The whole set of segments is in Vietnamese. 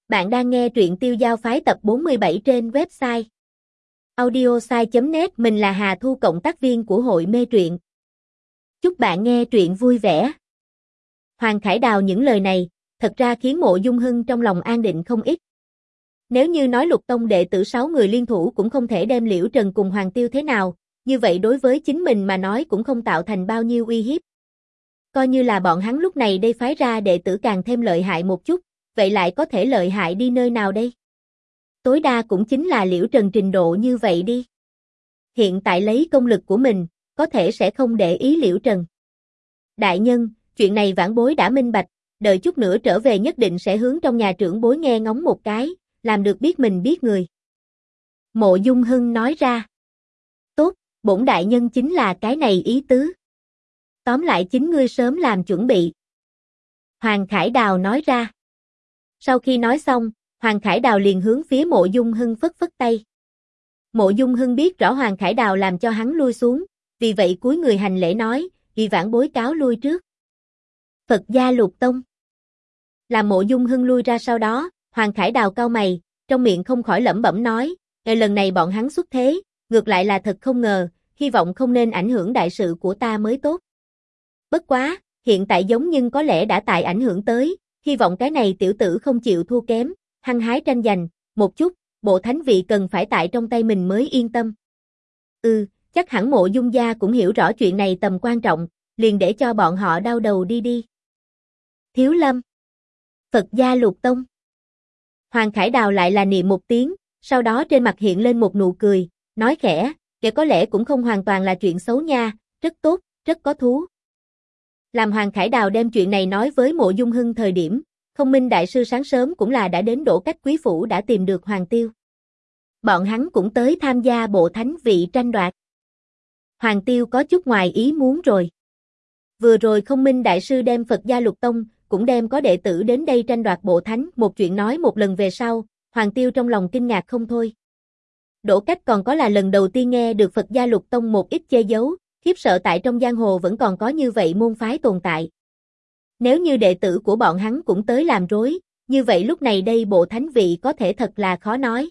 Bạn đang nghe truyện Tiêu Giao Phái tập 47 trên website audiosai.net. Mình là Hà Thu, cộng tác viên của hội mê truyện. Chúc bạn nghe truyện vui vẻ. Hoàng Khải Đào những lời này, thật ra khiến Mộ Dung Hưng trong lòng an định không ít. Nếu như nói Lục Tông đệ tử 6 người liên thủ cũng không thể đem Liễu Trần cùng Hoàng Tiêu thế nào, như vậy đối với chính mình mà nói cũng không tạo thành bao nhiêu uy hiếp. Coi như là bọn hắn lúc này đây phái ra đệ tử càng thêm lợi hại một chút, vậy lại có thể lợi hại đi nơi nào đây? Tối đa cũng chính là Liễu Trần trình độ như vậy đi. Hiện tại lấy công lực của mình, có thể sẽ không để ý Liễu Trần. Đại nhân, chuyện này vãn bối đã minh bạch, đợi chút nữa trở về nhất định sẽ hướng trong nhà trưởng bối nghe ngóng một cái, làm được biết mình biết người. Mộ Dung Hưng nói ra. Tốt, bổn đại nhân chính là cái này ý tứ. Tóm lại chính ngươi sớm làm chuẩn bị. Hoàng Khải Đào nói ra. Sau khi nói xong, Hoàng Khải Đào liền hướng phía Mộ Dung Hưng phất phất tay. Mộ Dung Hưng biết rõ Hoàng Khải Đào làm cho hắn lui xuống, vì vậy cúi người hành lễ nói, vì vãn bối cáo lui trước. Phật gia Lục Tông. Làm Mộ Dung Hưng lui ra sau đó, Hoàng Khải Đào cau mày, trong miệng không khỏi lẩm bẩm nói, lần này bọn hắn xuất thế, ngược lại là thật không ngờ, hy vọng không nên ảnh hưởng đại sự của ta mới tốt. Bất quá, hiện tại giống nhưng có lẽ đã tại ảnh hưởng tới, hy vọng cái này tiểu tử không chịu thua kém, hăng hái tranh giành, một chút, bộ thánh vị cần phải tại trong tay mình mới yên tâm. Chắc hẳn Mộ Dung gia cũng hiểu rõ chuyện này tầm quan trọng, liền để cho bọn họ đau đầu đi. Thiếu Lâm. Phật gia Lục Tông. Hoàng Khải Đào lại là niệm một tiếng, sau đó trên mặt hiện lên một nụ cười, nói khẽ, kẻ có lẽ cũng không hoàn toàn là chuyện xấu nha, rất tốt, rất có thú. Làm Hoàng Khải Đào đem chuyện này nói với Mộ Dung Hưng thời điểm, Không Minh đại sư sáng sớm cũng là đã đến Đỗ Cách quý phủ đã tìm được Hoàng Tiêu. Bọn hắn cũng tới tham gia bộ thánh vị tranh đoạt. Hoàng Tiêu có chút ngoài ý muốn rồi. Vừa rồi Không Minh đại sư đem Phật gia Lục Tông, cũng đem có đệ tử đến đây tranh đoạt bộ thánh, một chuyện nói một lần về sau, Hoàng Tiêu trong lòng kinh ngạc không thôi. Đỗ Cách còn có là lần đầu tiên nghe được Phật gia Lục Tông một ít che giấu, khiếp sợ tại trong giang hồ vẫn còn có như vậy môn phái tồn tại. Nếu như đệ tử của bọn hắn cũng tới làm rối, như vậy lúc này đây bộ thánh vị có thể thật là khó nói.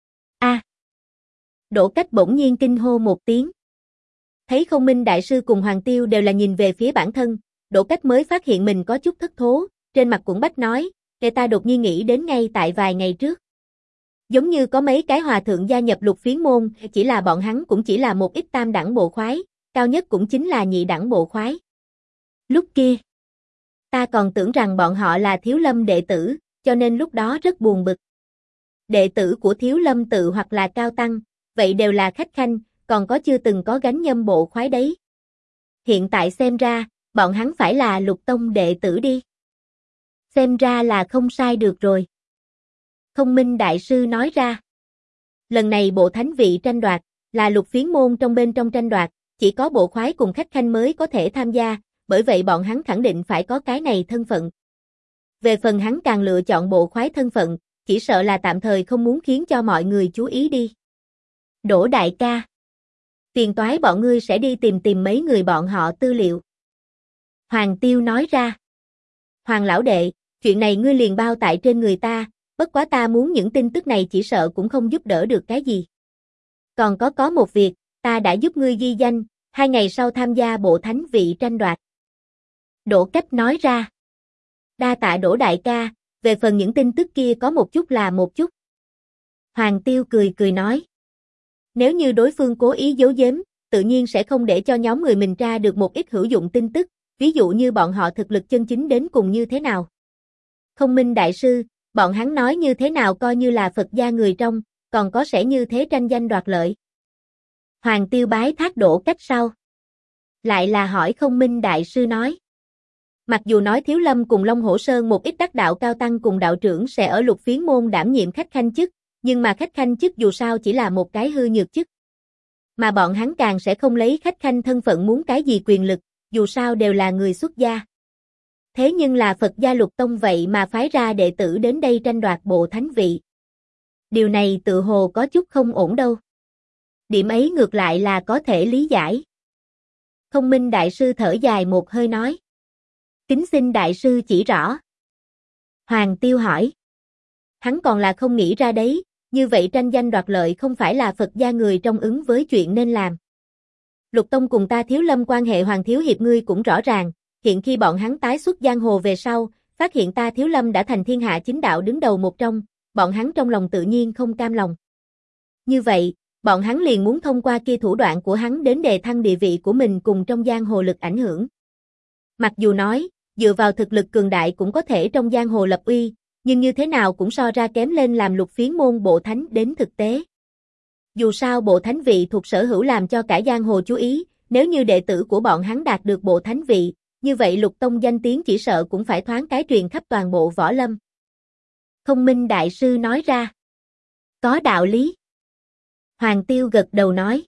Đỗ Cách bỗng nhiên kinh hô một tiếng. Thấy Không Minh đại sư cùng Hoàng Tiêu đều là nhìn về phía bản thân, Đỗ Cách mới phát hiện mình có chút thất thố, trên mặt cũng bách nói, người ta đột nhiên nghĩ đến ngay tại vài ngày trước. Giống như có mấy cái hòa thượng gia nhập Lục Phiến môn, chỉ là bọn hắn cũng chỉ là một ít tam đẳng bộ khoái, cao nhất cũng chính là nhị đẳng bộ khoái. Lúc kia, ta còn tưởng rằng bọn họ là Thiếu Lâm đệ tử, cho nên lúc đó rất buồn bực. Đệ tử của Thiếu Lâm tự hoặc là cao tăng, vậy đều là khách khanh, còn có chưa từng có gánh nhâm bộ khoái đấy. Hiện tại xem ra, bọn hắn phải là Lục Tông đệ tử đi. Xem ra là không sai được rồi. Không Minh đại sư nói ra. Lần này bộ thánh vị tranh đoạt, là Lục Phiến môn trong bên trong tranh đoạt, chỉ có bộ khoái cùng khách khanh mới có thể tham gia, bởi vậy bọn hắn khẳng định phải có cái này thân phận. Về phần hắn càng lựa chọn bộ khoái thân phận, chỉ sợ là tạm thời không muốn khiến cho mọi người chú ý đi. Đỗ đại ca. Tiền toái bọn ngươi sẽ đi tìm mấy người bọn họ tư liệu. Hoàng Tiêu nói ra. Hoàng lão đệ, chuyện này ngươi liền bao tại trên người ta, bất quá ta muốn những tin tức này chỉ sợ cũng không giúp đỡ được cái gì. Còn có một việc, ta đã giúp ngươi ghi danh, 2 ngày sau tham gia bộ thánh vị tranh đoạt. Đỗ Cách nói ra. Đa tạ Đỗ đại ca, về phần những tin tức kia có một chút là một chút. Hoàng Tiêu cười nói. Nếu như đối phương cố ý giấu giếm, tự nhiên sẽ không để cho nhóm người mình tra được một ít hữu dụng tin tức, ví dụ như bọn họ thực lực chân chính đến cùng như thế nào. Không Minh đại sư, bọn hắn nói như thế nào coi như là Phật gia người trong, còn có sẽ như thế tranh danh đoạt lợi. Hoàng Tiêu bái thác Đỗ Cách sau. Lại là hỏi Không Minh đại sư nói. Mặc dù nói Thiếu Lâm cùng Long Hổ Sơn một ít đắc đạo cao tăng cùng đạo trưởng sẽ ở Lục Phiến môn đảm nhiệm khách khanh chức, nhưng mà khách khanh chức dù sao chỉ là một cái hư nhược chức. Mà bọn hắn càng sẽ không lấy khách khanh thân phận muốn cái gì quyền lực, dù sao đều là người xuất gia. Thế nhưng là Phật gia Lục Tông vậy mà phái ra đệ tử đến đây tranh đoạt bộ thánh vị. Điều này tự hồ có chút không ổn đâu. Điểm ấy ngược lại là có thể lý giải. Không Minh đại sư thở dài một hơi nói. Kính xin đại sư chỉ rõ. Hoàng Tiêu hỏi. Hắn còn là không nghĩ ra đấy, như vậy tranh danh đoạt lợi không phải là Phật gia người trong ứng với chuyện nên làm. Lục Tông cùng ta Thiếu Lâm quan hệ Hoàng Thiếu Hiệp ngươi cũng rõ ràng, hiện khi bọn hắn tái xuất giang hồ về sau, phát hiện ta Thiếu Lâm đã thành thiên hạ chính đạo đứng đầu một trong, bọn hắn trong lòng tự nhiên không cam lòng. Như vậy, bọn hắn liền muốn thông qua kia thủ đoạn của hắn đến đề thăng địa vị của mình cùng trong giang hồ lực ảnh hưởng. Mặc dù nói, dựa vào thực lực cường đại cũng có thể trong giang hồ lập uy, nhưng như thế nào cũng so ra kém lên làm Lục Phiến môn bộ thánh đến thực tế. Dù sao bộ thánh vị thuộc sở hữu làm cho cả giang hồ chú ý, nếu như đệ tử của bọn hắn đạt được bộ thánh vị, như vậy Lục Tông danh tiếng chỉ sợ cũng phải thoáng cái truyền khắp toàn bộ võ lâm. Không Minh Đại Sư nói ra. Có đạo lý. Hoàng Tiêu gật đầu nói.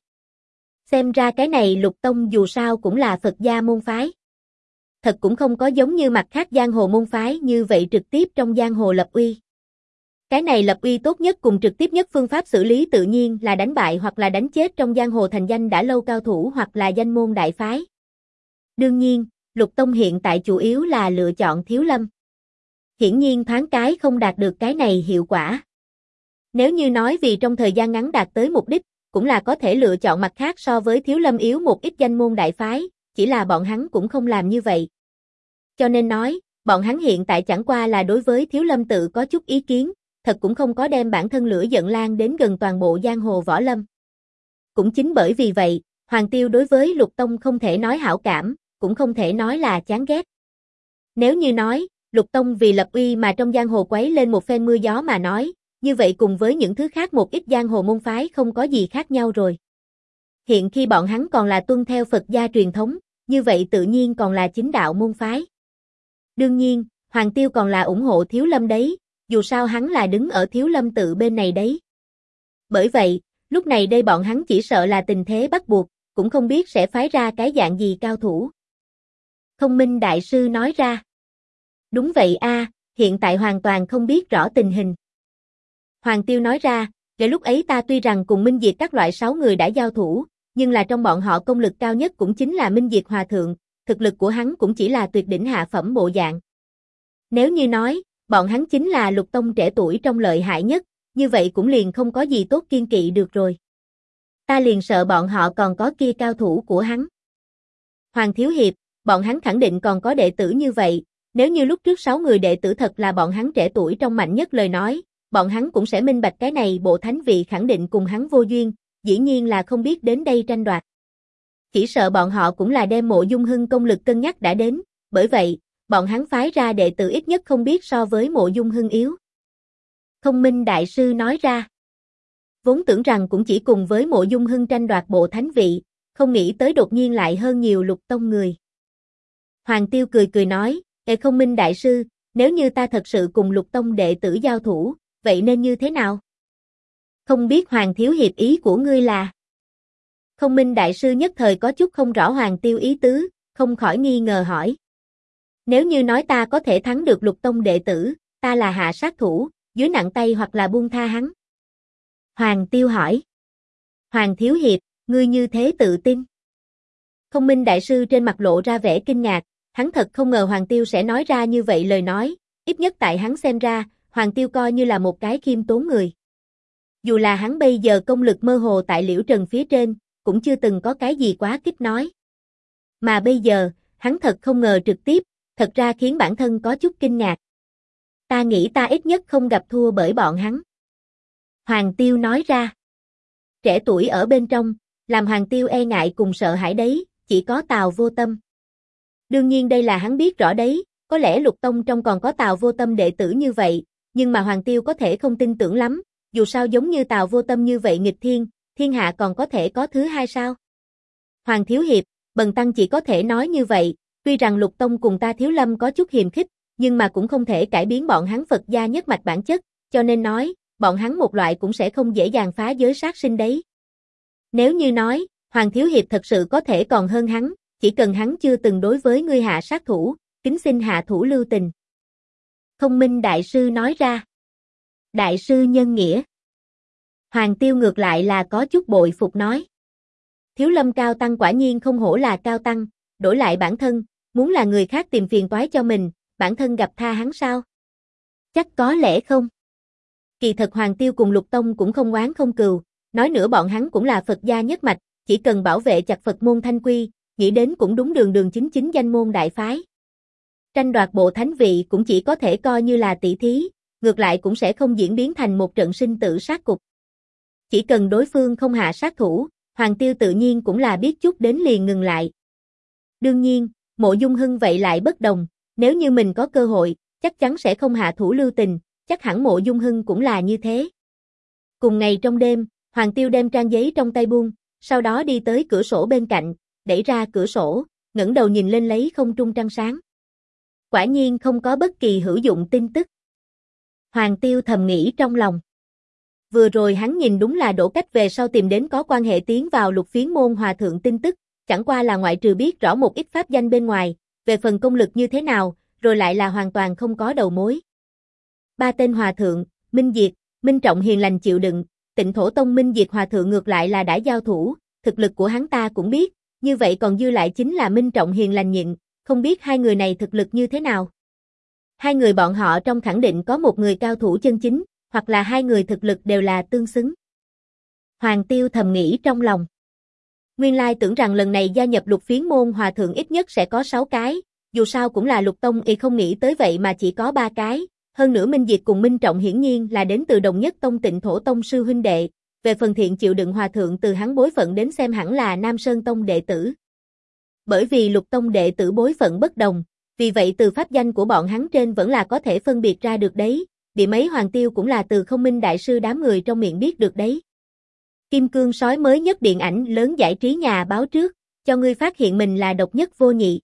Xem ra cái này Lục Tông dù sao cũng là Phật gia môn phái. Thật cũng không có giống như mặt khác giang hồ môn phái như vậy trực tiếp trong giang hồ lập uy. Cái này lập uy tốt nhất cùng trực tiếp nhất phương pháp xử lý tự nhiên là đánh bại hoặc là đánh chết trong giang hồ thành danh đã lâu cao thủ hoặc là danh môn đại phái. Đương nhiên, Lục Tông hiện tại chủ yếu là lựa chọn Thiếu Lâm. Hiển nhiên thoáng cái không đạt được cái này hiệu quả. Nếu như nói vì trong thời gian ngắn đạt tới mục đích, cũng là có thể lựa chọn mặt khác so với Thiếu Lâm yếu một ít danh môn đại phái, chỉ là bọn hắn cũng không làm như vậy. Cho nên nói, bọn hắn hiện tại chẳng qua là đối với Thiếu Lâm tự có chút ý kiến, thật cũng không có đem bản thân lửa giận lan đến gần toàn bộ giang hồ võ lâm. Cũng chính bởi vì vậy, Hoàng Tiêu đối với Lục Tông không thể nói hảo cảm, cũng không thể nói là chán ghét. Nếu như nói, Lục Tông vì lập uy mà trong giang hồ quấy lên một phen mưa gió mà nói, như vậy cùng với những thứ khác một ít giang hồ môn phái không có gì khác nhau rồi. Hiện khi bọn hắn còn là tuân theo Phật gia truyền thống, như vậy tự nhiên còn là chính đạo môn phái. Đương nhiên, Hoàng Tiêu còn là ủng hộ Thiếu Lâm đấy, dù sao hắn là đứng ở Thiếu Lâm tự bên này đấy. Bởi vậy, lúc này đây bọn hắn chỉ sợ là tình thế bắt buộc, cũng không biết sẽ phái ra cái dạng gì cao thủ. Không Minh Đại Sư nói ra. Đúng vậy a, hiện tại hoàn toàn không biết rõ tình hình. Hoàng Tiêu nói ra, kể lúc ấy ta tuy rằng cùng Minh Diệt các loại 6 người đã giao thủ, nhưng là trong bọn họ công lực cao nhất cũng chính là Minh Diệt Hòa Thượng, thực lực của hắn cũng chỉ là tuyệt đỉnh hạ phẩm bộ dạng. Nếu như nói, bọn hắn chính là Lục Tông trẻ tuổi trong lợi hại nhất, như vậy cũng liền không có gì tốt kiên kỵ được rồi. Ta liền sợ bọn họ còn có kia cao thủ của hắn. Hoàng Thiếu Hiệp, bọn hắn khẳng định còn có đệ tử như vậy, nếu như lúc trước 6 người đệ tử thật là bọn hắn trẻ tuổi trong mạnh nhất lời nói, bọn hắn cũng sẽ minh bạch cái này bộ thánh vị khẳng định cùng hắn vô duyên, dĩ nhiên là không biết đến đây tranh đoạt. Chỉ sợ bọn họ cũng là đem Mộ Dung Hưng công lực cân nhắc đã đến, bởi vậy, bọn hắn phái ra đệ tử ít nhất không biết so với Mộ Dung Hưng yếu. Không Minh Đại Sư nói ra. Vốn tưởng rằng cũng chỉ cùng với Mộ Dung Hưng tranh đoạt bộ thánh vị, không nghĩ tới đột nhiên lại hơn nhiều Lục Tông người. Hoàng Tiêu cười cười nói, Không Minh Đại Sư, nếu như ta thật sự cùng Lục Tông đệ tử giao thủ, vậy nên như thế nào? Không biết Hoàng Thiếu Hiệp ý của ngươi là? Không Minh Đại Sư nhất thời có chút không rõ Hoàng Tiêu ý tứ, không khỏi nghi ngờ hỏi. Nếu như nói ta có thể thắng được Lục Tông đệ tử, ta là hạ sát thủ, dưới nặng tay hoặc là buông tha hắn. Hoàng Tiêu hỏi. Hoàng Thiếu Hiệp, ngươi như thế tự tin. Không Minh Đại Sư trên mặt lộ ra vẻ kinh ngạc, hắn thật không ngờ Hoàng Tiêu sẽ nói ra như vậy lời nói, ít nhất tại hắn xem ra, Hoàng Tiêu coi như là một cái khiêm tốn người. Dù là hắn bây giờ công lực mơ hồ tại Liễu Trần phía trên, cũng chưa từng có cái gì quá kích nói. Mà bây giờ, hắn thật không ngờ trực tiếp, thật ra khiến bản thân có chút kinh ngạc. Ta nghĩ ta ít nhất không gặp thua bởi bọn hắn. Hoàng Tiêu nói ra. Trẻ tuổi ở bên trong, làm Hoàng Tiêu e ngại cùng sợ hãi đấy, chỉ có Tào Vô Tâm. Đương nhiên đây là hắn biết rõ đấy, có lẽ Lục Tông trong còn có Tào Vô Tâm đệ tử như vậy, nhưng mà Hoàng Tiêu có thể không tin tưởng lắm, dù sao giống như Tào Vô Tâm như vậy nghịch thiên, thiên hạ còn có thể có thứ hai sao? Hoàng Thiếu Hiệp, Bần Tăng chỉ có thể nói như vậy, tuy rằng Lục Tông cùng ta Thiếu Lâm có chút hiềm khích, nhưng mà cũng không thể cải biến bọn hắn Phật gia nhất mạch bản chất, cho nên nói, bọn hắn một loại cũng sẽ không dễ dàng phá giới sát sinh đấy. Nếu như nói, Hoàng Thiếu Hiệp thật sự có thể còn hơn hắn, chỉ cần hắn chưa từng đối với ngươi hạ sát thủ, kính xin hạ thủ lưu tình. Không Minh Đại Sư nói ra. Đại sư nhân nghĩa. Hoàng Tiêu ngược lại là có chút bội phục nói. Thiếu Lâm cao tăng quả nhiên không hổ là cao tăng, đổi lại bản thân, muốn là người khác tìm phiền toái cho mình, bản thân gặp tha hắn sao? Chắc có lẽ không. Kỳ thật Hoàng Tiêu cùng Lục Tông cũng không oán không cừu, nói nữa bọn hắn cũng là Phật gia nhất mạch, chỉ cần bảo vệ chặt Phật môn thanh quy, nghĩ đến cũng đúng đường đường chính chính danh môn đại phái. Tranh đoạt bộ thánh vị cũng chỉ có thể coi như là tỷ thí, ngược lại cũng sẽ không diễn biến thành một trận sinh tử sát cục. Chỉ cần đối phương không hạ sát thủ, Hoàng Tiêu tự nhiên cũng là biết chút đến liền ngừng lại. Đương nhiên, Mộ Dung Hưng vậy lại bất đồng, nếu như mình có cơ hội, chắc chắn sẽ không hạ thủ lưu tình, chắc hẳn Mộ Dung Hưng cũng là như thế. Cùng ngày trong đêm, Hoàng Tiêu đem trang giấy trong tay buông, sau đó đi tới cửa sổ bên cạnh, đẩy ra cửa sổ, ngẩng đầu nhìn lên lấy không trung trăng sáng. Quả nhiên không có bất kỳ hữu dụng tin tức. Hoàng Tiêu thầm nghĩ trong lòng. Vừa rồi hắn nhìn đúng là Đỗ Cách về sau tìm đến có quan hệ tiến vào Lục Phiến môn hòa thượng tin tức, chẳng qua là ngoại trừ biết rõ một ít pháp danh bên ngoài, về phần công lực như thế nào, rồi lại là hoàn toàn không có đầu mối. Ba tên hòa thượng, Minh Diệt, Minh Trọng hiền lành chịu đựng, Tịnh Thổ Tông Minh Diệt hòa thượng ngược lại là đã giao thủ, thực lực của hắn ta cũng biết, như vậy còn dư lại chính là Minh Trọng hiền lành nhịn, không biết hai người này thực lực như thế nào. Hai người bọn họ trong khẳng định có một người cao thủ chân chính, hoặc là hai người thực lực đều là tương xứng. Hoàng Tiêu thầm nghĩ trong lòng. Nguyên lai tưởng rằng lần này gia nhập Lục Phiến môn hòa thượng ít nhất sẽ có 6 cái, dù sao cũng là Lục Tông không nghĩ tới vậy mà chỉ có 3 cái, hơn nữa Minh Diệt cùng Minh Trọng hiển nhiên là đến từ đồng nhất tông Tịnh Thổ Tông sư huynh đệ, về phần Thiện chịu đựng hòa thượng từ hắn bối phận đến xem hẳn là Nam Sơn Tông đệ tử. Bởi vì Lục Tông đệ tử bối phận bất đồng, vì vậy từ pháp danh của bọn hắn trên vẫn là có thể phân biệt ra được đấy, điểm ấy Hoàng Tiêu cũng là từ Không Minh đại sư đám người trong miệng biết được đấy. Kim Cương sói mới nhất điện ảnh lớn giải trí nhà báo trước, cho ngươi phát hiện mình là độc nhất vô nhị.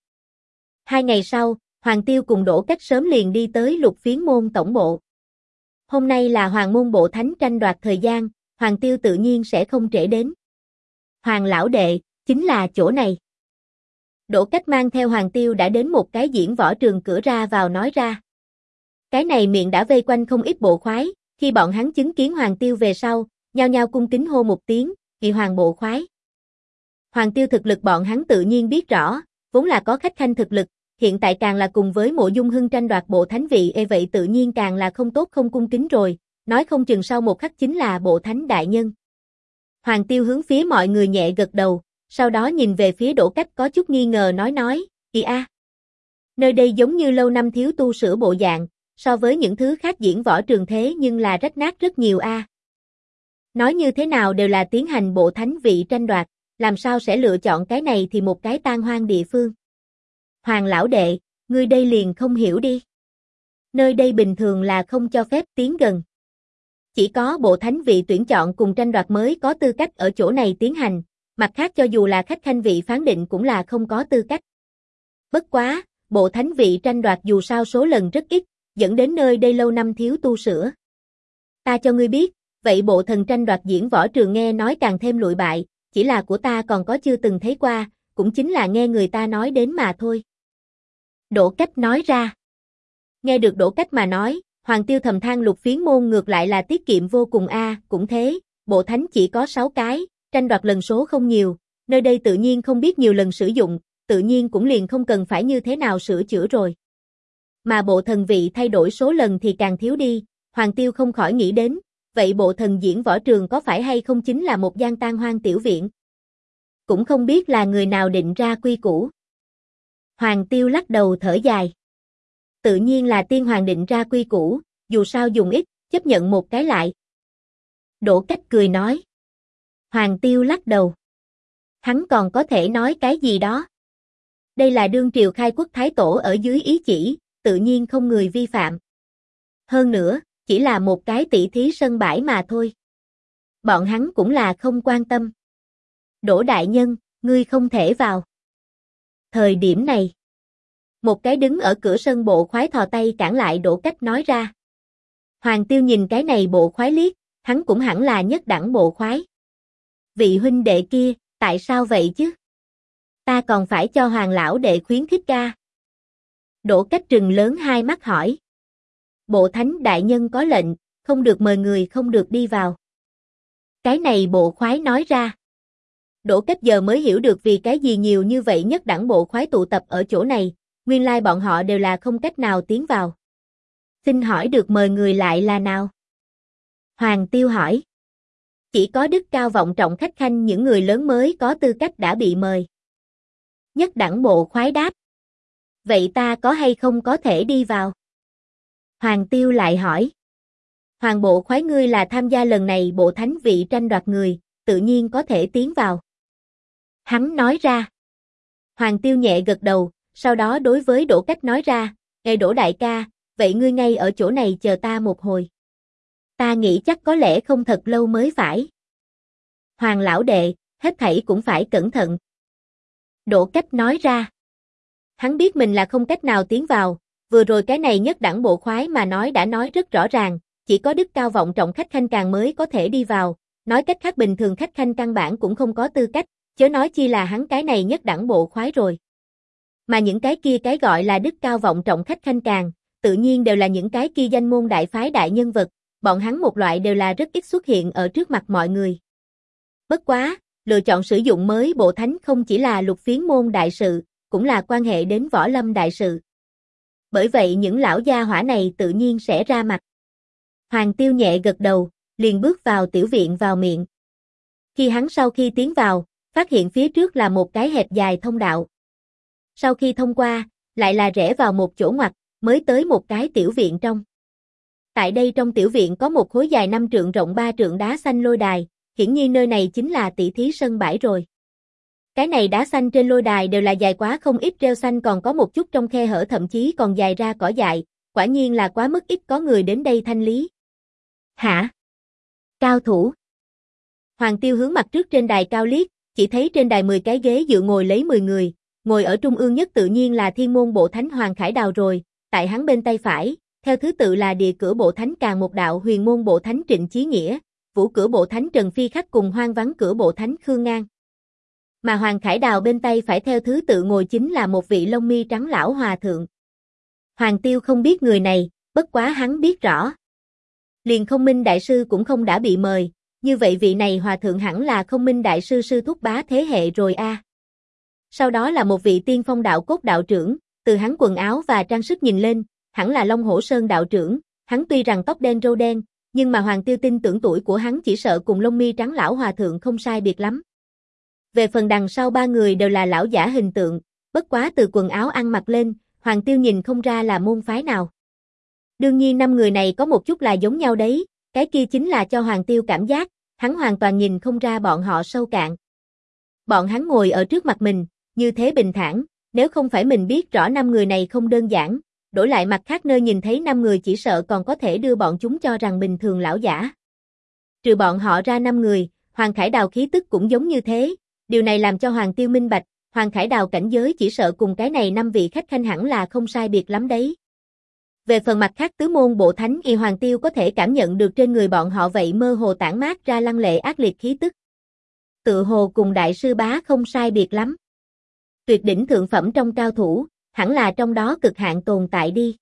2 ngày sau, Hoàng Tiêu cùng Đỗ Cách sớm liền đi tới Lục Phiến môn tổng bộ. Hôm nay là Hoàng môn bộ thánh tranh đoạt thời gian, Hoàng Tiêu tự nhiên sẽ không trễ đến. Hoàng lão đệ, chính là chỗ này. Đỗ Cách mang theo Hoàng Tiêu đã đến một cái diễn võ trường cửa ra vào nói ra. Cái này miệng đã vây quanh không ít bộ khoái, khi bọn hắn chứng kiến Hoàng Tiêu về sau, nhao nhao cung kính hô một tiếng, "Vị Hoàng bộ khoái." Hoàng Tiêu thực lực bọn hắn tự nhiên biết rõ, vốn là có khách khanh thực lực, hiện tại càng là cùng với Mộ Dung Hưng tranh đoạt bộ thánh vị, vậy tự nhiên càng là không tốt không cung kính rồi, nói không chừng sau một khắc chính là bộ thánh đại nhân. Hoàng Tiêu hướng phía mọi người nhẹ gật đầu, sau đó nhìn về phía Đỗ Cách có chút nghi ngờ nói, "Kì a, nơi đây giống như lâu năm thiếu tu sửa bộ dạng, so với những thứ khác diễn võ trường thế nhưng là rách nát rất nhiều a." Nói như thế nào đều là tiến hành bộ thánh vị tranh đoạt, làm sao sẽ lựa chọn cái này thì một cái tan hoang địa phương. Hoàng lão đệ, ngươi đây liền không hiểu đi. Nơi đây bình thường là không cho phép tiến gần. Chỉ có bộ thánh vị tuyển chọn cùng tranh đoạt mới có tư cách ở chỗ này tiến hành, mặt khác cho dù là khách khanh vị phán định cũng là không có tư cách. Bất quá, bộ thánh vị tranh đoạt dù sao số lần rất ít, dẫn đến nơi đây lâu năm thiếu tu sửa. Ta cho ngươi biết, vậy bộ thần tranh đoạt diễn võ trường nghe nói càng thêm lụi bại, chỉ là của ta còn có chưa từng thấy qua, cũng chính là nghe người ta nói đến mà thôi. Đỗ Cách nói ra. Nghe được Đỗ Cách mà nói, Hoàng Tiêu thầm than Lục Phiến môn ngược lại là tiết kiệm vô cùng a, cũng thế, bộ thánh chỉ có 6 cái, tranh đoạt lần số không nhiều, nơi đây tự nhiên không biết nhiều lần sử dụng, tự nhiên cũng liền không cần phải như thế nào sửa chữa rồi. Mà bộ thần vị thay đổi số lần thì càng thiếu đi, Hoàng Tiêu không khỏi nghĩ đến, vậy bộ thần diễn võ trường có phải hay không chính là một gian tan hoang tiểu viện? Cũng không biết là người nào định ra quy củ. Hoàng Tiêu lắc đầu thở dài. Tự nhiên là tiên hoàng định ra quy củ, dù sao dùng ít, chấp nhận một cái lại. Đỗ Cách cười nói. Hoàng Tiêu lắc đầu. Hắn còn có thể nói cái gì đó. Đây là đương triều khai quốc thái tổ ở dưới ý chỉ, tự nhiên không người vi phạm. Hơn nữa, chỉ là một cái tỷ thí sân bãi mà thôi. Bọn hắn cũng là không quan tâm. Đỗ đại nhân, ngươi không thể vào. Thời điểm này, một cái đứng ở cửa sân bộ khoái thò tay cản lại Đỗ Cách nói ra. Hoàng Tiêu nhìn cái này bộ khoái liếc, hắn cũng hẳn là nhất đẳng bộ khoái. Vị huynh đệ kia, tại sao vậy chứ? Ta còn phải cho Hoàng lão đệ khuyến khích ca. Đỗ Cách trừng lớn hai mắt hỏi. Bộ thánh đại nhân có lệnh, không được mời người không được đi vào. Cái này bộ khoái nói ra. Đỗ Cách giờ mới hiểu được vì cái gì nhiều như vậy nhất đẳng bộ khoái tụ tập ở chỗ này, nguyên lai bọn họ đều là không cách nào tiến vào. Xin hỏi được mời người lại là nào? Hoàng Tiêu hỏi. Chỉ có đức cao vọng trọng khách khanh những người lớn mới có tư cách đã bị mời. Nhất đẳng bộ khoái đáp. Vậy ta có hay không có thể đi vào? Hoàng Tiêu lại hỏi. Hoàng bộ khoái ngươi là tham gia lần này bộ thánh vị tranh đoạt người, tự nhiên có thể tiến vào. Hắn nói ra. Hoàng Tiêu nhẹ gật đầu, sau đó đối với Đỗ Cách nói ra, Ê Đỗ đại ca, vậy ngươi ngay ở chỗ này chờ ta một hồi. Ta nghĩ chắc có lẽ không thật lâu mới phải. Hoàng lão đệ, hết thảy cũng phải cẩn thận. Đỗ Cách nói ra. Hắn biết mình là không cách nào tiến vào, vừa rồi cái này nhất đẳng bộ khoái mà nói đã nói rất rõ ràng, chỉ có đức cao vọng trọng khách khanh càng mới có thể đi vào, nói cách khác bình thường khách khanh căn bản cũng không có tư cách, chớ nói chi là hắn cái này nhất đẳng bộ khoái rồi. Mà những cái kia cái gọi là đức cao vọng trọng khách khanh càng, tự nhiên đều là những cái kia danh môn đại phái đại nhân vật, bọn hắn một loại đều là rất ít xuất hiện ở trước mặt mọi người. Bất quá, lựa chọn sử dụng mới bộ thánh không chỉ là lục phiến môn đại sự, cũng là quan hệ đến võ lâm đại sự. Bởi vậy những lão gia hỏa này tự nhiên sẽ ra mặt. Hoàng Tiêu nhẹ gật đầu, liền bước vào tiểu viện vào miệng. Khi hắn sau khi tiến vào, phát hiện phía trước là một cái hẹp dài thông đạo. Sau khi thông qua, lại là rẽ vào một chỗ ngoặt, mới tới một cái tiểu viện trong. Tại đây trong tiểu viện có một khối dài 5 trượng rộng 3 trượng đá xanh lôi đài, hiển nhiên nơi này chính là tỷ thí sân bãi rồi. Cái này đá xanh trên lôi đài đều là dài quá không ít rêu xanh còn có một chút trong khe hở thậm chí còn dài ra cỏ dại, quả nhiên là quá mức ít có người đến đây thanh lý. Hả? Cao thủ. Hoàng Tiêu hướng mặt trước trên đài cao liếc, chỉ thấy trên đài 10 cái ghế dựa ngồi lấy 10 người, ngồi ở trung ương nhất tự nhiên là Thiên môn bộ thánh Hoàng Khải Đào rồi, tại hắn bên tay phải, theo thứ tự là địa cửa bộ thánh Càn Một Đạo Huyền môn bộ thánh Trịnh Chí Nghĩa, vũ cửa bộ thánh Trần Phi Khắc cùng hoang vắng cửa bộ thánh Khương Ngang. Mà Hoàng Khải Đào bên tay phải theo thứ tự ngồi chính là một vị lông mi trắng lão hòa thượng. Hoàng Tiêu không biết người này, bất quá hắn biết rõ. Liền Không Minh đại sư cũng không đã bị mời, như vậy vị này hòa thượng hẳn là Không Minh đại sư sư thúc bá thế hệ rồi a. Sau đó là một vị tiên phong đạo cốt đạo trưởng, từ hắn quần áo và trang sức nhìn lên, hẳn là Long Hổ Sơn đạo trưởng, hắn tuy rằng tóc đen râu đen, nhưng mà Hoàng Tiêu tin tưởng tuổi của hắn chỉ sợ cùng lông mi trắng lão hòa thượng không sai biệt lắm. Về phần đằng sau ba người đều là lão giả hình tượng, bất quá từ quần áo ăn mặc lên, Hoàng Tiêu nhìn không ra là môn phái nào. Đương nhiên 5 người này có một chút là giống nhau đấy, cái kia chính là cho Hoàng Tiêu cảm giác, hắn hoàn toàn nhìn không ra bọn họ sâu cạn. Bọn hắn ngồi ở trước mặt mình, như thế bình thản, nếu không phải mình biết rõ 5 người này không đơn giản, đổi lại mặt khác nơi nhìn thấy 5 người chỉ sợ còn có thể đưa bọn chúng cho rằng bình thường lão giả. Trừ bọn họ ra 5 người, Hoàng Khải Đào khí tức cũng giống như thế, điều này làm cho Hoàng Tiêu minh bạch, Hoàng Khải Đào cảnh giới chỉ sợ cùng cái này 5 vị khách khanh hẳn là không sai biệt lắm đấy. Về phần mặt khác tứ môn bộ thánh y Hoàng Tiêu có thể cảm nhận được trên người bọn họ vậy mơ hồ tản mát ra lăng lệ ác liệt khí tức. Tự hồ cùng đại sư bá không sai biệt lắm. Tuyệt đỉnh thượng phẩm trong cao thủ, hẳn là trong đó cực hạn tồn tại đi.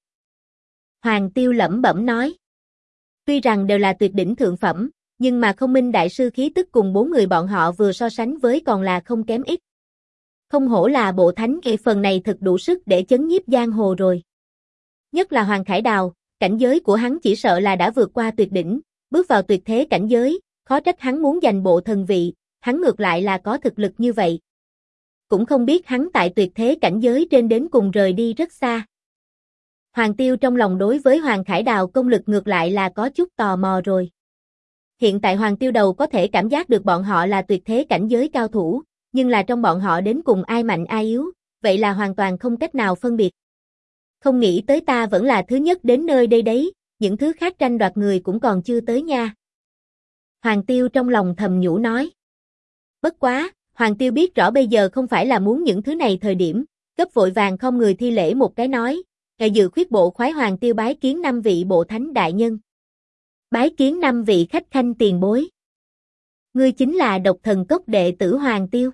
Hoàng Tiêu lẩm bẩm nói. Tuy rằng đều là tuyệt đỉnh thượng phẩm, nhưng mà Không Minh đại sư khí tức cùng 4 người bọn họ vừa so sánh với còn là không kém ít. Không hổ là bộ thánh y phần này thực đủ sức để chấn nhiếp giang hồ rồi. Nhất là Hoàng Khải Đào, cảnh giới của hắn chỉ sợ là đã vượt qua tuyệt đỉnh, bước vào tuyệt thế cảnh giới, khó trách hắn muốn giành bộ thần vị, hắn ngược lại là có thực lực như vậy. Cũng không biết hắn tại tuyệt thế cảnh giới trên đến cùng rời đi rất xa. Hoàng Tiêu trong lòng đối với Hoàng Khải Đào công lực ngược lại là có chút tò mò rồi. Hiện tại Hoàng Tiêu đầu có thể cảm giác được bọn họ là tuyệt thế cảnh giới cao thủ, nhưng là trong bọn họ đến cùng ai mạnh ai yếu, vậy là hoàn toàn không cách nào phân biệt. Không nghĩ tới ta vẫn là thứ nhất đến nơi đây đấy, những thứ khác tranh đoạt người cũng còn chưa tới nha. Hoàng Tiêu trong lòng thầm nhủ nói. Bất quá, Hoàng Tiêu biết rõ bây giờ không phải là muốn những thứ này thời điểm, gấp vội vàng không người thi lễ một cái nói, ngày dự khuyết bộ khoái Hoàng Tiêu bái kiến 5 vị bộ thánh đại nhân. Bái kiến 5 vị khách khanh tiền bối. Ngươi chính là Độc Thần Cốc đệ tử Hoàng Tiêu.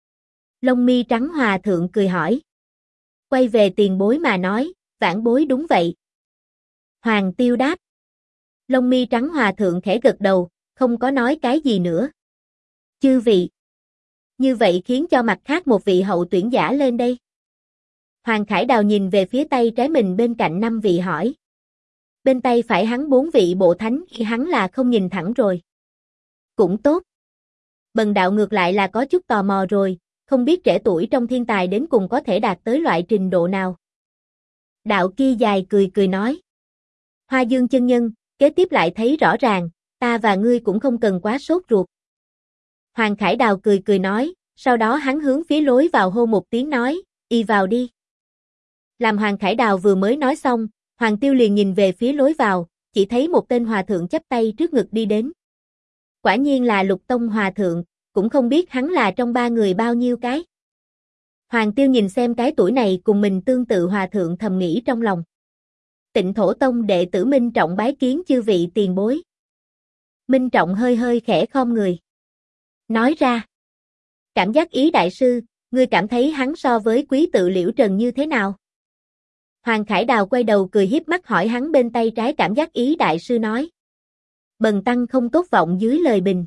Lông mi trắng hòa thượng cười hỏi. Quay về tiền bối mà nói, vãn bối đúng vậy. Hoàng Tiêu đáp. Lông mi trắng hòa thượng khẽ gật đầu, không có nói cái gì nữa. Chư vị. Như vậy khiến cho mặt khác một vị hậu tuyển giả lên đây. Hoàng Khải Đào nhìn về phía tay trái mình bên cạnh 5 vị hỏi. Bên tay phải hắn 4 vị bộ thánh khi hắn là không nhìn thẳng rồi. Cũng tốt. Bần đạo ngược lại là có chút tò mò rồi, không biết trẻ tuổi trong thiên tài đến cùng có thể đạt tới loại trình độ nào. Đạo kia dài cười cười nói. Hoa Dương chân nhân, kế tiếp lại thấy rõ ràng, ta và ngươi cũng không cần quá sốt ruột. Hoàng Khải Đào cười cười nói, sau đó hắn hướng phía lối vào hô một tiếng nói, y vào đi. Làm Hoàng Khải Đào vừa mới nói xong, Hoàng Tiêu liền nhìn về phía lối vào, chỉ thấy một tên hòa thượng chắp tay trước ngực đi đến. Quả nhiên là Lục Tông hòa thượng, cũng không biết hắn là trong 3 người bao nhiêu cái. Hoàng Tiêu nhìn xem cái tuổi này cùng mình tương tự hòa thượng thầm nghĩ trong lòng. Tịnh Thổ Tông đệ tử Minh Trọng bái kiến chư vị tiền bối. Minh Trọng hơi hơi khẽ khom người. Nói ra. Cảm giác ý đại sư, ngươi cảm thấy hắn so với quý tự Liễu Trần như thế nào? Hoàng Khải Đào quay đầu cười hiếp mắt hỏi hắn bên tay trái cảm giác ý đại sư nói. Bần tăng không tốt vọng dưới lời bình.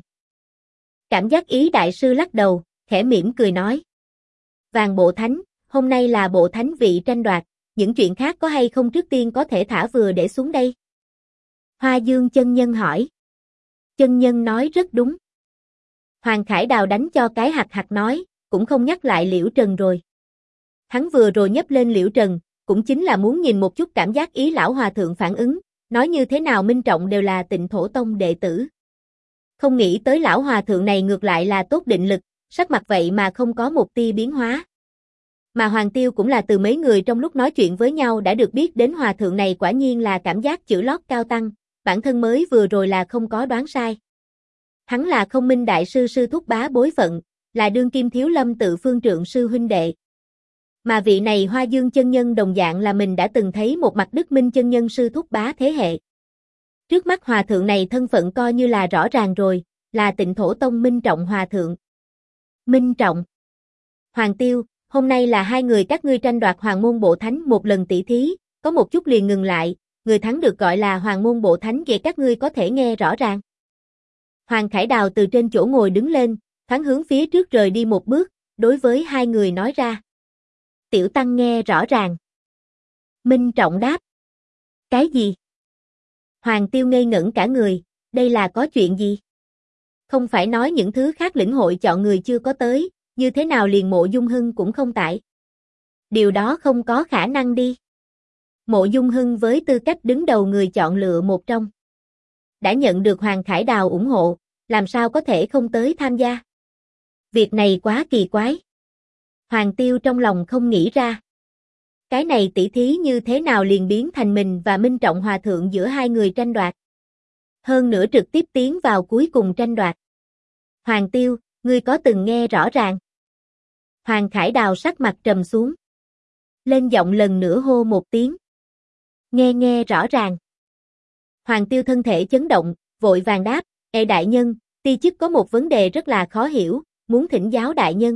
Cảm giác ý đại sư lắc đầu, khẽ mỉm cười nói. Vàng bộ thánh, hôm nay là bộ thánh vị tranh đoạt, những chuyện khác có hay không trước tiên có thể thả vừa để xuống đây? Hoa Dương chân nhân hỏi. Chân nhân nói rất đúng. Hoàng Khải Đào đánh cho cái hạc hạc nói, cũng không nhắc lại Liễu Trần rồi. Hắn vừa rồi nhấp lên Liễu Trần, cũng chính là muốn nhìn một chút cảm giác ý lão hòa thượng phản ứng, nói như thế nào Minh Trọng đều là Tịnh Thổ Tông đệ tử. Không nghĩ tới lão hòa thượng này ngược lại là tốt định lực, sắc mặt vậy mà không có một tia biến hóa. Mà Hoàng Tiêu cũng là từ mấy người trong lúc nói chuyện với nhau đã được biết đến hòa thượng này quả nhiên là cảm giác chữ lót cao tăng, bản thân mới vừa rồi là không có đoán sai. Hắn là Không Minh đại sư sư thúc bá bối phận, là đương kim Thiếu Lâm tự phương trượng sư huynh đệ. Mà vị này Hoa Dương chân nhân đồng dạng là mình đã từng thấy một mặt Đức Minh chân nhân sư thúc bá thế hệ. Trước mắt hòa thượng này thân phận coi như là rõ ràng rồi, là Tịnh Thổ Tông Minh Trọng hòa thượng. Minh Trọng. Hoàng Tiêu, hôm nay là 2 người các ngươi tranh đoạt Hoàng môn bộ thánh một lần tỷ thí, có một chút liền ngừng lại, người thắng được gọi là Hoàng môn bộ thánh vậy các ngươi có thể nghe rõ ràng. Hoàng Khải Đào từ trên chỗ ngồi đứng lên, thoáng hướng phía trước rời đi một bước, đối với 2 người nói ra. Tiểu tăng nghe rõ ràng. Minh Trọng đáp. Cái gì? Hoàng Tiêu ngây ngẩn cả người, đây là có chuyện gì? Không phải nói những thứ khác lĩnh hội chọn người chưa có tới, như thế nào liền Mộ Dung Hưng cũng không tại. Điều đó không có khả năng đi. Mộ Dung Hưng với tư cách đứng đầu người chọn lựa một trong. Đã nhận được Hoàng Khải Đào ủng hộ, làm sao có thể không tới tham gia? Việc này quá kỳ quái. Hoàng Tiêu trong lòng không nghĩ ra. Cái này tỷ thí như thế nào liền biến thành mình và Minh Trọng hòa thượng giữa 2 người tranh đoạt. Hơn nữa trực tiếp tiến vào cuối cùng tranh đoạt. Hoàng Tiêu, ngươi có từng nghe rõ ràng? Hoàng Khải Đào sắc mặt trầm xuống. Lên giọng lần nữa hô một tiếng. Nghe rõ ràng. Hoàng Tiêu thân thể chấn động, vội vàng đáp, Ê đại nhân, ti chức có một vấn đề rất là khó hiểu, muốn thỉnh giáo đại nhân.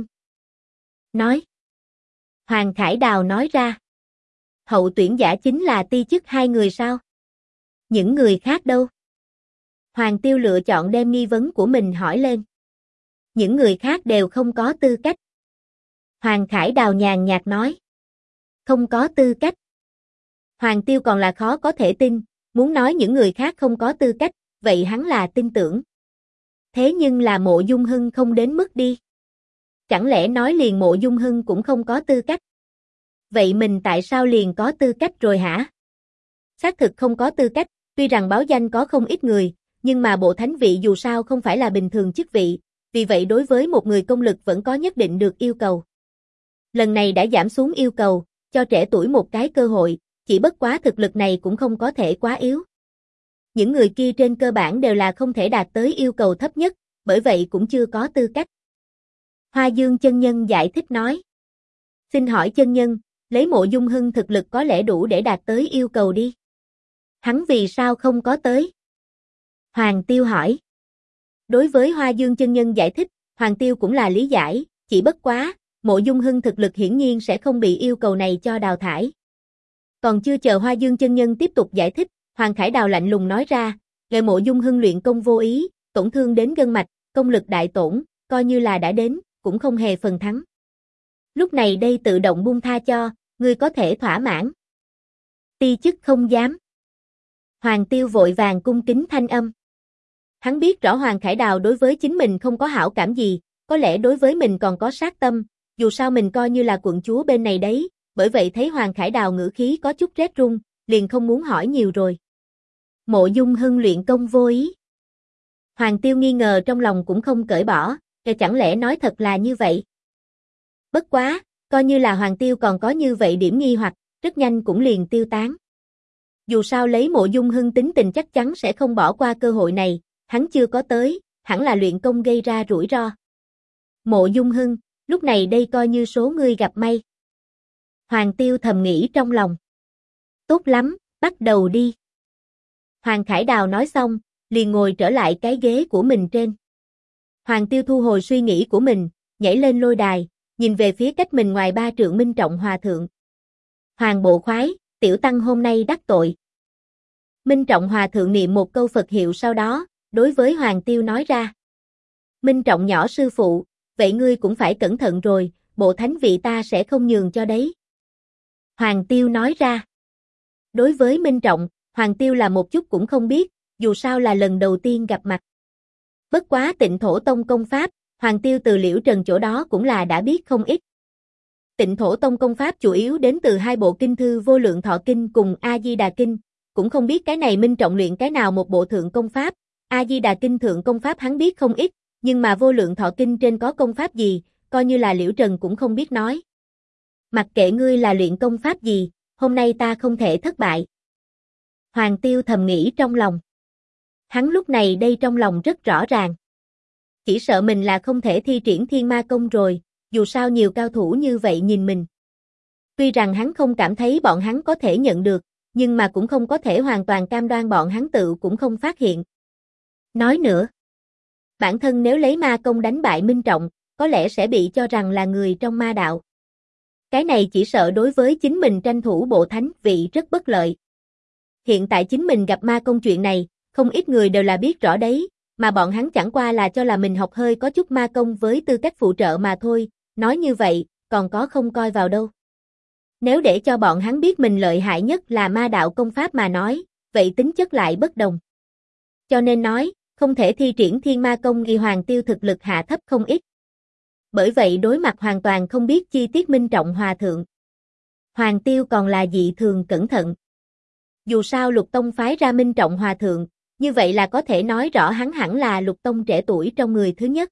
Nói. Hoàng Khải Đào nói ra. Hậu tuyển giả chính là ti chức 2 người sao? Những người khác đâu? Hoàng Tiêu lựa chọn đem nghi vấn của mình hỏi lên. Những người khác đều không có tư cách. Hoàng Khải Đào nhàn nhạt nói. Không có tư cách. Hoàng Tiêu còn là khó có thể tin, muốn nói những người khác không có tư cách, vậy hắn là tin tưởng. Thế nhưng là Mộ Dung Hưng không đến mức đi. Chẳng lẽ nói liền Mộ Dung Hưng cũng không có tư cách? Vậy mình tại sao liền có tư cách rồi hả? Xác thực không có tư cách, tuy rằng báo danh có không ít người, nhưng mà bộ thánh vị dù sao không phải là bình thường chức vị, vì vậy đối với một người công lực vẫn có nhất định được yêu cầu. Lần này đã giảm xuống yêu cầu, cho trẻ tuổi một cái cơ hội, chỉ bất quá thực lực này cũng không có thể quá yếu. Những người kia trên cơ bản đều là không thể đạt tới yêu cầu thấp nhất, bởi vậy cũng chưa có tư cách. Hoa Dương chân nhân giải thích nói. Xin hỏi chân nhân, lấy Mộ Dung Hưng thực lực có lẽ đủ để đạt tới yêu cầu đi. Hắn vì sao không có tới? Hoàng Tiêu hỏi. Đối với Hoa Dương chân nhân giải thích, Hoàng Tiêu cũng là lý giải, chỉ bất quá, Mộ Dung Hưng thực lực hiển nhiên sẽ không bị yêu cầu này cho đào thải. Còn chưa chờ Hoa Dương chân nhân tiếp tục giải thích, Hoàng Khải Đào lạnh lùng nói ra, ngày Mộ Dung Hưng luyện công vô ý, tổn thương đến gân mạch, công lực đại tổn, coi như là đã đến, cũng không hề phần thắng. Lúc này đây tự động buông tha cho, ngươi có thể thỏa mãn. Ti chức không dám. Hoàng Tiêu vội vàng cung kính thanh âm. Hắn biết rõ Hoàng Khải Đào đối với chính mình không có hảo cảm gì, có lẽ đối với mình còn có sát tâm, dù sao mình coi như là quận chúa bên này đấy, bởi vậy thấy Hoàng Khải Đào ngữ khí có chút rét run, liền không muốn hỏi nhiều rồi. Mộ Dung Hưng luyện công vô ý. Hoàng Tiêu nghi ngờ trong lòng cũng không cởi bỏ, chẳng lẽ nói thật là như vậy? Bất quá, coi như là Hoàng Tiêu còn có như vậy điểm nghi hoặc, rất nhanh cũng liền tiêu tán. Dù sao lấy Mộ Dung Hưng tính tình chắc chắn sẽ không bỏ qua cơ hội này, hắn chưa có tới, hẳn là luyện công gây ra rủi ro. Mộ Dung Hưng, lúc này đây coi như số ngươi gặp may. Hoàng Tiêu thầm nghĩ trong lòng. Tốt lắm, bắt đầu đi. Hoàng Khải Đào nói xong, liền ngồi trở lại cái ghế của mình trên. Hoàng Tiêu thu hồi suy nghĩ của mình, nhảy lên lôi đài, nhìn về phía cách mình ngoài 3 trượng Minh Trọng Hòa Thượng. Hoàng bộ khoái, tiểu tăng hôm nay đắc tội. Minh Trọng Hòa Thượng niệm một câu Phật hiệu sau đó, đối với Hoàng Tiêu nói ra. Minh Trọng nhỏ sư phụ, vậy ngươi cũng phải cẩn thận rồi, bộ thánh vị ta sẽ không nhường cho đấy. Hoàng Tiêu nói ra. Đối với Minh Trọng, Hoàng Tiêu là một chút cũng không biết, dù sao là lần đầu tiên gặp mặt. Bất quá Tịnh Thổ Tông công pháp, Hoàng Tiêu từ Liễu Trần chỗ đó cũng là đã biết không ít. Tịnh Thổ Tông công pháp chủ yếu đến từ 2 bộ kinh thư Vô Lượng Thọ Kinh cùng A Di Đà Kinh, cũng không biết cái này Minh Trọng luyện cái nào một bộ thượng công pháp, A Di Đà Kinh thượng công pháp hắn biết không ít, nhưng mà Vô Lượng Thọ Kinh trên có công pháp gì, coi như là Liễu Trần cũng không biết nói. Mặc kệ ngươi là luyện công pháp gì, hôm nay ta không thể thất bại. Hoàng Tiêu thầm nghĩ trong lòng. Hắn lúc này đây trong lòng rất rõ ràng. Chỉ sợ mình là không thể thi triển Thiên Ma Công rồi, dù sao nhiều cao thủ như vậy nhìn mình. Tuy rằng hắn không cảm thấy bọn hắn có thể nhận được, nhưng mà cũng không có thể hoàn toàn cam đoan bọn hắn tự cũng không phát hiện. Nói nữa, bản thân nếu lấy ma công đánh bại Minh Trọng, có lẽ sẽ bị cho rằng là người trong ma đạo. Cái này chỉ sợ đối với chính mình tranh thủ bộ thánh vị rất bất lợi. Hiện tại chính mình gặp ma công chuyện này, không ít người đều là biết rõ đấy, mà bọn hắn chẳng qua là cho là mình học hơi có chút ma công với tư cách phụ trợ mà thôi, nói như vậy, còn có không coi vào đâu. Nếu để cho bọn hắn biết mình lợi hại nhất là ma đạo công pháp mà nói, vậy tính chất lại bất đồng. Cho nên nói, không thể thi triển Thiên Ma Công vì Hoàng Tiêu thực lực hạ thấp không ít. Bởi vậy đối mặt hoàn toàn không biết chi tiết Minh Trọng Hòa Thượng. Hoàng Tiêu còn là dị thường cẩn thận. Dù sao Lục Tông phái ra Minh Trọng Hòa Thượng, như vậy là có thể nói rõ hắn hẳn là Lục Tông trẻ tuổi trong người thứ nhất.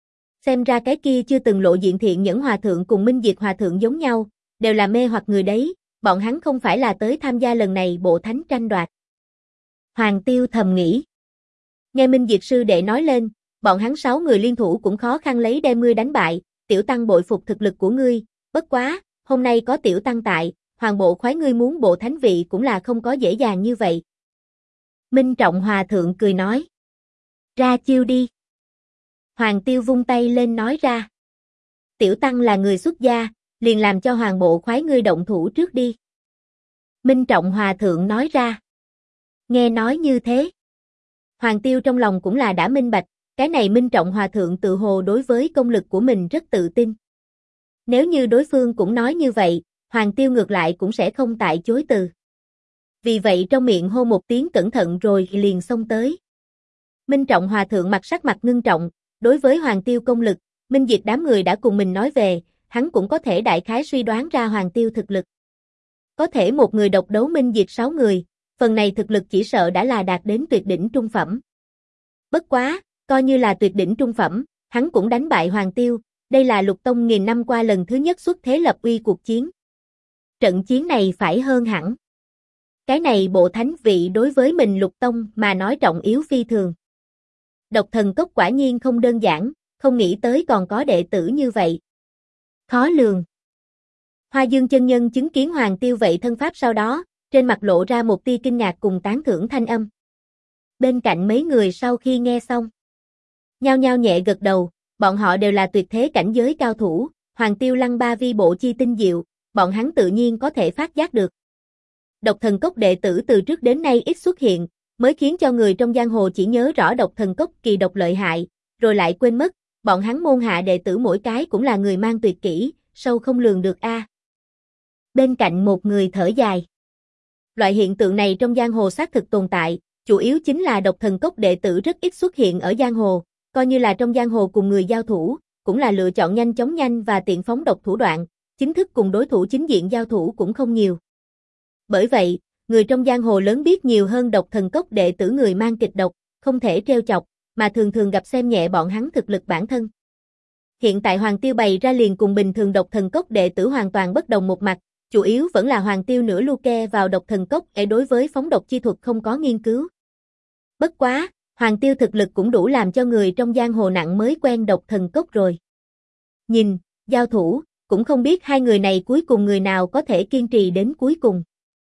Xem ra cái kia chưa từng lộ diện Thiện Nhẫn Hòa Thượng cùng Minh Diệt Hòa Thượng giống nhau, đều là mê hoặc người đấy, bọn hắn không phải là tới tham gia lần này bộ thánh tranh đoạt. Hoàng Tiêu thầm nghĩ. Nghe Minh Diệt sư đệ nói lên, bọn hắn 6 người liên thủ cũng khó khăn lấy đem ngươi đánh bại, tiểu tăng bội phục thực lực của ngươi, bất quá, hôm nay có tiểu tăng tại, Hoàng bộ khoái ngươi muốn bộ thánh vị cũng là không có dễ dàng như vậy. Minh Trọng Hòa Thượng cười nói. Ra chiêu đi. Hoàng Tiêu vung tay lên nói ra. Tiểu tăng là người xuất gia, liền làm cho Hoàng bộ khoái ngươi động thủ trước đi. Minh Trọng Hòa Thượng nói ra. Nghe nói như thế. Hoàng Tiêu trong lòng cũng là đã minh bạch, cái này Minh Trọng Hòa Thượng tự hồ đối với công lực của mình rất tự tin. Nếu như đối phương cũng nói như vậy, Hoàng Tiêu ngược lại cũng sẽ không tại chối từ. Vì vậy trong miệng hô một tiếng cẩn thận rồi liền xông tới. Minh Trọng Hòa Thượng sắc mặt ngưng trọng, đối với Hoàng Tiêu công lực, Minh Diệt đám người đã cùng mình nói về, hắn cũng có thể đại khái suy đoán ra Hoàng Tiêu thực lực. Có thể một người độc đấu Minh Diệt 6 người, phần này thực lực chỉ sợ đã là đạt đến tuyệt đỉnh trung phẩm. Bất quá, coi như là tuyệt đỉnh trung phẩm, hắn cũng đánh bại Hoàng Tiêu, đây là Lục Tông nghìn năm qua lần thứ nhất xuất thế lập uy cuộc chiến. Trận chiến này phải hơn hẳn. Cái này bộ thánh vị đối với mình Lục Tông mà nói trọng yếu phi thường. Độc Thần Cốc quả nhiên không đơn giản, không nghĩ tới còn có đệ tử như vậy. Khó lường. Hoa Dương chân nhân chứng kiến Hoàng Tiêu vậy thân pháp sau đó, trên mặt lộ ra một tia kinh ngạc cùng tán thưởng thanh âm. Bên cạnh mấy người sau khi nghe xong, nhao nhao nhẹ gật đầu, bọn họ đều là tuyệt thế cảnh giới cao thủ, Hoàng Tiêu lăng ba vi bộ chi tinh diệu, bọn hắn tự nhiên có thể phát giác được. Độc Thần Cốc đệ tử từ trước đến nay ít xuất hiện, mới khiến cho người trong giang hồ chỉ nhớ rõ Độc Thần Cốc kỳ độc lợi hại, rồi lại quên mất, bọn hắn môn hạ đệ tử mỗi cái cũng là người mang tuyệt kỹ, sâu không lường được a. Bên cạnh một người thở dài. Loại hiện tượng này trong giang hồ xác thực tồn tại, chủ yếu chính là độc thần cốc đệ tử rất ít xuất hiện ở giang hồ, coi như là trong giang hồ cùng người giao thủ, cũng là lựa chọn nhanh chóng nhanh và tiện phóng độc thủ đoạn, chính thức cùng đối thủ chính diện giao thủ cũng không nhiều. Bởi vậy, người trong giang hồ lớn biết nhiều hơn độc thần cốc đệ tử người mang kịch độc, không thể trêu chọc, mà thường thường gặp xem nhẹ bọn hắn thực lực bản thân. Hiện tại Hoàng Tiêu bày ra liền cùng bình thường độc thần cốc đệ tử hoàn toàn bất đồng một mặt, chủ yếu vẫn là Hoàng Tiêu nửa luke vào độc thần cốc để đối với phóng độc chi thuật không có nghiên cứu. Bất quá, Hoàng Tiêu thực lực cũng đủ làm cho người trong giang hồ nặng mới quen độc thần cốc rồi. Nhìn, giao thủ, cũng không biết hai người này cuối cùng người nào có thể kiên trì đến cuối cùng.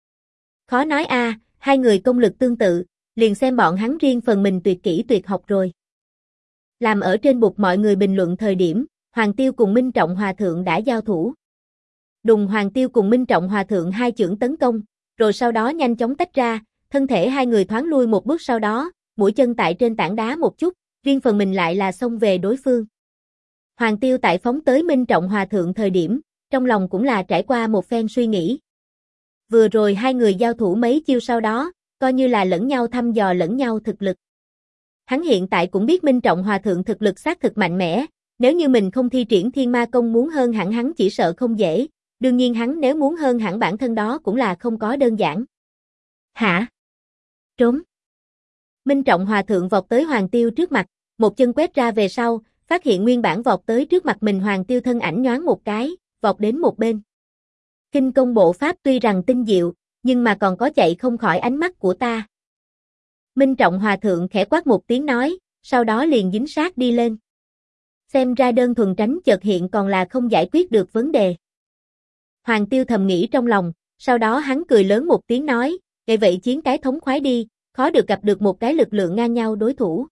Khó nói a, hai người công lực tương tự, liền xem bọn hắn riêng phần mình tuyệt kỹ tuyệt học rồi. Làm ở trên bục mọi người bình luận thời điểm, Hoàng Tiêu cùng Minh Trọng Hòa Thượng đã giao thủ. Đùng Hoàng Tiêu cùng Minh Trọng Hòa Thượng hai chưởng tấn công, rồi sau đó nhanh chóng tách ra, thân thể hai người thoáng lui một bước sau đó, mũi chân tại trên tảng đá một chút, riêng phần mình lại là xông về đối phương. Hoàng Tiêu tại phóng tới Minh Trọng Hòa Thượng thời điểm, trong lòng cũng là trải qua một phen suy nghĩ. Vừa rồi hai người giao thủ mấy chiêu sau đó, coi như là lẫn nhau thăm dò lẫn nhau thực lực. Hắn hiện tại cũng biết Minh Trọng Hòa Thượng thực lực xác thực mạnh mẽ, nếu như mình không thi triển Thiên Ma Công muốn hơn hẳn hắn chỉ sợ không dễ, đương nhiên hắn nếu muốn hơn hẳn bản thân đó cũng là không có đơn giản. Hả? Trốn. Minh Trọng Hòa Thượng vọt tới Hoàng Tiêu trước mặt, một chân quét ra về sau, phát hiện nguyên bản vọt tới trước mặt mình Hoàng Tiêu thân ảnh nhoáng một cái, vọt đến một bên. Kinh công bộ pháp tuy rằng tinh diệu, nhưng mà còn có chạy không khỏi ánh mắt của ta. Minh Trọng Hòa Thượng khẽ quát một tiếng nói, sau đó liền dính sát đi lên. Xem ra đơn thuần tránh chợt hiện còn là không giải quyết được vấn đề. Hoàng Tiêu thầm nghĩ trong lòng, sau đó hắn cười lớn một tiếng nói, "Vậy vậy chiến cái thống khoái đi, khó được gặp được một cái lực lượng ngang nhau đối thủ."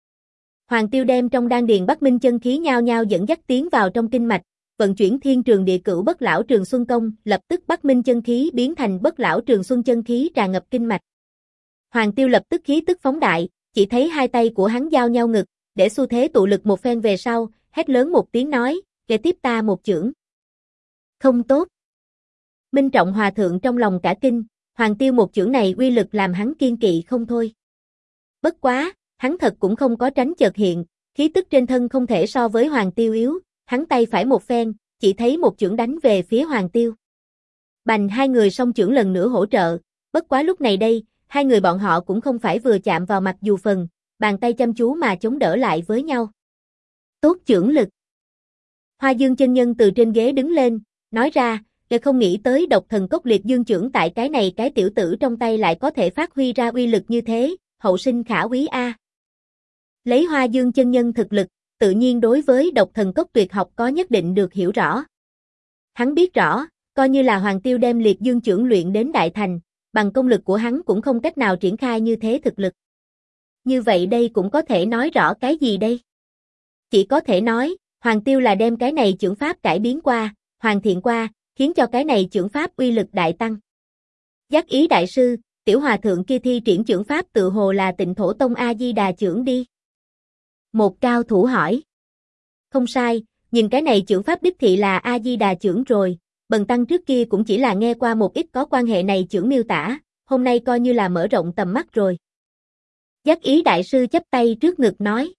Hoàng Tiêu đem trong đan điền Bắc Minh chân khí nhao nhao dẫn dắt tiến vào trong kinh mạch, vận chuyển Thiên Trường Địa Cửu Bất Lão Trường Xuân Công, lập tức Bắc Minh chân khí biến thành Bất Lão Trường Xuân chân khí tràn ngập kinh mạch. Hoàng Tiêu lập tức khí tức phóng đại, chỉ thấy hai tay của hắn giao nhau ngực, để xu thế tụ lực một phen về sau, hét lớn một tiếng nói, "Kế tiếp ta một chưởng." Không tốt. Minh Trọng Hòa Thượng trong lòng cả kinh, Hoàng Tiêu một chưởng này uy lực làm hắn kiên kỵ không thôi. Bất quá, hắn thật cũng không có tránh chợt hiện, khí tức trên thân không thể so với Hoàng Tiêu yếu, hắn tay phải một phen, chỉ thấy một chưởng đánh về phía Hoàng Tiêu. Bành, hai người song chưởng lần nữa hỗ trợ, bất quá lúc này đây, hai người bọn họ cũng không phải vừa chạm vào mặt dù phần, bàn tay chăm chú mà chống đỡ lại với nhau. Tốt chưởng lực. Hoa Dương chân nhân từ trên ghế đứng lên, nói ra, "Để không nghĩ tới độc thần cốc liệt dương chưởng tại cái này cái tiểu tử trong tay lại có thể phát huy ra uy lực như thế, hậu sinh khả quý a." Lấy Hoa Dương chân nhân thực lực, tự nhiên đối với độc thần cốc tuyệt học có nhất định được hiểu rõ. Hắn biết rõ, coi như là Hoàng Tiêu đem liệt dương chưởng luyện đến đại thành, bằng công lực của hắn cũng không cách nào triển khai như thế thực lực. Như vậy đây cũng có thể nói rõ cái gì đây? Chỉ có thể nói, Hoàng Tiêu là đem cái này chưởng pháp cải biến qua, hoàn thiện qua, khiến cho cái này chưởng pháp uy lực đại tăng. Giác Ý đại sư, tiểu hòa thượng kia thi triển chưởng pháp tự hồ là Tịnh Thổ Tông A Di Đà chưởng đi. Một cao thủ hỏi. Không sai, nhìn cái này chưởng pháp đích thị là A Di Đà chưởng rồi, bần tăng trước kia cũng chỉ là nghe qua một ít có quan hệ này chưởng miêu tả, hôm nay coi như là mở rộng tầm mắt rồi. Giác Ý đại sư chắp tay trước ngực nói.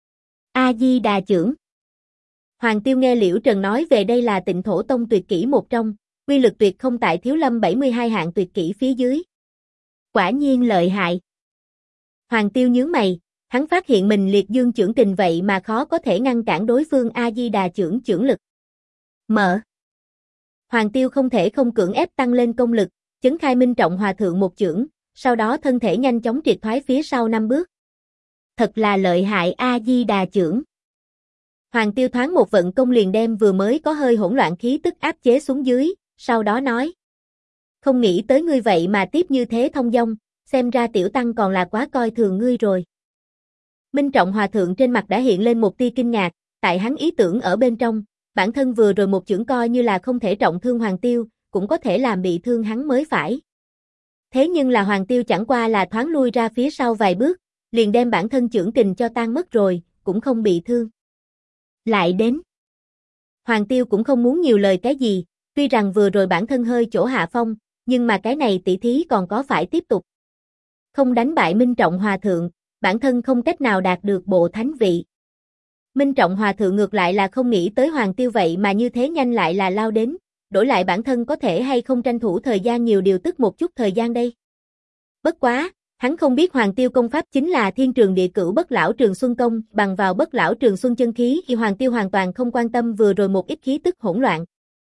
A Di Đà chưởng. Hoàng Tiêu nghe Liễu Trần nói về đây là Tịnh Thổ Tông tuyệt kỹ một trong, uy lực tuyệt không tại Thiếu Lâm 72 hạng tuyệt kỹ phía dưới. Quả nhiên lợi hại. Hoàng Tiêu nhướng mày, hắn phát hiện mình liệt dương chưởng kình vậy mà khó có thể ngăn cản đối phương A Di Đà chưởng chưởng lực. Mở. Hoàng Tiêu không thể không cưỡng ép tăng lên công lực, chấn khai Minh Trọng Hòa Thượng một chưởng, sau đó thân thể nhanh chóng triệt thoái phía sau 5 bước. Thật là lợi hại A Di Đà chưởng. Hoàng Tiêu thoáng một vận công liền đem vừa mới có hơi hỗn loạn khí tức áp chế xuống dưới, sau đó nói. Không nghĩ tới ngươi vậy mà tiếp như thế thông dong, xem ra tiểu tăng còn là quá coi thường ngươi rồi. Minh Trọng Hòa Thượng trên mặt đã hiện lên một tia kinh ngạc, tại hắn ý tưởng ở bên trong, bản thân vừa rồi một chưởng coi như là không thể trọng thương Hoàng Tiêu, cũng có thể làm bị thương hắn mới phải. Thế nhưng là Hoàng Tiêu chẳng qua là thoáng lui ra phía sau vài bước, liền đem bản thân chưởng kình cho tan mất rồi, cũng không bị thương. Lại đến. Hoàng Tiêu cũng không muốn nhiều lời cái gì, tuy rằng vừa rồi bản thân hơi chỗ hạ phong, nhưng mà cái này tỷ thí còn có phải tiếp tục. Không đánh bại Minh Trọng Hòa Thượng, bản thân không cách nào đạt được bộ thánh vị. Minh Trọng Hòa Thượng ngược lại là không nghĩ tới Hoàng Tiêu vậy mà như thế nhanh lại là lao đến, đổi lại bản thân có thể hay không tranh thủ thời gian nhiều điều tức một chút thời gian đây. Bất quá, hắn không biết Hoàng Tiêu công pháp chính là Thiên Trường Địa Cửu Bất Lão Trường Xuân Công, bằng vào Bất Lão Trường Xuân chân khí thì Hoàng Tiêu hoàn toàn không quan tâm vừa rồi một ít khí tức hỗn loạn.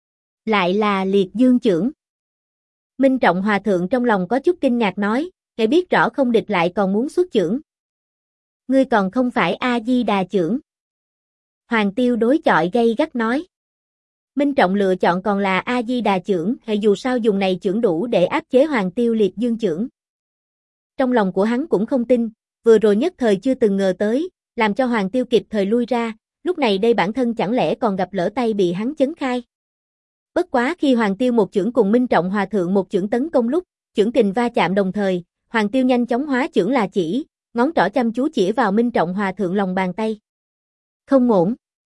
Lại là liệt dương chưởng. Minh Trọng Hòa Thượng trong lòng có chút kinh ngạc nói, kẻ biết rõ không địch lại còn muốn xuất chưởng. Ngươi còn không phải A-di-đà chưởng. Hoàng Tiêu đối chọi gay gắt nói. Minh Trọng lựa chọn còn là A-di-đà chưởng, hay dù sao dùng này chưởng đủ để áp chế Hoàng Tiêu liệt dương chưởng. Trong lòng của hắn cũng không tin, vừa rồi nhất thời chưa từng ngờ tới, làm cho Hoàng Tiêu kịp thời lui ra, lúc này đây bản thân chẳng lẽ còn gặp lỡ tay bị hắn chấn khai. Bất quá khi Hoàng Tiêu một chưởng cùng Minh Trọng Hòa Thượng một chưởng tấn công lúc, chưởng kình va chạm đồng thời, Hoàng Tiêu nhanh chóng hóa chưởng là chỉ, ngón trỏ chăm chú chỉ vào Minh Trọng Hòa Thượng lòng bàn tay. Không ổn.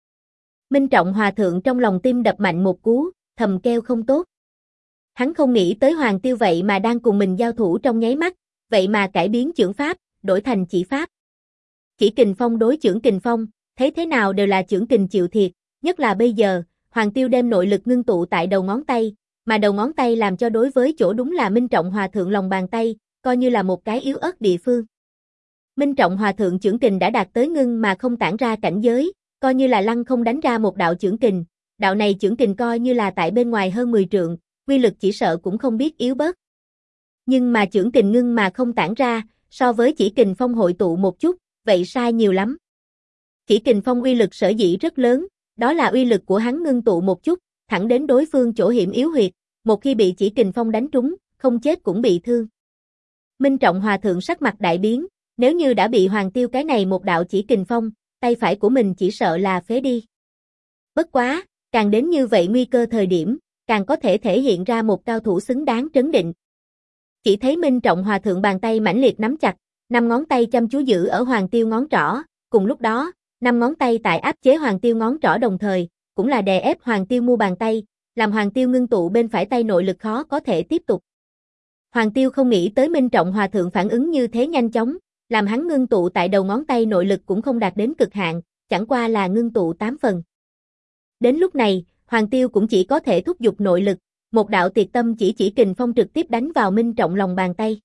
Minh Trọng Hòa Thượng trong lòng tim đập mạnh một cú, thầm kêu không tốt. Hắn không nghĩ tới Hoàng Tiêu vậy mà đang cùng mình giao thủ trong nháy mắt, vậy mà cải biến chưởng pháp, đổi thành chỉ pháp. Chỉ kình phong đối chưởng kình phong, thấy thế nào đều là chưởng kình chịu thiệt, nhất là bây giờ, Hoàng Tiêu đem nội lực ngưng tụ tại đầu ngón tay, mà đầu ngón tay làm cho đối với chỗ đúng là Minh Trọng Hòa Thượng lòng bàn tay, coi như là một cái yếu ớt địa phương. Minh Trọng Hòa Thượng chưởng kình đã đạt tới ngưng mà không tản ra cảnh giới, coi như là lăng không đánh ra một đạo chưởng kình, đạo này chưởng kình coi như là tại bên ngoài hơn 10 trượng, uy lực chỉ sợ cũng không biết yếu bớt. Nhưng mà chưởng kình ngưng mà không tản ra, so với chỉ kình phong hội tụ một chút, vậy sai nhiều lắm. Chỉ kình phong uy lực sở dĩ rất lớn, đó là uy lực của hắn ngưng tụ một chút, thẳng đến đối phương chỗ hiểm yếu huyệt, một khi bị chỉ kình phong đánh trúng, không chết cũng bị thương. Minh Trọng Hòa Thượng sắc mặt đại biến, nếu như đã bị Hoàng Tiêu cái này một đạo chỉ kình phong, tay phải của mình chỉ sợ là phế đi. Bất quá, càng đến như vậy nguy cơ thời điểm, càng có thể thể hiện ra một cao thủ xứng đáng trấn định. Chỉ thấy Minh Trọng Hòa Thượng bàn tay mãnh liệt nắm chặt, 5 ngón tay chăm chú giữ ở Hoàng Tiêu ngón trỏ, cùng lúc đó, 5 ngón tay tại áp chế Hoàng Tiêu ngón trỏ đồng thời, cũng là đè ép Hoàng Tiêu mu bàn tay, làm Hoàng Tiêu ngưng tụ bên phải tay nội lực khó có thể tiếp tục. Hoàng Tiêu không nghĩ tới Minh Trọng Hòa Thượng phản ứng như thế nhanh chóng, làm hắn ngưng tụ tại đầu ngón tay nội lực cũng không đạt đến cực hạn, chẳng qua là ngưng tụ 8 phần. Đến lúc này, Hoàng Tiêu cũng chỉ có thể thúc giục nội lực, một đạo tiệt tâm chỉ kình phong trực tiếp đánh vào Minh Trọng lòng bàn tay.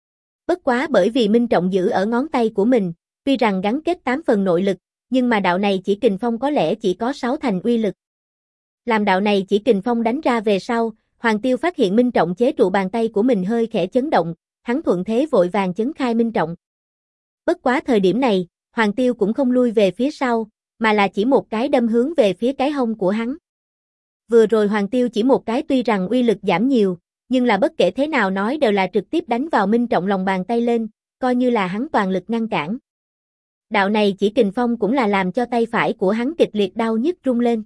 Bất quá bởi vì Minh Trọng giữ ở ngón tay của mình, tuy rằng gắn kết 8 phần nội lực, nhưng mà đạo này chỉ kình phong có lẽ chỉ có 6 thành uy lực. Làm đạo này chỉ kình phong đánh ra về sau, Hoàng Tiêu phát hiện Minh Trọng chế trụ bàn tay của mình hơi khẽ chấn động, hắn thuận thế vội vàng chấn khai Minh Trọng. Bất quá thời điểm này, Hoàng Tiêu cũng không lui về phía sau, mà là chỉ một cái đâm hướng về phía cái hông của hắn. Vừa rồi Hoàng Tiêu chỉ một cái tuy rằng uy lực giảm nhiều, nhưng là bất kể thế nào nói đều là trực tiếp đánh vào Minh Trọng lòng bàn tay lên, coi như là hắn toàn lực ngăn cản. Đạo này chỉ kình phong cũng là làm cho tay phải của hắn kịch liệt đau nhức rung lên.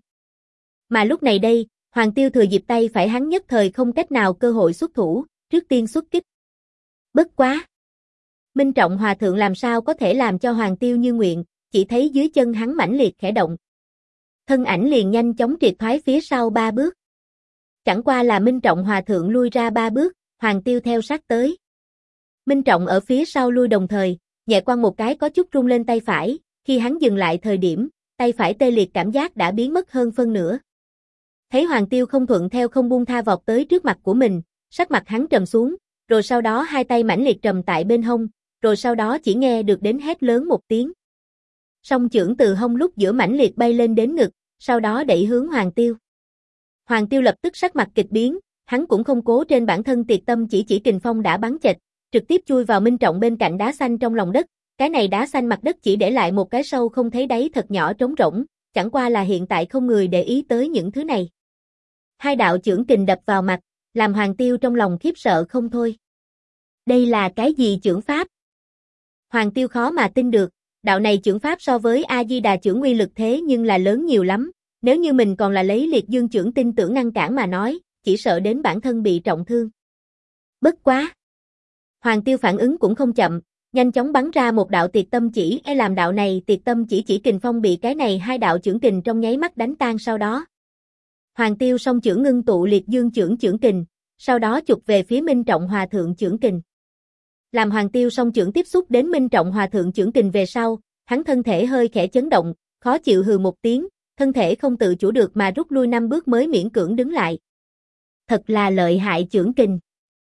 Mà lúc này đây, Hoàng Tiêu thừa dịp tay phải hắn nhất thời không cách nào cơ hội xuất thủ, trước tiên xuất kích. Bất quá! Minh Trọng Hòa Thượng làm sao có thể làm cho Hoàng Tiêu như nguyện, chỉ thấy dưới chân hắn mãnh liệt khẽ động. Thân ảnh liền nhanh chóng triệt thoái phía sau 3 bước. Chẳng qua là Minh Trọng Hòa Thượng lui ra 3 bước, Hoàng Tiêu theo sát tới. Minh Trọng ở phía sau lui đồng thời, nhẹ quăng một cái có chút rung lên tay phải, khi hắn dừng lại thời điểm, tay phải tê liệt cảm giác đã biến mất hơn phân nửa. Thấy Hoàng Tiêu không thuận theo không buông tha vọt tới trước mặt của mình, sắc mặt hắn trầm xuống, rồi sau đó hai tay mãnh liệt trầm tại bên hông, rồi sau đó chỉ nghe được đến hét lớn một tiếng. Song chưởng từ hông lúc giữa mãnh liệt bay lên đến ngực, sau đó đẩy hướng Hoàng Tiêu. Hoàng Tiêu lập tức sắc mặt kịch biến, hắn cũng không cố trên bản thân tiệt tâm chỉ kình phong đã bắn chệch, trực tiếp chui vào Minh Trọng bên cạnh đá xanh trong lòng đất, cái này đá xanh mặt đất chỉ để lại một cái sâu không thấy đáy thật nhỏ trống rỗng, chẳng qua là hiện tại không người để ý tới những thứ này. Hai đạo chưởng kình đập vào mặt, làm Hoàng Tiêu trong lòng khiếp sợ không thôi. Đây là cái gì chưởng pháp? Hoàng Tiêu khó mà tin được, đạo này chưởng pháp so với A-di-đà chưởng uy lực thế nhưng là lớn nhiều lắm, nếu như mình còn là lấy liệt dương chưởng tin tưởng ngăn cản mà nói, chỉ sợ đến bản thân bị trọng thương. Bất quá! Hoàng Tiêu phản ứng cũng không chậm, nhanh chóng bắn ra một đạo tiệt tâm chỉ, làm đạo này tiệt tâm chỉ kình phong bị cái này hai đạo chưởng kình trong nháy mắt đánh tan sau đó. Hoàng Tiêu song chưởng ngưng tụ liệt dương chưởng kình, sau đó chụp về phía Minh Trọng Hòa Thượng chưởng kình. Làm Hoàng Tiêu song chưởng tiếp xúc đến Minh Trọng Hòa Thượng chưởng kình về sau, hắn thân thể hơi khẽ chấn động, khó chịu hừ một tiếng, thân thể không tự chủ được mà rút lui 5 bước mới miễn cưỡng đứng lại. Thật là lợi hại chưởng kình.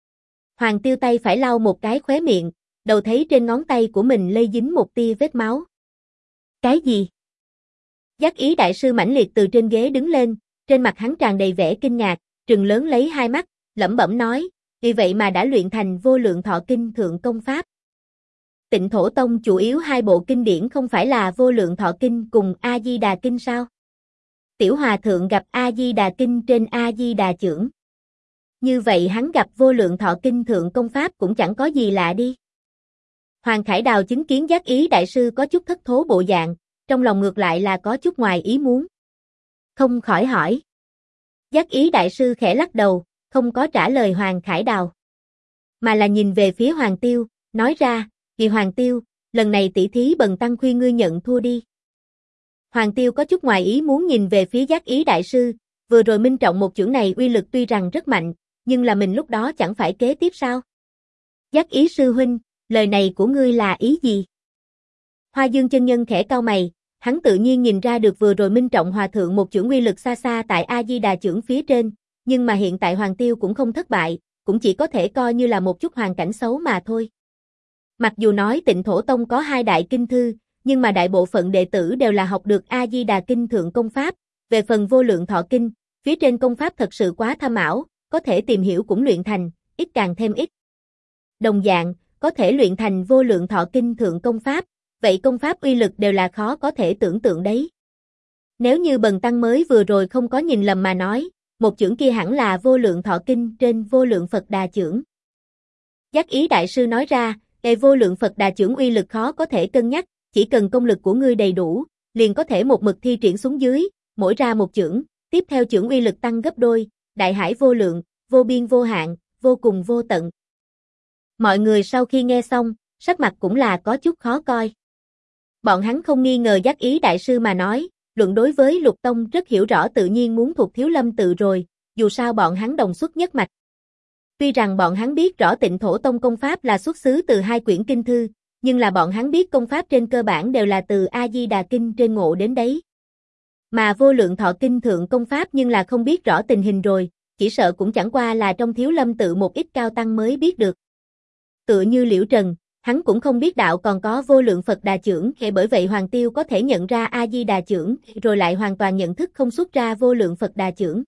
Hoàng Tiêu tay phải lau một cái khóe miệng, đầu thấy trên ngón tay của mình lây dính một tia vết máu. Cái gì? Giác Ý đại sư mãnh liệt từ trên ghế đứng lên, trên mặt hắn tràn đầy vẻ kinh ngạc, trừng lớn lấy hai mắt, lẩm bẩm nói, vì vậy mà đã luyện thành Vô Lượng Thọ Kinh thượng công pháp. Tịnh Thổ Tông chủ yếu hai bộ kinh điển không phải là Vô Lượng Thọ Kinh cùng A Di Đà Kinh sao? Tiểu Hòa Thượng gặp A Di Đà Kinh trên A Di Đà chưởng. Như vậy hắn gặp Vô Lượng Thọ Kinh thượng công pháp cũng chẳng có gì lạ đi. Hoàng Khải Đào chứng kiến Giác Ý đại sư có chút thất thố bộ dạng, trong lòng ngược lại là có chút ngoài ý muốn. Không khỏi hỏi. Giác Ý đại sư khẽ lắc đầu, không có trả lời Hoàng Khải Đào, mà là nhìn về phía Hoàng Tiêu, nói ra, vì Hoàng Tiêu, lần này tỷ thí bần tăng khuyên ngươi nhận thua đi. Hoàng Tiêu có chút ngoài ý muốn nhìn về phía Giác Ý đại sư, vừa rồi Minh Trọng một chưởng này uy lực tuy rằng rất mạnh, nhưng là mình lúc đó chẳng phải kế tiếp sao? Giác Ý sư huynh, lời này của ngươi là ý gì? Hoa Dương chân nhân khẽ cau mày, hắn tự nhiên nhìn ra được vừa rồi Minh Trọng Hòa Thượng một chưởng uy lực xa xa tại A Di Đà chưởng phía trên, nhưng mà hiện tại Hoàng Tiêu cũng không thất bại, cũng chỉ có thể coi như là một chút hoàn cảnh xấu mà thôi. Mặc dù nói Tịnh Thổ Tông có 2 đại kinh thư, nhưng mà đại bộ phận đệ tử đều là học được A Di Đà Kinh thượng công pháp, về phần Vô Lượng Thọ Kinh, phía trên công pháp thật sự quá thâm ảo, có thể tìm hiểu cũng luyện thành, ít càng thêm ít. Đồng dạng, có thể luyện thành Vô Lượng Thọ Kinh thượng công pháp, vậy công pháp uy lực đều là khó có thể tưởng tượng đấy. Nếu như bần tăng mới vừa rồi không có nhìn lầm mà nói, một chưởng kia hẳn là Vô Lượng Thọ Kinh trên Vô Lượng Phật Đà chưởng. Giác Ý đại sư nói ra, Vô Lượng Phật Đà chưởng uy lực khó có thể cân nhắc, chỉ cần công lực của ngươi đầy đủ, liền có thể một mực thi triển xuống dưới, mỗi ra một chưởng, tiếp theo chưởng uy lực tăng gấp đôi, đại hải vô lượng, vô biên vô hạn, vô cùng vô tận. Mọi người sau khi nghe xong, sắc mặt cũng là có chút khó coi. Bọn hắn không nghi ngờ Giác Ý đại sư mà nói, luận đối với Lục Tông rất hiểu rõ tự nhiên muốn thuộc Thiếu Lâm tự rồi, dù sao bọn hắn đồng xuất nhất mạch. Tuy rằng bọn hắn biết rõ Tịnh Thổ Tông công pháp là xuất xứ từ 2 quyển kinh thư, nhưng là bọn hắn biết công pháp trên cơ bản đều là từ A Di Đà Kinh trên ngộ đến đấy. Mà Vô Lượng Thọ Kinh thượng công pháp nhưng là không biết rõ tình hình rồi, chỉ sợ cũng chẳng qua là trong Thiếu Lâm tự một ít cao tăng mới biết được. Tựa như Liễu Trần, hắn cũng không biết đạo còn có Vô Lượng Phật Đà chưởng, bởi vậy Hoàng Tiêu có thể nhận ra A Di Đà chưởng, rồi lại hoàn toàn nhận thức không xuất ra Vô Lượng Phật Đà chưởng.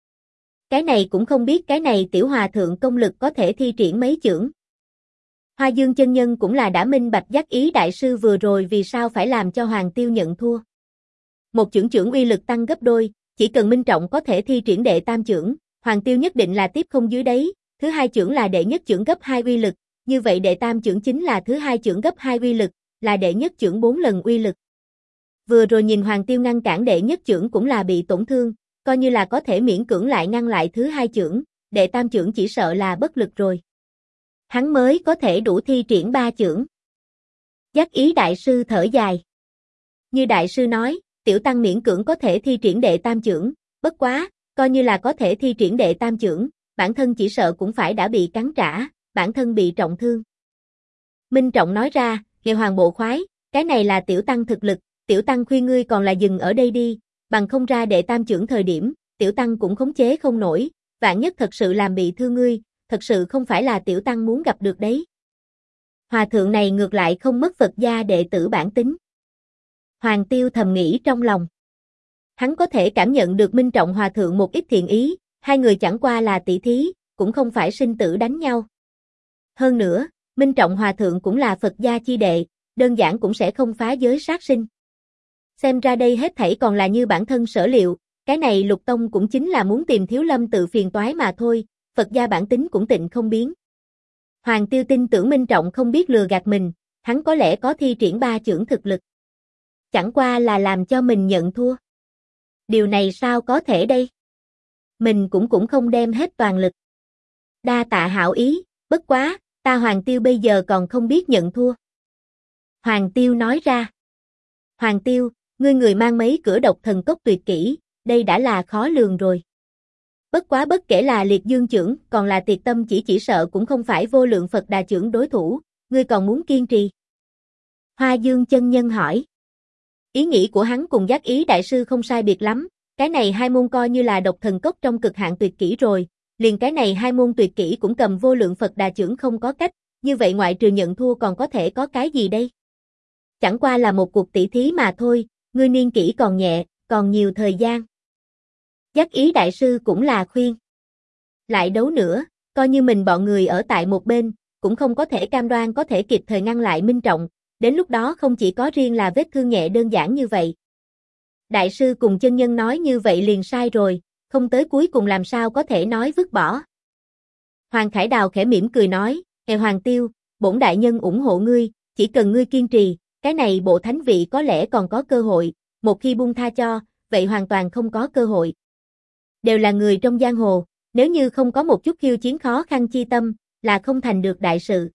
Cái này cũng không biết cái này Tiểu Hòa Thượng công lực có thể thi triển mấy chưởng. Hoa Dương chân nhân cũng là đã minh bạch Giác Ý đại sư vừa rồi vì sao phải làm cho Hoàng Tiêu nhận thua. Một chưởng uy lực tăng gấp đôi, chỉ cần Minh Trọng có thể thi triển đệ tam chưởng, Hoàng Tiêu nhất định là tiếp không dưới đấy, thứ 2 chưởng là đệ nhất chưởng gấp 2 uy lực, như vậy đệ tam chưởng chính là thứ 2 chưởng gấp 2 uy lực, là đệ nhất chưởng 4 lần uy lực. Vừa rồi nhìn Hoàng Tiêu ngăn cản đệ nhất chưởng cũng là bị tổn thương, coi như là có thể miễn cưỡng lại ngăn lại thứ 2 chưởng, đệ tam chưởng chỉ sợ là bất lực rồi. Hắn mới có thể đủ thi triển 3 chưởng. Giác Ý đại sư thở dài. Như đại sư nói, tiểu tăng miễn cưỡng có thể thi triển đệ tam chưởng, bất quá, coi như là có thể thi triển đệ tam chưởng, bản thân chỉ sợ cũng phải đã bị cắn trả, bản thân bị trọng thương. Minh Trọng nói ra, Nghệ Hoàng bộ khoái, cái này là tiểu tăng thực lực, tiểu tăng khuyên ngươi còn là dừng ở đây đi, bằng không ra đệ tam chưởng thời điểm, tiểu tăng cũng khống chế không nổi, vạn nhất thật sự làm bị thương ngươi, thật sự không phải là tiểu tăng muốn gặp được đấy. Hòa thượng này ngược lại không mất Phật gia đệ tử bản tính. Hoàng Tiêu thầm nghĩ trong lòng. Hắn có thể cảm nhận được Minh Trọng Hòa thượng một ít thiện ý, hai người chẳng qua là tỷ thí, cũng không phải sinh tử đánh nhau. Hơn nữa, Minh Trọng Hòa thượng cũng là Phật gia chi đệ, đơn giản cũng sẽ không phá giới sát sinh. Xem ra đây hết thảy còn là như bản thân sở liệu, cái này Lục Tông cũng chính là muốn tìm Thiếu Lâm tự phiền toái mà thôi, Phật gia bản tính cũng tịnh không biến. Hoàng Tiêu tin tưởng Minh Trọng không biết lừa gạt mình, hắn có lẽ có thi triển 3 chưởng thực lực. Chẳng qua là làm cho mình nhận thua. Điều này sao có thể đây? Mình cũng không đem hết toàn lực. Đa tạ hảo ý, bất quá, ta Hoàng Tiêu bây giờ còn không biết nhận thua. Hoàng Tiêu nói ra. Hoàng Tiêu, ngươi người mang mấy cửa độc thần cốc tuyệt kỹ, đây đã là khó lường rồi. Bất quá bất kể là liệt dương chưởng, còn là tiệt tâm chỉ sợ cũng không phải vô lượng Phật Đà chưởng đối thủ, ngươi còn muốn kiên trì? Hoa Dương chân nhân hỏi. Ý nghĩ của hắn cùng Giác Ý đại sư không sai biệt lắm, cái này hai môn coi như là độc thần cốc trong cực hạn tuyệt kỹ rồi, liền cái này hai môn tuyệt kỹ cũng cầm vô lượng Phật Đà chưởng không có cách, như vậy ngoại trừ nhận thua còn có thể có cái gì đây? Chẳng qua là một cuộc tỷ thí mà thôi, ngươi niên kỷ còn nhẹ, còn nhiều thời gian. Giác Ý đại sư cũng là khuyên. Lại đấu nữa, coi như mình bọn người ở tại một bên, cũng không có thể cam đoan có thể kịp thời ngăn lại Minh Trọng, đến lúc đó không chỉ có riêng là vết thương nhẹ đơn giản như vậy. Đại sư cùng chân nhân nói như vậy liền sai rồi, không tới cuối cùng làm sao có thể nói vứt bỏ. Hoàng Khải Đào khẽ mỉm cười nói, Hoàng Tiêu, bổn đại nhân ủng hộ ngươi, chỉ cần ngươi kiên trì, cái này bộ thánh vị có lẽ còn có cơ hội, một khi buông tha cho, vậy hoàn toàn không có cơ hội. Đều là người trong giang hồ, nếu như không có một chút khiêu chiến khó khăn chi tâm, là không thành được đại sự.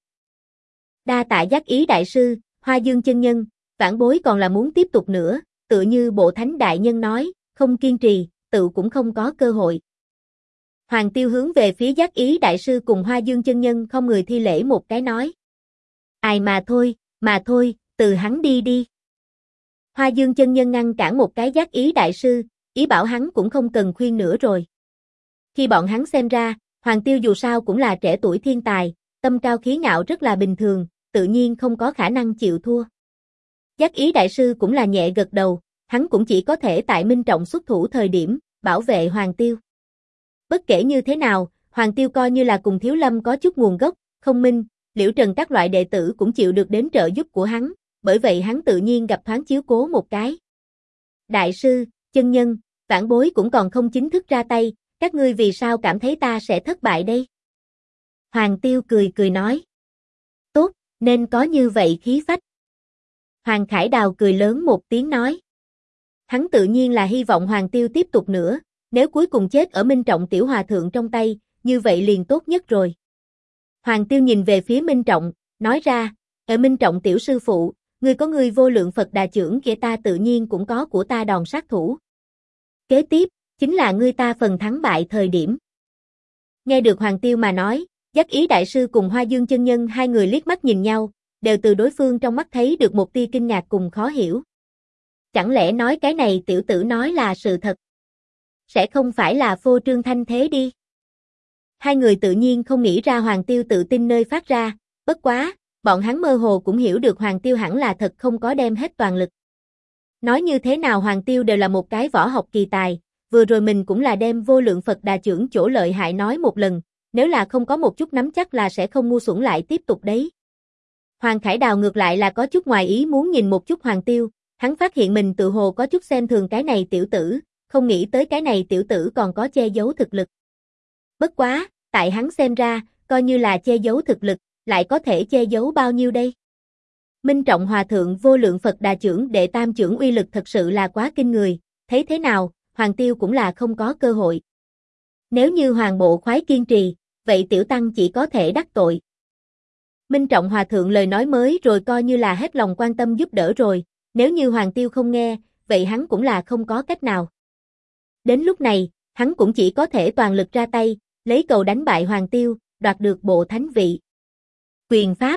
Đa tạ Giác Ý đại sư, Hoa Dương chân nhân, vãn bối còn là muốn tiếp tục nữa, tựa như bộ thánh đại nhân nói, không kiên trì, tự cũng không có cơ hội. Hoàng Tiêu hướng về phía Giác Ý đại sư cùng Hoa Dương chân nhân không người thi lễ một cái nói. Ai mà thôi, từ hắn đi đi. Hoa Dương chân nhân ngăn cản một cái Giác Ý đại sư, ý bảo hắn cũng không cần khuyên nữa rồi. Khi bọn hắn xem ra, Hoàng Tiêu dù sao cũng là trẻ tuổi thiên tài, tâm cao khí ngạo rất là bình thường, tự nhiên không có khả năng chịu thua. Giác Ý đại sư cũng là nhẹ gật đầu, hắn cũng chỉ có thể tại Minh Trọng xuất thủ thời điểm, bảo vệ Hoàng Tiêu. Bất kể như thế nào, Hoàng Tiêu coi như là cùng Thiếu Lâm có chút nguồn gốc, không minh, Liễu Trần các loại đệ tử cũng chịu được đến trợ giúp của hắn, bởi vậy hắn tự nhiên gặp thoáng chiếu cố một cái. Đại sư, chân nhân, vãn bối cũng còn không chính thức ra tay, các ngươi vì sao cảm thấy ta sẽ thất bại đây? Hoàng Tiêu cười nói. Tốt, nên có như vậy khí phách. Hoàng Khải Đào cười lớn một tiếng nói. Hắn tự nhiên là hy vọng Hoàng Tiêu tiếp tục nữa, nếu cuối cùng chết ở Minh Trọng tiểu hòa thượng trong tay, như vậy liền tốt nhất rồi. Hoàng Tiêu nhìn về phía Minh Trọng, nói ra, ở Minh Trọng tiểu sư phụ, ngươi có ngươi vô lượng Phật Đà chưởng kia ta tự nhiên cũng có của ta đòn sát thủ. Kế tiếp, chính là ngươi ta phần thắng bại thời điểm. Nghe được Hoàng Tiêu mà nói, Giác Ý đại sư cùng Hoa Dương chân nhân hai người liếc mắt nhìn nhau, đều từ đối phương trong mắt thấy được một tia kinh ngạc cùng khó hiểu. Chẳng lẽ nói cái này tiểu tử nói là sự thật? Sẽ không phải là phô trương thanh thế đi? Hai người tự nhiên không nghĩ ra Hoàng Tiêu tự tin nơi phát ra, bất quá, bọn hắn mơ hồ cũng hiểu được Hoàng Tiêu hẳn là thật không có đem hết toàn lực. Nói như thế nào Hoàng Tiêu đều là một cái võ học kỳ tài, vừa rồi mình cũng là đem vô lượng Phật Đà chưởng chỗ lợi hại nói một lần, nếu là không có một chút nắm chắc là sẽ không ngu xuẩn lại tiếp tục đấy. Hoàng Khải Đào ngược lại là có chút ngoài ý muốn nhìn một chút Hoàng Tiêu, hắn phát hiện mình tự hồ có chút xem thường cái này tiểu tử, không nghĩ tới cái này tiểu tử còn có che giấu thực lực. Bất quá, tại hắn xem ra, coi như là che giấu thực lực, lại có thể che giấu bao nhiêu đây? Minh Trọng Hòa Thượng vô lượng Phật Đà chưởng đệ tam chưởng uy lực thật sự là quá kinh người, thấy thế nào, Hoàng Tiêu cũng là không có cơ hội. Nếu như Hoàng bộ khoái kiên trì, vậy tiểu tăng chỉ có thể đắc tội. Minh Trọng Hòa Thượng lời nói mới rồi coi như là hết lòng quan tâm giúp đỡ rồi, nếu như Hoàng Tiêu không nghe, vậy hắn cũng là không có cách nào. Đến lúc này, hắn cũng chỉ có thể toàn lực ra tay, lấy cầu đánh bại Hoàng Tiêu, đoạt được bộ thánh vị. Quyền pháp.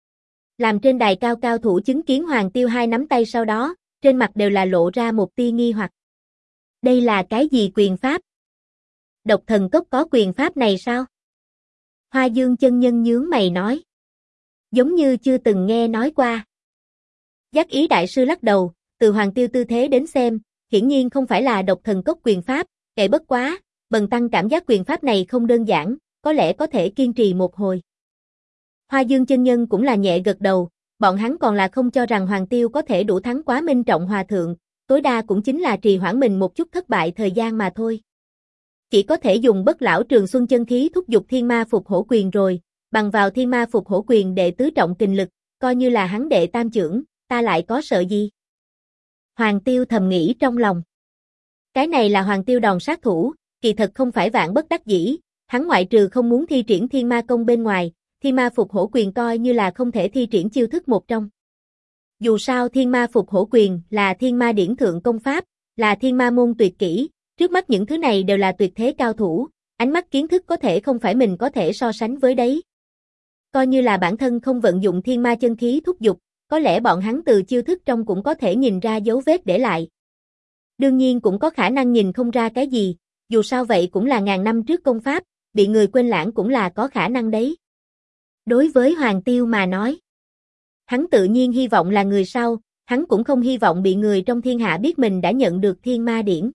Làm trên đài cao cao thủ chứng kiến Hoàng Tiêu hai nắm tay sau đó, trên mặt đều là lộ ra một tia nghi hoặc. Đây là cái gì quyền pháp? Độc thần cốc có quyền pháp này sao? Hoa Dương chân nhân nhướng mày nói. Giống như chưa từng nghe nói qua. Giác Ý đại sư lắc đầu, từ Hoàng Tiêu tư thế đến xem, hiển nhiên không phải là độc thần cốc quyền pháp, kệ bất quá, bần tăng cảm giác quyền pháp này không đơn giản, có lẽ có thể kiên trì một hồi. Hoa Dương chân nhân cũng là nhẹ gật đầu, bọn hắn còn là không cho rằng Hoàng Tiêu có thể đủ thắng quá Minh Trọng Hòa Thượng, tối đa cũng chính là trì hoãn mình một chút thất bại thời gian mà thôi. Chỉ có thể dùng bất lão trường xuân chân khí thúc giục thiên ma phục hổ quyền rồi, bằng vào thiên ma phục hổ quyền đệ tứ trọng kình lực, coi như là hắn đệ tam chưởng, ta lại có sợ gì? Hoàng Tiêu thầm nghĩ trong lòng. Cái này là Hoàng Tiêu đòn sát thủ, kỳ thật không phải vạn bất đắc dĩ, hắn ngoại trừ không muốn thi triển thiên ma công bên ngoài, thiên ma phục hổ quyền coi như là không thể thi triển chiêu thức một trong. Dù sao thiên ma phục hổ quyền là thiên ma điển thượng công pháp, là thiên ma môn tuyệt kỹ, Trước mắt những thứ này đều là tuyệt thế cao thủ, ánh mắt kiến thức có thể không phải mình có thể so sánh với đấy. Coi như là bản thân không vận dụng thiên ma chân khí thúc giục, có lẽ bọn hắn từ chiêu thức trong cũng có thể nhìn ra dấu vết để lại. Đương nhiên cũng có khả năng nhìn không ra cái gì, dù sao vậy cũng là ngàn năm trước công pháp, bị người quên lãng cũng là có khả năng đấy. Đối với Hoàng Tiêu mà nói, hắn tự nhiên hy vọng là người sau, hắn cũng không hy vọng bị người trong thiên hạ biết mình đã nhận được thiên ma điển.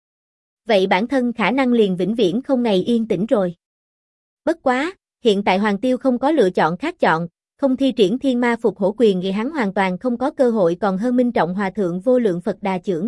Vậy bản thân khả năng liền vĩnh viễn không ngày yên tĩnh rồi. Bất quá, hiện tại Hoàng Tiêu không có lựa chọn khác chọn, không thi triển thiên ma phục hổ quyền thì hắn hoàn toàn không có cơ hội còn hơn Minh Trọng Hòa Thượng Vô Lượng Phật Đà Chưởng.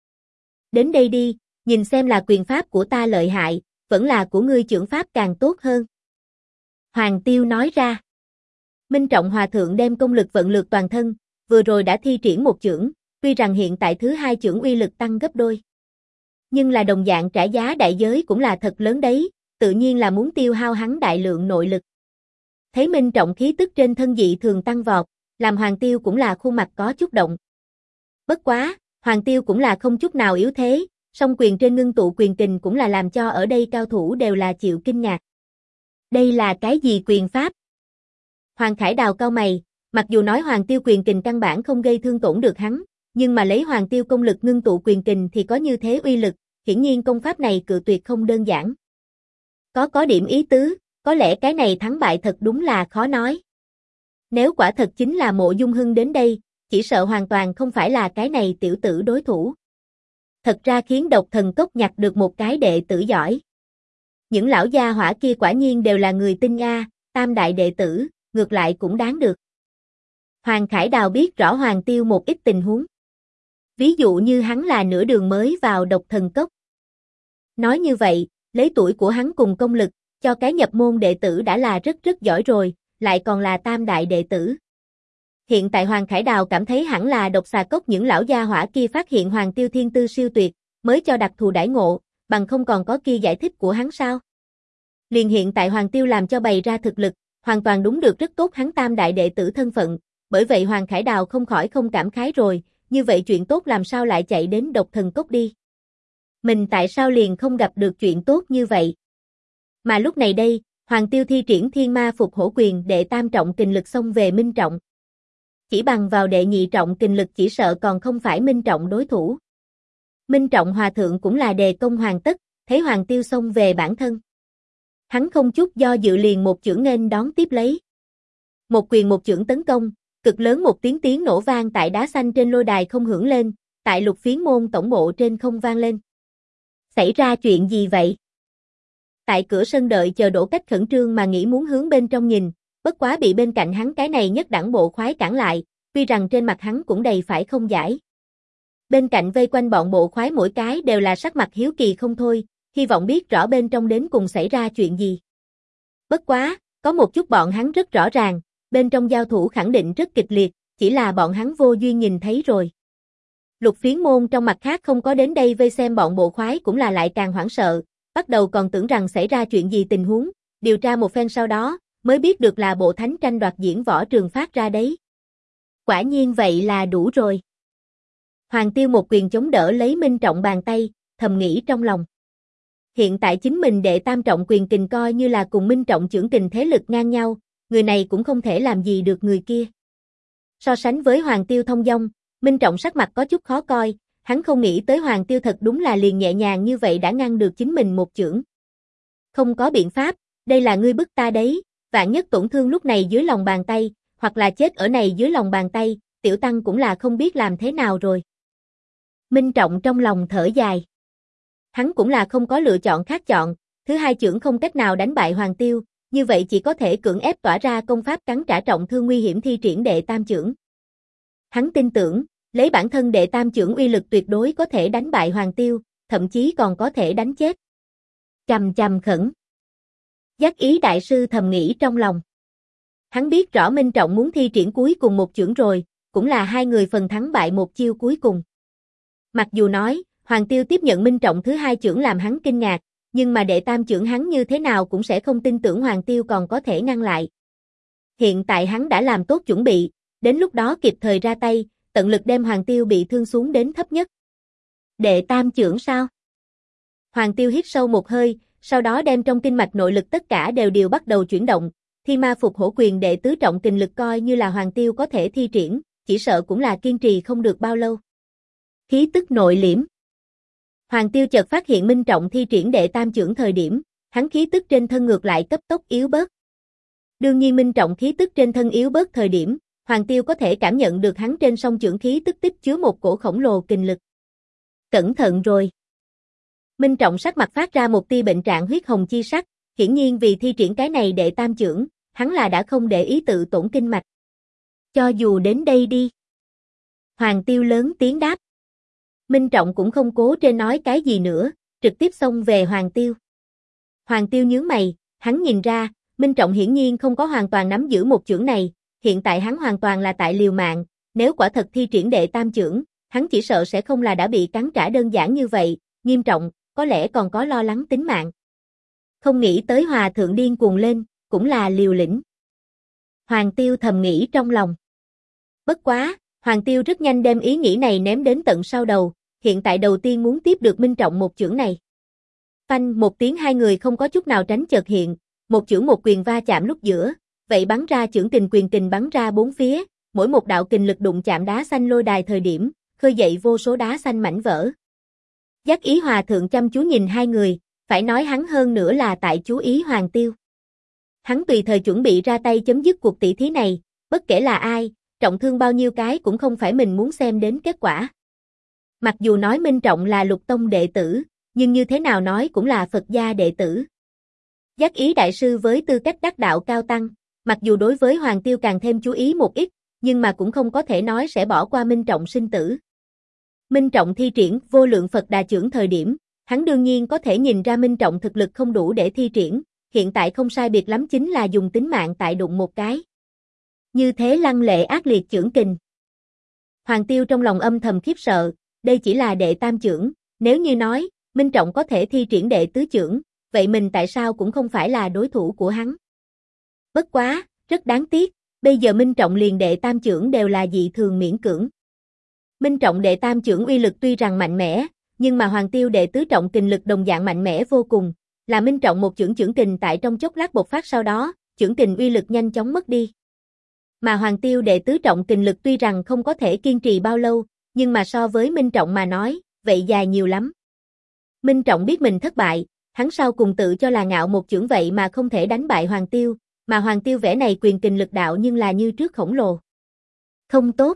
Đến đây đi, nhìn xem là quyền pháp của ta lợi hại, vẫn là của ngươi chưởng pháp càng tốt hơn. Hoàng Tiêu nói ra. Minh Trọng Hòa Thượng đem công lực vận lược toàn thân, vừa rồi đã thi triển một chưởng, tuy rằng hiện tại thứ hai chưởng uy lực tăng gấp đôi. Nhưng là đồng dạng trả giá đại giới cũng là thật lớn đấy, tự nhiên là muốn tiêu hao hắn đại lượng nội lực. Thấy Minh Trọng khí tức trên thân dị thường tăng vọt, làm Hoàng Tiêu cũng là khuôn mặt có chút động. Bất quá, Hoàng Tiêu cũng là không chút nào yếu thế, song quyền trên ngưng tụ quyền kình cũng là làm cho ở đây cao thủ đều là chịu kinh ngạc. Đây là cái gì quyền pháp? Hoàng Khải Đào cau mày, mặc dù nói Hoàng Tiêu quyền kình căn bản không gây thương tổn được hắn, nhưng mà lấy Hoàng Tiêu công lực ngưng tụ quyền kình thì có như thế uy lực, hiển nhiên công pháp này cự tuyệt không đơn giản. Có điểm ý tứ, có lẽ cái này thắng bại thật đúng là khó nói. Nếu quả thật chính là Mộ Dung Hưng đến đây, chỉ sợ hoàn toàn không phải là cái này tiểu tử đối thủ. Thật ra khiến Độc Thần Cốc nhặt được một cái đệ tử giỏi. Những lão gia hỏa kia quả nhiên đều là người tinh a, tam đại đệ tử, ngược lại cũng đáng được. Hoàng Khải Đào biết rõ Hoàng Tiêu một ít tình huống. Ví dụ như hắn là nửa đường mới vào Độc Thần Cốc. Nói như vậy, lấy tuổi của hắn cùng công lực, cho cái nhập môn đệ tử đã là rất giỏi rồi, lại còn là tam đại đệ tử. Hiện tại Hoàng Khải Đào cảm thấy hẳn là Độc Xà Cốc những lão gia hỏa kia phát hiện Hoàng Tiêu thiên tư siêu tuyệt, mới cho đặc thù đãi ngộ, bằng không còn có kia giải thích của hắn sao? Liền hiện tại Hoàng Tiêu làm cho bày ra thực lực, hoàn toàn đúng được rất tốt hắn tam đại đệ tử thân phận, bởi vậy Hoàng Khải Đào không khỏi không cảm khái rồi, như vậy chuyện tốt làm sao lại chạy đến Độc Thần Cốc đi? Mình tại sao liền không gặp được chuyện tốt như vậy? Mà lúc này đây, Hoàng Tiêu thi triển thiên ma phục hổ quyền đệ tam trọng kình lực xông về Minh Trọng. Chỉ bằng vào đệ nhị trọng kình lực chỉ sợ còn không phải Minh Trọng đối thủ. Minh Trọng Hòa Thượng cũng là đề công hoàn tất, thấy Hoàng Tiêu xông về bản thân. Hắn không chút do dự liền một chưởng nghênh đón tiếp lấy. Một quyền một chưởng tấn công, cực lớn một tiếng nổ vang tại đá xanh trên lôi đài không hưởng lên, tại Lục Phiến môn tổng bộ trên không vang lên. Xảy ra chuyện gì vậy? Tại cửa sân đợi chờ Đỗ Cách khẩn trương mà nghĩ muốn hướng bên trong nhìn, bất quá bị bên cạnh hắn cái này nhất đẳng bộ khoái cản lại, tuy rằng trên mặt hắn cũng đầy phải không giải. Bên cạnh vây quanh bọn bộ khoái mỗi cái đều là sắc mặt hiếu kỳ không thôi, hy vọng biết rõ bên trong đến cùng xảy ra chuyện gì. Bất quá, có một chút bọn hắn rất rõ ràng, bên trong giao thủ khẳng định rất kịch liệt, chỉ là bọn hắn vô duyên nhìn thấy rồi. Lục Phiến môn trong mặt khác không có đến đây vây xem bọn bộ khoái cũng là lại càng hoảng sợ, bắt đầu còn tưởng rằng xảy ra chuyện gì tình huống, điều tra một phen sau đó, mới biết được là bộ thánh tranh đoạt diễn võ trường phát ra đấy. Quả nhiên vậy là đủ rồi. Hoàng Tiêu một quyền chống đỡ lấy Minh Trọng bàn tay, thầm nghĩ trong lòng. Hiện tại chính mình đệ tam trọng quyền kình coi như là cùng Minh Trọng chưởng kình thế lực ngang nhau, người này cũng không thể làm gì được người kia. So sánh với Hoàng Tiêu thông dong, Minh Trọng sắc mặt có chút khó coi, hắn không nghĩ tới Hoàng Tiêu thật đúng là liền nhẹ nhàng như vậy đã ngăn được chính mình một chưởng. Không có biện pháp, đây là ngươi bức ta đấy, vạn nhất tổn thương lúc này dưới lòng bàn tay, hoặc là chết ở này dưới lòng bàn tay, tiểu tăng cũng là không biết làm thế nào rồi. Minh Trọng trong lòng thở dài. Hắn cũng là không có lựa chọn khác chọn, thứ hai chưởng không cách nào đánh bại Hoàng Tiêu, như vậy chỉ có thể cưỡng ép tỏa ra công pháp cắn trả trọng thương nguy hiểm thi triển đệ tam chưởng. Hắn tin tưởng, lấy bản thân đệ tam chưởng uy lực tuyệt đối có thể đánh bại Hoàng Tiêu, thậm chí còn có thể đánh chết. Chầm chầm khẩn. Giác ý đại sư thầm nghĩ trong lòng. Hắn biết rõ Minh Trọng muốn thi triển cuối cùng một chưởng rồi, cũng là hai người phần thắng bại một chiêu cuối cùng. Mặc dù nói, Hoàng Tiêu tiếp nhận Minh Trọng thứ hai chưởng làm hắn kinh ngạc, nhưng mà đệ tam chưởng hắn như thế nào cũng sẽ không tin tưởng Hoàng Tiêu còn có thể ngăn lại. Hiện tại hắn đã làm tốt chuẩn bị, đến lúc đó kịp thời ra tay, tận lực đem Hoàng Tiêu bị thương xuống đến thấp nhất. Đệ tam chưởng sao? Hoàng Tiêu hít sâu một hơi, sau đó đem trong kinh mạch nội lực tất cả đều bắt đầu chuyển động, Thi Ma Phục Hổ Quyền đệ tứ trọng kình lực coi như là Hoàng Tiêu có thể thi triển, chỉ sợ cũng là kiên trì không được bao lâu. Khí tức nội liễm. Hoàng Tiêu chợt phát hiện Minh Trọng thi triển đệ tam chưởng thời điểm, hắn khí tức trên thân ngược lại cấp tốc yếu bớt. Đương nhiên Minh Trọng khí tức trên thân yếu bớt thời điểm, Hoàng Tiêu có thể cảm nhận được hắn trên song chưởng khí tức tích chứa một cổ khổng lồ kình lực. Cẩn thận rồi. Minh Trọng sắc mặt phát ra một tia bệnh trạng huyết hồng chi sắc, hiển nhiên vì thi triển cái này đệ tam chưởng, hắn là đã không để ý tự tổn kinh mạch. Cho dù đến đây đi. Hoàng Tiêu lớn tiếng đáp. Minh Trọng cũng không cố trên nói cái gì nữa, trực tiếp xông về Hoàng Tiêu. Hoàng Tiêu nhướng mày, hắn nhìn ra, Minh Trọng hiển nhiên không có hoàn toàn nắm giữ một chưởng này, hiện tại hắn hoàn toàn là tại liều mạng, nếu quả thật thi triển đệ tam chưởng, hắn chỉ sợ sẽ không là đã bị cắn trả đơn giản như vậy, nghiêm trọng, có lẽ còn có lo lắng tính mạng. Không nghĩ tới Hòa Thượng điên cuồng lên, cũng là liều lĩnh. Hoàng Tiêu thầm nghĩ trong lòng. Bất quá, Hoàng Tiêu rất nhanh đem ý nghĩ này ném đến tận sau đầu, hiện tại đầu tiên muốn tiếp được Minh Trọng một chưởng này. Phanh một tiếng hai người không có chút nào tránh chợt hiện, một chưởng một quyền va chạm lúc giữa, vậy bắn ra chưởng kình quyền kình bắn ra bốn phía, mỗi một đạo kình lực đụng chạm đá xanh lôi đài thời điểm, khơi dậy vô số đá xanh mảnh vỡ. Giác Ý Hòa Thượng chăm chú nhìn hai người, phải nói hắn hơn nữa là tại chú ý Hoàng Tiêu. Hắn tùy thời chuẩn bị ra tay chấm dứt cuộc tỷ thí này, bất kể là ai, trọng thương bao nhiêu cái cũng không phải mình muốn xem đến kết quả. Mặc dù nói Minh Trọng là Lục Tông đệ tử, nhưng như thế nào nói cũng là Phật gia đệ tử. Giác Ý đại sư với tư cách đắc đạo cao tăng, mặc dù đối với Hoàng Tiêu càng thêm chú ý một ít, nhưng mà cũng không có thể nói sẽ bỏ qua Minh Trọng sinh tử. Minh Trọng thi triển vô lượng Phật đà chưởng thời điểm, hắn đương nhiên có thể nhìn ra Minh Trọng thực lực không đủ để thi triển, hiện tại không sai biệt lắm chính là dùng tính mạng tại đụng một cái. Như thế lăng lệ ác liệt chưởng kình. Hoàng Tiêu trong lòng âm thầm khiếp sợ, đây chỉ là đệ tam chưởng, nếu như nói, Minh Trọng có thể thi triển đệ tứ chưởng, vậy mình tại sao cũng không phải là đối thủ của hắn. Bất quá, rất đáng tiếc, bây giờ Minh Trọng liền đệ tam chưởng đều là dị thường miễn cưỡng. Minh Trọng đệ tam chưởng uy lực tuy rằng mạnh mẽ, nhưng mà Hoàng Tiêu đệ tứ trọng kình lực đồng dạng mạnh mẽ vô cùng, là Minh Trọng một chưởng kình tại trong chốc lát bộc phát sau đó, chưởng kình uy lực nhanh chóng mất đi. Mà Hoàng Tiêu đệ tứ trọng kình lực tuy rằng không có thể kiên trì bao lâu, nhưng mà so với Minh Trọng mà nói, vậy dài nhiều lắm. Minh Trọng biết mình thất bại, hắn sau cùng tự cho là ngạo một chưởng vậy mà không thể đánh bại Hoàng Tiêu, mà Hoàng Tiêu vẻ này quyền kình lực đạo nhưng là như trước khổng lồ. Không tốt.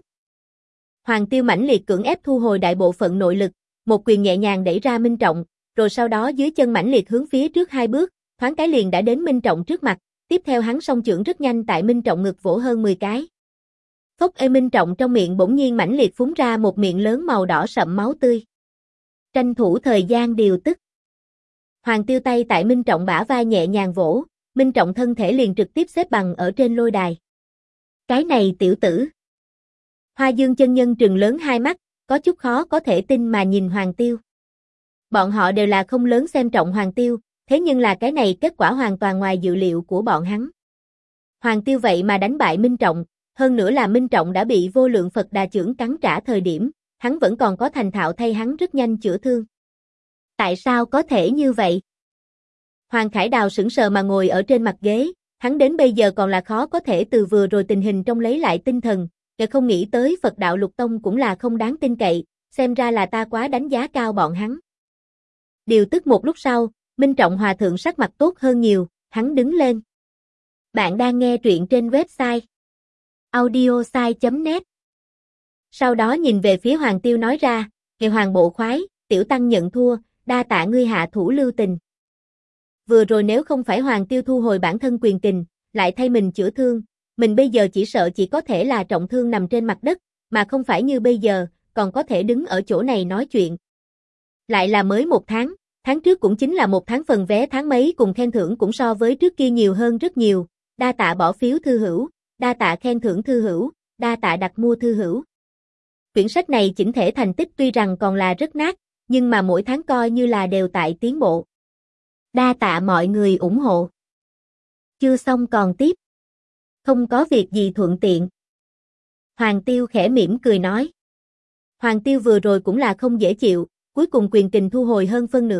Hoàng Tiêu mãnh liệt cưỡng ép thu hồi đại bộ phận nội lực, một quyền nhẹ nhàng đẩy ra Minh Trọng, rồi sau đó dưới chân mãnh liệt hướng phía trước hai bước, thoáng cái liền đã đến Minh Trọng trước mặt, tiếp theo hắn song chưởng rất nhanh tại Minh Trọng ngực vỗ hơn 10 cái. Phốc Minh Trọng trong miệng bỗng nhiên mãnh liệt phúng ra một miệng lớn màu đỏ sậm máu tươi. Tranh thủ thời gian điều tức. Hoàng Tiêu tay tại Minh Trọng bả vai nhẹ nhàng vỗ, Minh Trọng thân thể liền trực tiếp xếp bằng ở trên lôi đài. Cái này tiểu tử. Hoa Dương chân nhân trừng lớn hai mắt, có chút khó có thể tin mà nhìn Hoàng Tiêu. Bọn họ đều là không lớn xem trọng Hoàng Tiêu, thế nhưng là cái này kết quả hoàn toàn ngoài dự liệu của bọn hắn. Hoàng Tiêu vậy mà đánh bại Minh Trọng, hơn nữa là Minh Trọng đã bị vô lượng Phật đà chưởng cắn trả thời điểm, hắn vẫn còn có thành thạo thay hắn rất nhanh chữa thương. Tại sao có thể như vậy? Hoàng Khải Đào sững sờ mà ngồi ở trên mặt ghế, hắn đến bây giờ còn là khó có thể từ vừa rồi tình hình trong lấy lại tinh thần, kẻ không nghĩ tới Phật đạo Lục Tông cũng là không đáng tin cậy, xem ra là ta quá đánh giá cao bọn hắn. Điều tức một lúc sau, Minh Trọng Hòa Thượng sắc mặt tốt hơn nhiều, hắn đứng lên. Bạn đang nghe truyện trên website audiosai.net. Sau đó nhìn về phía Hoàng Tiêu nói ra, "Ngài Hoàng bộ khoái, tiểu tăng nhận thua, đa tạ ngươi hạ thủ lưu tình." Vừa rồi nếu không phải Hoàng Tiêu thu hồi bản thân quyền kình, lại thay mình chữa thương, mình bây giờ chỉ sợ chỉ có thể là trọng thương nằm trên mặt đất, mà không phải như bây giờ, còn có thể đứng ở chỗ này nói chuyện. Lại là mới một tháng trước cũng chính là một tháng phần vé tháng mấy cùng khen thưởng cũng so với trước kia nhiều hơn rất nhiều, đa tạ bỏ phiếu thư hữu, đa tạ khen thưởng thư hữu, đa tạ đặt mua thư hữu. Quyển sách này chỉnh thể thành tích tuy rằng còn là rất nát, nhưng mà mỗi tháng coi như là đều tại tiến bộ. Đa tạ mọi người ủng hộ. Chưa xong còn tiếp. Không có việc gì thuận tiện. Hoàng Tiêu khẽ mỉm cười nói. Hoàng Tiêu vừa rồi cũng là không dễ chịu, cuối cùng quyền kình thu hồi hơn phân nửa,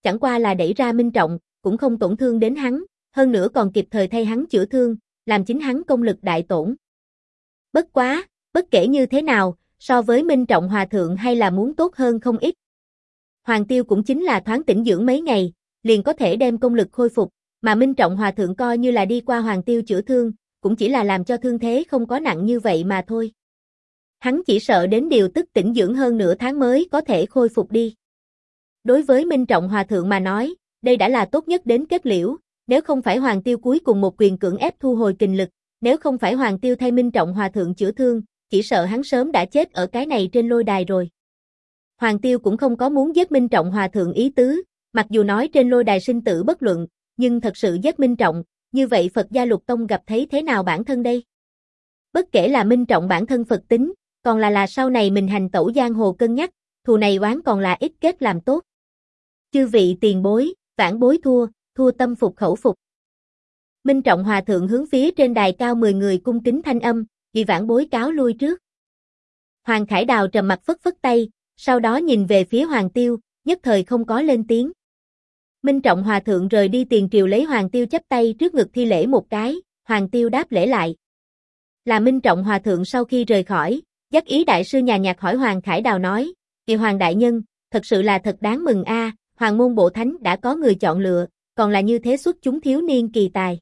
chẳng qua là đẩy ra Minh Trọng, cũng không tổn thương đến hắn, hơn nữa còn kịp thời thay hắn chữa thương, làm chính hắn công lực đại tổn. Bất quá, bất kể như thế nào, so với Minh Trọng Hòa Thượng hay là muốn tốt hơn không ít. Hoàng Tiêu cũng chính là thoáng tĩnh dưỡng mấy ngày, liền có thể đem công lực khôi phục, mà Minh Trọng Hòa Thượng coi như là đi qua Hoàng Tiêu chữa thương, cũng chỉ là làm cho thương thế không có nặng như vậy mà thôi. Hắn chỉ sợ đến điều tức tĩnh dưỡng hơn nửa tháng mới có thể khôi phục đi. Đối với Minh Trọng Hòa Thượng mà nói, đây đã là tốt nhất đến kết liễu, nếu không phải Hoàng Tiêu cuối cùng một quyền cưỡng ép thu hồi kình lực, nếu không phải Hoàng Tiêu thay Minh Trọng Hòa Thượng chữa thương, chỉ sợ hắn sớm đã chết ở cái này trên lôi đài rồi. Hoàng Tiêu cũng không có muốn giết Minh Trọng Hòa Thượng ý tứ, mặc dù nói trên lôi đài sinh tử bất luận, nhưng thật sự giết Minh Trọng, như vậy Phật gia Lục Tông gặp thấy thế nào bản thân đây? Bất kể là Minh Trọng bản thân Phật tính, còn là sau này mình hành tẩu giang hồ cân nhắc, thù này oán còn là ít kết làm tốt. Chư vị tiền bối, vãn bối thua tâm phục khẩu phục. Minh Trọng Hòa Thượng hướng phía trên đài cao 10 người cung kính thanh âm, vì vãn bối cáo lui trước. Hoàng Khải Đào trầm mặt phất phất tay, sau đó nhìn về phía Hoàng Tiêu, nhất thời không có lên tiếng. Minh Trọng Hòa Thượng rời đi tiền triều lấy Hoàng Tiêu chắp tay trước ngực thi lễ một cái, Hoàng Tiêu đáp lễ lại. Là Minh Trọng Hòa Thượng sau khi rời khỏi, Dắc Ý Đại Sư nhà nhạc hỏi Hoàng Khải Đào nói, Kỳ Hoàng Đại Nhân, thật sự là thật đáng mừng a, Hoàng môn bộ thánh đã có người chọn lựa, còn là như thế xuất chúng thiếu niên kỳ tài.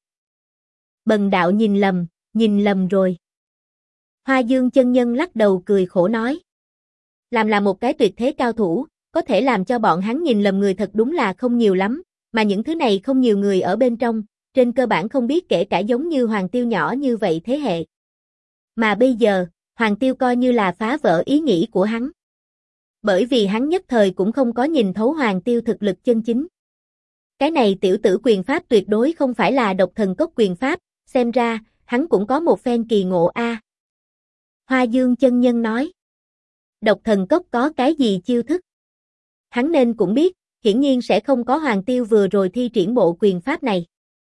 Bần đạo nhìn lầm rồi. Hoa Dương chân nhân lắc đầu cười khổ nói. Làm là một cái tuyệt thế cao thủ, có thể làm cho bọn hắn nhìn lầm người thật đúng là không nhiều lắm, mà những thứ này không nhiều người ở bên trong, trên cơ bản không biết kể cả giống như Hoàng Tiêu nhỏ như vậy thế hệ. Mà bây giờ, Hoàng Tiêu coi như là phá vỡ ý nghĩ của hắn. Bởi vì hắn nhất thời cũng không có nhìn thấu Hoàng Tiêu thực lực chân chính. Cái này tiểu tử quyền pháp tuyệt đối không phải là độc thần cốc quyền pháp, xem ra, hắn cũng có một phen kỳ ngộ a. Hoa Dương chân nhân nói. Độc thần cốc có cái gì chiêu thức? Hắn nên cũng biết, hiển nhiên sẽ không có Hoàng Tiêu vừa rồi thi triển bộ quyền pháp này.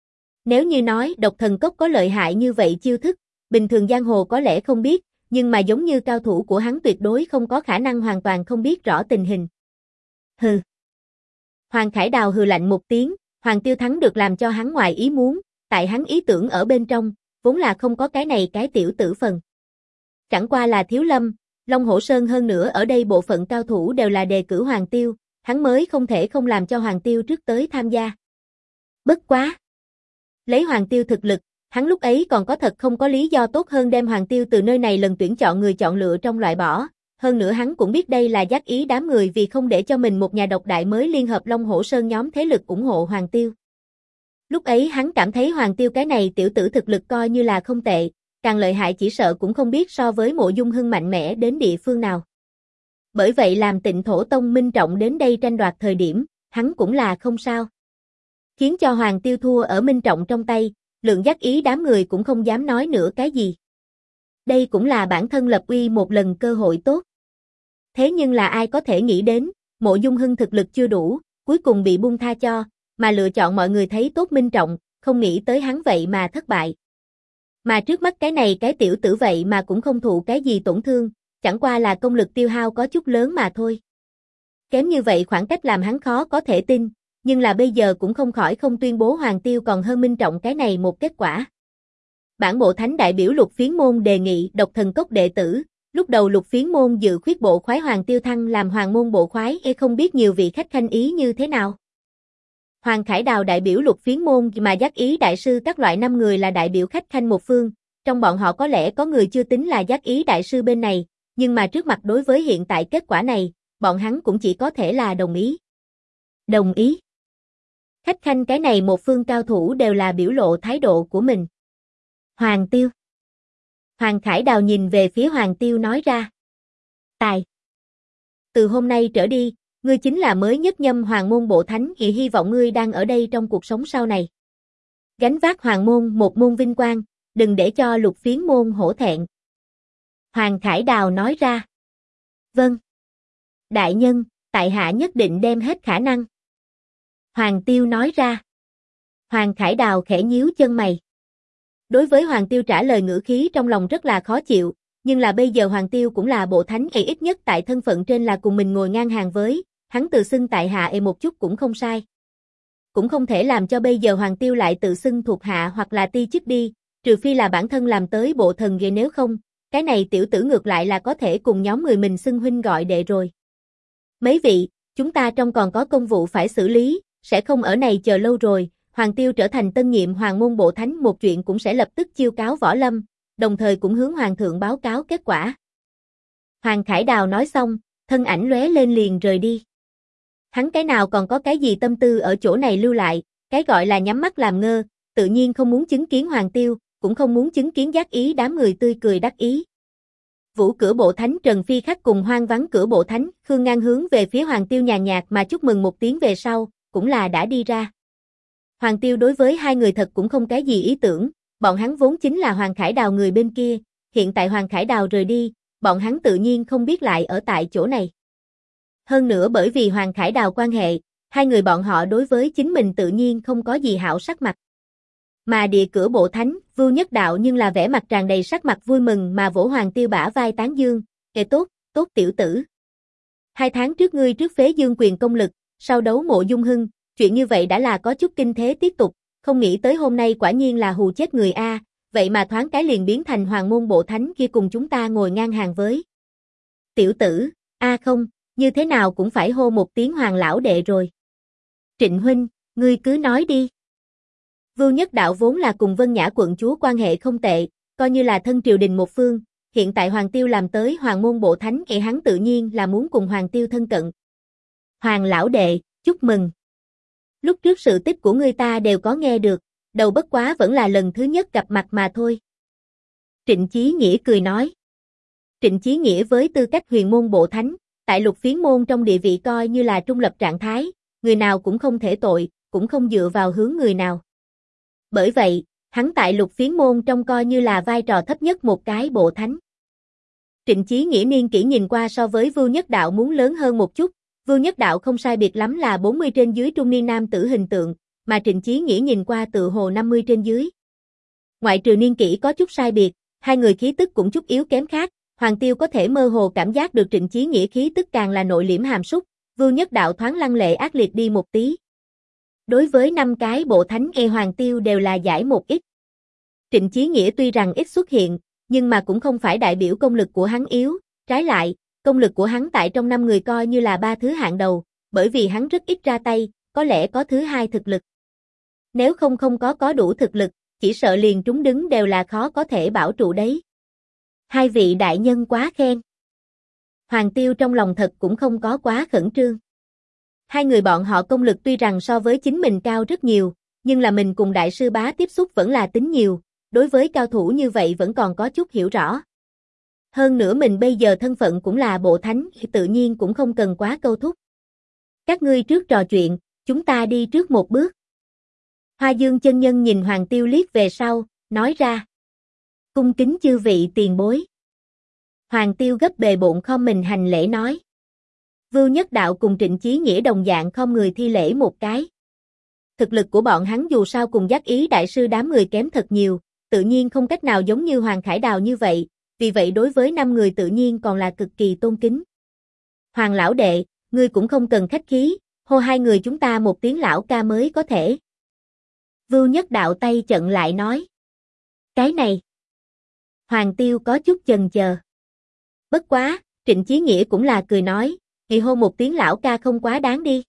Nếu như nói độc thần cốc có lợi hại như vậy chiêu thức, bình thường giang hồ có lẽ không biết, nhưng mà giống như cao thủ của hắn tuyệt đối không có khả năng hoàn toàn không biết rõ tình hình. Hừ. Hoàng Khải Đào hừ lạnh một tiếng, Hoàng Tiêu thắng được làm cho hắn ngoài ý muốn, tại hắn ý tưởng ở bên trong, vốn là không có cái này cái tiểu tử phần. Chẳng qua là Thiếu Lâm, Long Hổ Sơn hơn nữa ở đây bộ phận cao thủ đều là đề cử Hoàng Tiêu, hắn mới không thể không làm cho Hoàng Tiêu trước tới tham gia. Bất quá. Lấy Hoàng Tiêu thực lực, hắn lúc ấy còn có thật không có lý do tốt hơn đem Hoàng Tiêu từ nơi này lần tuyển chọn người chọn lựa trong loại bỏ, hơn nữa hắn cũng biết đây là Dắc Ý đám người vì không để cho mình một nhà độc đại mới liên hợp Long Hổ Sơn nhóm thế lực ủng hộ Hoàng Tiêu. Lúc ấy hắn cảm thấy Hoàng Tiêu cái này tiểu tử thực lực coi như là không tệ, càng lợi hại chỉ sợ cũng không biết so với Mộ Dung Hưng mạnh mẽ đến địa phương nào. Bởi vậy làm Tịnh Thổ Tông Minh Trọng đến đây tranh đoạt thời điểm, hắn cũng là không sao. Khiến cho Hoàng Tiêu thua ở Minh Trọng trong tay, Lượng Dắc Ý đám người cũng không dám nói nữa cái gì. Đây cũng là bản thân lập uy một lần cơ hội tốt. Thế nhưng là ai có thể nghĩ đến, Mộ Dung Hưng thực lực chưa đủ, cuối cùng bị buông tha cho, mà lựa chọn mọi người thấy tốt Minh Trọng, không nghĩ tới hắn vậy mà thất bại. Mà trước mắt cái này cái tiểu tử vậy mà cũng không thụ cái gì tổn thương, chẳng qua là công lực tiêu hao có chút lớn mà thôi. Kém như vậy khoảng cách làm hắn khó có thể tin, nhưng là bây giờ cũng không khỏi không tuyên bố Hoàng Tiêu còn hơn Minh Trọng cái này một kết quả. Bản bộ thánh đại biểu Lục Phiến môn đề nghị Độc Thần Cốc đệ tử, lúc đầu Lục Phiến môn dự khuyết bộ khoái Hoàng Tiêu thăng làm hoàng môn bộ khoái không biết nhiều vị khách khanh ý như thế nào. Hoàng Khải Đào đại biểu Lục Phiến môn mà Dắc Ý Đại Sư các loại 5 người là đại biểu khách khanh một phương, trong bọn họ có lẽ có người chưa tính là Dắc Ý Đại Sư bên này, nhưng mà trước mặt đối với hiện tại kết quả này, bọn hắn cũng chỉ có thể là đồng ý. Đồng ý. Khách khanh cái này một phương cao thủ đều là biểu lộ thái độ của mình. Hoàng Tiêu. Hoàng Khải Đào nhìn về phía Hoàng Tiêu nói ra. Tài. Từ hôm nay trở đi, ngươi chính là mới nhất nhâm hoàng môn bộ thánh, hy vọng ngươi đang ở đây trong cuộc sống sau này. Gánh vác hoàng môn một môn vinh quang, đừng để cho Lục Phiến môn hổ thẹn. Hoàng Khải Đào nói ra. Vâng. Đại nhân, tại hạ nhất định đem hết khả năng. Hoàng Tiêu nói ra. Hoàng Khải Đào khẽ nhíu chân mày. Đối với Hoàng Tiêu trả lời ngữ khí trong lòng rất là khó chịu, nhưng là bây giờ Hoàng Tiêu cũng là bộ thánh, ít nhất tại thân phận trên là cùng mình ngồi ngang hàng với, hắn tự xưng tại hạ một chút cũng không sai. Cũng không thể làm cho bây giờ Hoàng Tiêu lại tự xưng thuộc hạ hoặc là ti chức đi, trừ phi là bản thân làm tới bộ thần ghê, nếu không, cái này tiểu tử ngược lại là có thể cùng nhóm người mình xưng huynh gọi đệ rồi. Mấy vị, chúng ta trong còn có công vụ phải xử lý, sẽ không ở này chờ lâu rồi. Hoàng Tiêu trở thành tân nhiệm Hoàng môn bộ thánh, một chuyện cũng sẽ lập tức chiêu cáo Võ Lâm, đồng thời cũng hướng Hoàng thượng báo cáo kết quả. Hoàng Khải Đào nói xong, thân ảnh lóe lên liền rời đi. Hắn cái nào còn có cái gì tâm tư ở chỗ này lưu lại, cái gọi là nhắm mắt làm ngơ, tự nhiên không muốn chứng kiến Hoàng Tiêu, cũng không muốn chứng kiến Giác Ý đám người tươi cười đắc ý. Vũ cửa bộ thánh Trần Phi Khắc cùng Hoang Vắng cửa bộ thánh Khương Ngang hướng về phía Hoàng Tiêu nhàn nhạt mà chúc mừng một tiếng về sau, cũng là đã đi ra. Hoàng Tiêu đối với hai người thật cũng không cái gì ý tưởng, bọn hắn vốn chính là Hoàng Khải Đào người bên kia, hiện tại Hoàng Khải Đào rời đi, bọn hắn tự nhiên không biết lại ở tại chỗ này. Hơn nữa bởi vì Hoàng Khải Đào quan hệ, hai người bọn họ đối với chính mình tự nhiên không có gì hảo sắc mặt. Mà địa cửa bộ thánh, Vưu Nhất Đạo nhưng là vẻ mặt tràn đầy sắc mặt vui mừng mà vỗ Hoàng Tiêu bả vai tán dương, "Kệ tốt, tốt tiểu tử. 2 tháng trước ngươi trước phế Dương Quyền công lực, sau đấu Mộ Dung Hưng, chuyện như vậy đã là có chút kinh thế tiếp tục, không nghĩ tới hôm nay quả nhiên là hù chết người a, vậy mà thoáng cái liền biến thành Hoàng môn bộ thánh kia cùng chúng ta ngồi ngang hàng với." "Tiểu tử, không, như thế nào cũng phải hô một tiếng Hoàng lão đệ rồi." "Trịnh huynh, ngươi cứ nói đi." Vưu Nhất Đạo vốn là cùng Vân Nhã quận chúa quan hệ không tệ, coi như là thân triều đình một phương, hiện tại Hoàng Tiêu làm tới Hoàng môn bộ thánh, hắn tự nhiên là muốn cùng Hoàng Tiêu thân cận. "Hoàng lão đệ, chúc mừng. Lúc trước sự tích của ngươi ta đều có nghe được, đầu bất quá vẫn là lần thứ nhất gặp mặt mà thôi." Trịnh Chí Nghĩa cười nói. Trịnh Chí Nghĩa với tư cách huyền môn bộ thánh, tại Lục Phiến môn trong địa vị coi như là trung lập trạng thái, người nào cũng không thể tội, cũng không dựa vào hướng người nào. Bởi vậy, hắn tại Lục Phiến môn trong coi như là vai trò thấp nhất một cái bộ thánh. Trịnh Chí Nghĩa niên kỷ nhìn qua so với Vưu Nhất Đạo muốn lớn hơn một chút, Vưu Nhất Đạo không sai biệt lắm là 40 trên dưới trung niên nam tử hình tượng, mà Trịnh Chí Nghĩa nhìn qua tự hồ 50 trên dưới. Ngoại trừ niên kỷ có chút sai biệt, hai người khí tức cũng chút yếu kém khác, Hoàng Tiêu có thể mơ hồ cảm giác được Trịnh Chí Nghĩa khí tức càng là nội liễm hàm súc, Vưu Nhất Đạo thoáng lăng lệ ác liệt đi một tí. Đối với 5 cái bộ thánh Hoàng Tiêu đều là giải một ít. Trịnh Chí Nghĩa tuy rằng ít xuất hiện, nhưng mà cũng không phải đại biểu công lực của hắn yếu, trái lại, công lực của hắn tại trong 5 người coi như là 3 thứ hạng đầu, bởi vì hắn rất ít ra tay, có lẽ có thứ 2 thực lực. Nếu không có đủ thực lực, chỉ sợ liền trúng đứng đều là khó có thể bảo trụ đấy. Hai vị đại nhân quá khen. Hoàng Tiêu trong lòng thật cũng không có quá khẩn trương. Hai người bọn họ công lực tuy rằng so với chính mình cao rất nhiều, nhưng là mình cùng đại sư bá tiếp xúc vẫn là tính nhiều, đối với cao thủ như vậy vẫn còn có chút hiểu rõ. Hơn nữa mình bây giờ thân phận cũng là bộ thánh, tự nhiên cũng không cần quá câu thúc. Các ngươi trước trò chuyện, chúng ta đi trước một bước. Hoa Dương chân nhân nhìn Hoàng Tiêu liếc về sau, nói ra. Cung kính chư vị tiền bối. Hoàng Tiêu gấp bề bộn khom mình hành lễ nói. Vưu Nhất Đạo cùng Trịnh Chí Nghĩa đồng dạng không người thi lễ một cái. Thực lực của bọn hắn dù sao cùng Giác Ý đại sư đám người kém thật nhiều, tự nhiên không cách nào giống như Hoàng Khải Đào như vậy, vì vậy đối với 5 người tự nhiên còn là cực kỳ tôn kính. Hoàng lão đệ, ngươi cũng không cần khách khí, hô hai người chúng ta một tiếng lão ca mới có thể. Vưu Nhất Đạo tay chận lại nói. Cái này. Hoàng Tiêu có chút chần chờ. Bất quá, Trịnh Chí Nghĩa cũng là cười nói, thì hô một tiếng lão ca không quá đáng đi.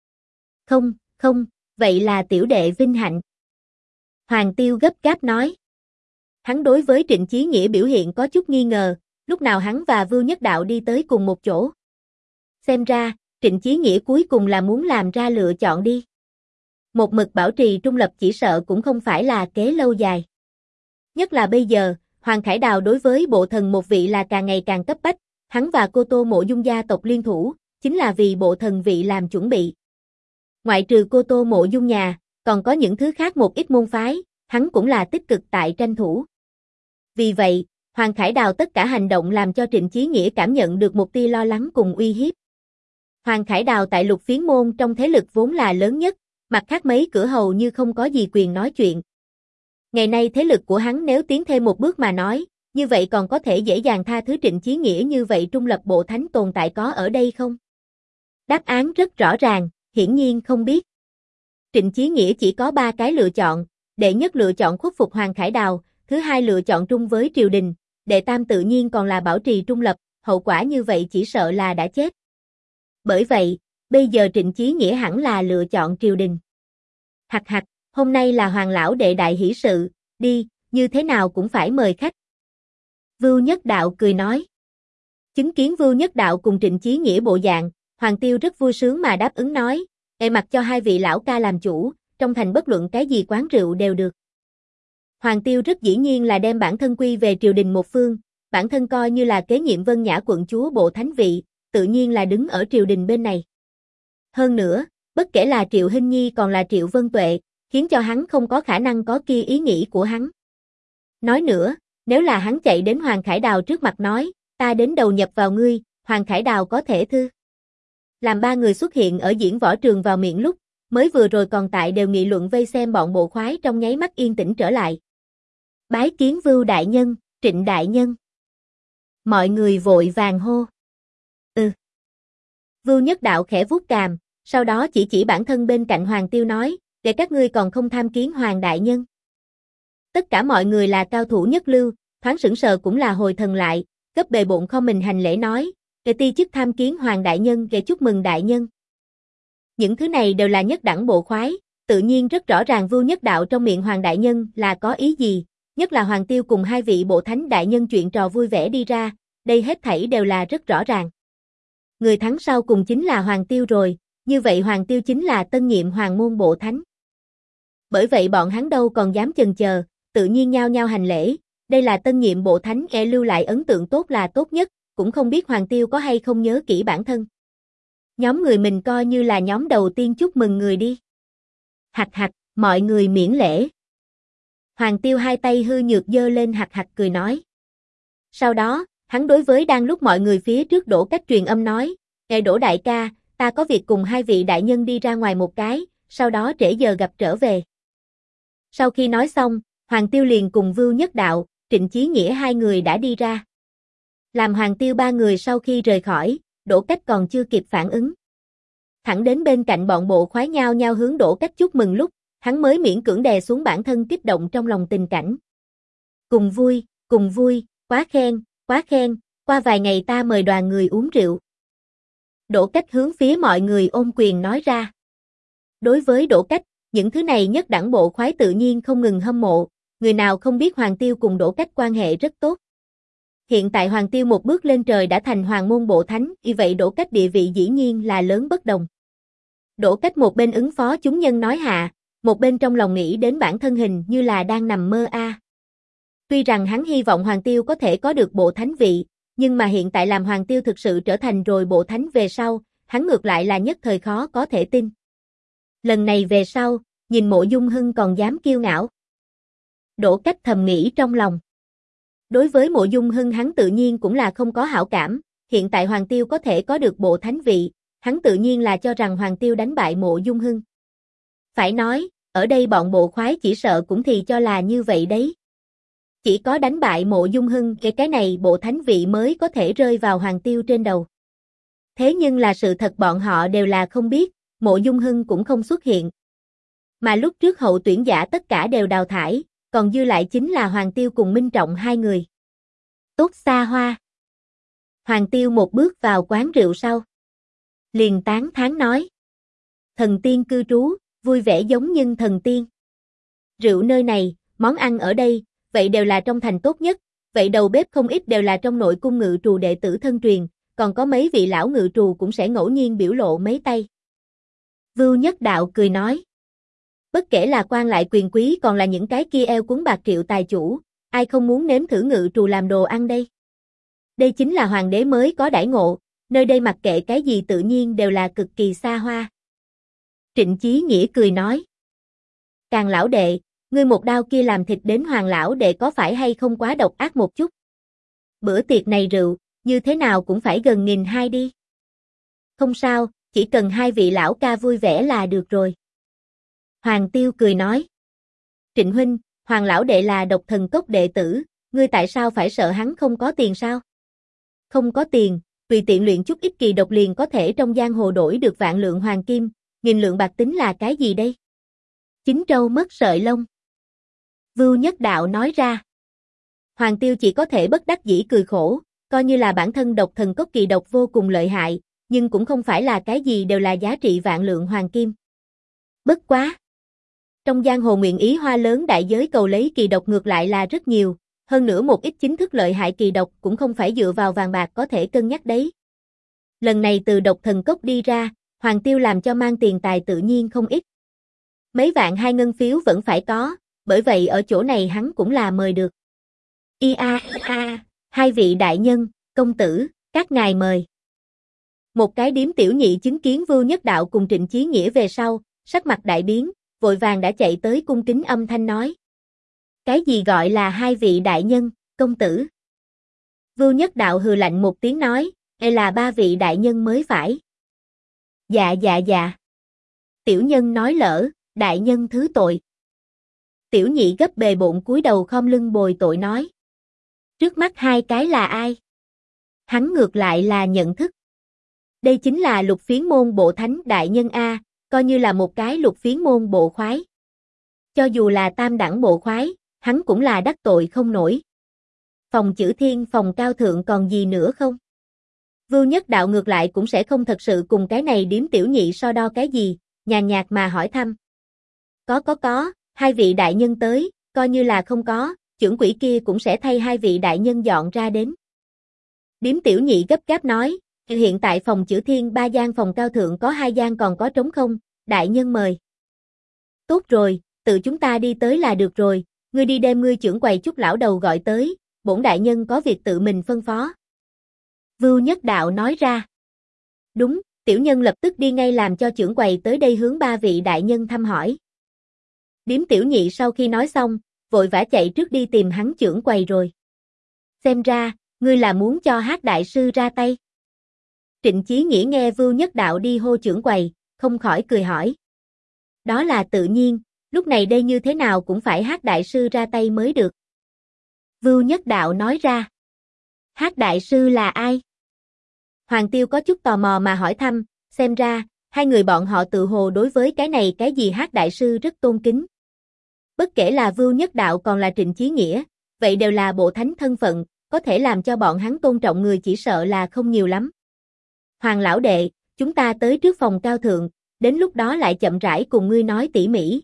Không, vậy là tiểu đệ vinh hạnh. Hoàng Tiêu gấp gáp nói. Hắn đối với Trịnh Chí Nghĩa biểu hiện có chút nghi ngờ, lúc nào hắn và Vưu Nhất Đạo đi tới cùng một chỗ. Xem ra, Trịnh Chí Nghĩa cuối cùng là muốn làm ra lựa chọn đi. Một mực bảo trì trung lập chỉ sợ cũng không phải là kế lâu dài. Nhất là bây giờ, Hoàng Khải Đào đối với bộ thần một vị là càng ngày càng cấp bách, hắn và Cô Tô Mộ Dung gia tộc liên thủ, chính là vì bộ thần vị làm chuẩn bị. Ngoại trừ Cô Tô Mộ Dung nhà, còn có những thứ khác một ít môn phái, hắn cũng là tích cực tại tranh thủ. Vì vậy, Hoàng Khải Đào tất cả hành động làm cho Trịnh Chí Nghĩa cảm nhận được một tia lo lắng cùng uy hiếp. Hoàng Khải Đào tại Lục Phiến môn trong thế lực vốn là lớn nhất, mặt khác mấy cửa hầu như không có gì quyền nói chuyện. Ngày nay thế lực của hắn nếu tiến thêm một bước mà nói, như vậy còn có thể dễ dàng tha thứ Trịnh Chí Nghĩa như vậy trung lập bộ thánh tồn tại có ở đây không? Đáp án rất rõ ràng, hiển nhiên không biết. Trịnh Chí Nghĩa chỉ có 3 cái lựa chọn, đệ nhất lựa chọn khuất phục Hoàng Khải Đào, thứ hai lựa chọn trung với triều đình, đệ tam tự nhiên còn là bảo trì trung lập, hậu quả như vậy chỉ sợ là đã chết. Bởi vậy, bây giờ Trịnh Chí Nghĩa hẳn là lựa chọn triều đình. Hặc hặc, hôm nay là Hoàng lão đệ đại hỷ sự, đi, như thế nào cũng phải mời khách. Vưu Nhất Đạo cười nói. Chứng kiến Vưu Nhất Đạo cùng Trịnh Chí Nghĩa bộ dạng, Hoàng Tiêu rất vui sướng mà đáp ứng nói, mặc cho hai vị lão ca làm chủ, trong thành bất luận cái gì quán rượu đều được. Hoàng Tiêu rất dĩ nhiên là đem bản thân quy về triều đình một phương, bản thân coi như là kế nhiệm Vân Nhã quận chúa bộ thánh vị, tự nhiên là đứng ở triều đình bên này. Hơn nữa, bất kể là Triệu Hinh Nhi còn là Triệu Vân Tuệ, khiến cho hắn không có khả năng có kia ý nghĩ của hắn. Nói nữa, nếu là hắn chạy đến Hoàng Khải Đào trước mặt nói, ta đến đầu nhập vào ngươi, Hoàng Khải Đào có thể thư. Làm ba người xuất hiện ở diễn võ trường vào miệng lúc, mới vừa rồi còn tại đều nghị luận vây xem bọn bộ khoái trong nháy mắt yên tĩnh trở lại. Bái kiến Vưu đại nhân, Trịnh đại nhân. Mọi người vội vàng hô. Vưu Nhất Đạo khẽ vuốt cằm, sau đó chỉ bản thân bên cạnh Hoàng Tiêu nói, để các ngươi còn không tham kiến Hoàng đại nhân. Tất cả mọi người là cao thủ nhất lưu, thoáng sững sờ cũng là hồi thần lại, cấp bề bộn không mình hành lễ nói, để ti chức tham kiến Hoàng đại nhân, để chúc mừng đại nhân. Những thứ này đều là nhất đẳng bộ khoái, tự nhiên rất rõ ràng Vưu Nhất Đạo trong miệng Hoàng đại nhân là có ý gì, nhất là Hoàng Tiêu cùng hai vị bộ thánh đại nhân chuyện trò vui vẻ đi ra, đây hết thảy đều là rất rõ ràng. Người thắng sau cùng chính là Hoàng Tiêu rồi, như vậy Hoàng Tiêu chính là tân nhiệm Hoàng môn bộ thánh. Bởi vậy bọn hắn đâu còn dám chần chờ, tự nhiên nhao nhao hành lễ, đây là tân nhiệm bộ thánh lưu lại ấn tượng tốt là tốt nhất, cũng không biết Hoàng Tiêu có hay không nhớ kỹ bản thân. Nhóm người mình coi như là nhóm đầu tiên chúc mừng người đi. Hặc hặc, mọi người miễn lễ. Hoàng Tiêu hai tay hư nhược giơ lên hặc hặc cười nói. Sau đó, hắn đối với đang lúc mọi người phía trước Đỗ Cách truyền âm nói, Đỗ đại ca, ta có việc cùng hai vị đại nhân đi ra ngoài một cái, sau đó trễ giờ gặp trở về. Sau khi nói xong, Hoàng Tiêu liền cùng Vưu Nhất Đạo, Trịnh Chí Nghĩa hai người đã đi ra. Làm Hoàng Tiêu ba người sau khi rời khỏi, Đỗ Cách còn chưa kịp phản ứng. Thẳng đến bên cạnh bọn bộ khoái nhao nhao hướng Đỗ Cách chúc mừng lúc, hắn mới miễn cưỡng đè xuống bản thân kích động trong lòng tình cảnh. Cùng vui, quá khen, qua vài ngày ta mời đoàn người uống rượu. Đỗ Cách hướng phía mọi người ôm quyền nói ra. Đối với Đỗ Cách, những thứ này nhất đẳng bộ khoái tự nhiên không ngừng hâm mộ, người nào không biết Hoàng Tiêu cùng Đỗ Cách quan hệ rất tốt. Hiện tại Hoàng Tiêu một bước lên trời đã thành Hoàng môn bộ thánh, vì vậy Đỗ Cách địa vị dĩ nhiên là lớn bất đồng. Đỗ Cách một bên ứng phó chúng nhân nói hạ, một bên trong lòng nghĩ đến bản thân hình như là đang nằm mơ a. Tuy rằng hắn hy vọng Hoàng Tiêu có thể có được bộ thánh vị, nhưng mà hiện tại làm Hoàng Tiêu thực sự trở thành rồi bộ thánh về sau, hắn ngược lại là nhất thời khó có thể tin. Lần này về sau, nhìn Mộ Dung Hưng còn dám kiêu ngạo. Đỗ Cách thầm nghĩ trong lòng. Đối với Mộ Dung Hưng hắn tự nhiên cũng là không có hảo cảm, hiện tại Hoàng Tiêu có thể có được bộ thánh vị, hắn tự nhiên là cho rằng Hoàng Tiêu đánh bại Mộ Dung Hưng. Phải nói, ở đây bọn bộ khoái chỉ sợ cũng thì cho là như vậy đấy. Chỉ có đánh bại Mộ Dung Hưng cái này bộ thánh vị mới có thể rơi vào Hoàng Tiêu trên đầu. Thế nhưng là sự thật bọn họ đều là không biết, Mộ Dung Hưng cũng không xuất hiện. Mà lúc trước hậu tuyển giả tất cả đều đào thải, còn dư lại chính là Hoàng Tiêu cùng Minh Trọng hai người. Tốt xa hoa. Hoàng Tiêu một bước vào quán rượu sau. Liền tán thán nói. Thần tiên cư trú, vui vẻ giống như thần tiên. Rượu nơi này, món ăn ở đây, vậy đều là trong thành tốt nhất, vậy đầu bếp không ít đều là trong nội cung ngự trù đệ tử thân truyền, còn có mấy vị lão ngự trù cũng sẽ ngẫu nhiên biểu lộ mấy tay. Vưu Nhất Đạo cười nói. Bất kể là quan lại quyền quý còn là những cái kia eo cuốn bạc triệu tài chủ, ai không muốn nếm thử ngự trù làm đồ ăn đây. Đây chính là hoàng đế mới có đãi ngộ, nơi đây mặc kệ cái gì tự nhiên đều là cực kỳ xa hoa. Trịnh Chí Nghĩa cười nói. Càng lão đệ, ngươi một đao kia làm thịt đến Hoàng lão đệ có phải hay không quá độc ác một chút? Bữa tiệc này rượu, như thế nào cũng phải gần 1.200 đi. Không sao, chỉ cần hai vị lão ca vui vẻ là được rồi. Hoàng Tiêu cười nói. Trịnh huynh, Hoàng lão đệ là độc thần cốc đệ tử, ngươi tại sao phải sợ hắn không có tiền sao? Không có tiền, tùy tiện luyện chút ít kỳ độc liền có thể trong giang hồ đổi được vạn lượng hoàng kim, 1000 lượng bạc tính là cái gì đây? Chín trâu mất sợi lông. Vưu Nhất Đạo nói ra. Hoàng Tiêu chỉ có thể bất đắc dĩ cười khổ, coi như là bản thân độc thần cốc kỳ độc vô cùng lợi hại, nhưng cũng không phải là cái gì đều là giá trị vạn lượng hoàng kim. Bất quá. Trong giang hồ nguyện ý hoa lớn đại giới cầu lấy kỳ độc ngược lại là rất nhiều, hơn nữa một ít chính thức lợi hại kỳ độc cũng không phải dựa vào vàng bạc có thể cân nhắc đấy. Lần này từ độc thần cốc đi ra, Hoàng Tiêu làm cho mang tiền tài tự nhiên không ít. Mấy vạn hai ngân phiếu vẫn phải có, bởi vậy ở chỗ này hắn cũng là mời được. Hai vị đại nhân, công tử, các ngài mời. Một cái điếm tiểu nhị chứng kiến Vưu Nhất Đạo cùng Trịnh Chí Nghĩa về sau, sắc mặt đại biến, vội vàng đã chạy tới cung kính âm thanh nói. Cái gì gọi là hai vị đại nhân, công tử? Vưu Nhất Đạo hừ lạnh một tiếng nói, là ba vị đại nhân mới phải. Dạ. Tiểu nhân nói lỡ, đại nhân thứ tội. Tiểu nhị gấp bề bộn cúi đầu khom lưng bồi tội nói. Trước mắt hai cái là ai? Hắn ngược lại là nhận thức. Đây chính là Lục Phiến môn bộ thánh đại nhân A, coi như là một cái Lục Phiến môn bộ khoái. Cho dù là tam đẳng bộ khoái, hắn cũng là đắc tội không nổi. Phòng chữ thiên phòng cao thượng còn gì nữa không? Vưu Nhất Đạo ngược lại cũng sẽ không thật sự cùng cái này điếm tiểu nhị so đo cái gì, nhàn nhạt mà hỏi thăm. Có, hai vị đại nhân tới, coi như là không có, chưởng quỷ kia cũng sẽ thay hai vị đại nhân dọn ra đến. Điếm tiểu nhị gấp gáp nói, hiện tại phòng chữ thiên 3 gian phòng cao thượng có 2 gian còn có trống không, đại nhân mời. Tốt rồi, tự chúng ta đi tới là được rồi, ngươi đi đem ngươi chưởng quầy Chúc lão đầu gọi tới, bổn đại nhân có việc tự mình phân phó. Vưu Nhất Đạo nói ra. Đúng, tiểu nhân lập tức đi ngay làm cho chưởng quầy tới đây hướng ba vị đại nhân thăm hỏi. Điếm tiểu nhị sau khi nói xong, vội vã chạy trước đi tìm hắn chưởng quầy rồi. Xem ra, ngươi là muốn cho Hát đại sư ra tay. Trịnh Chí Nghĩa nghe Vưu Nhất Đạo đi hô chưởng quầy, không khỏi cười hỏi. Đó là tự nhiên, lúc này đây như thế nào cũng phải Hát đại sư ra tay mới được. Vưu Nhất Đạo nói ra. Hát đại sư là ai? Hoàng Tiêu có chút tò mò mà hỏi thăm, xem ra, hai người bọn họ tự hồ đối với cái này cái gì Hát đại sư rất tôn kính. Bất kể là Vưu Nhất Đạo còn là Trịnh Chí Nghĩa, vậy đều là bộ thánh thân phận, có thể làm cho bọn hắn tôn trọng người chỉ sợ là không nhiều lắm. Hoàng lão đệ, chúng ta tới trước phòng cao thượng, đến lúc đó lại chậm rãi cùng ngươi nói tỉ mỉ.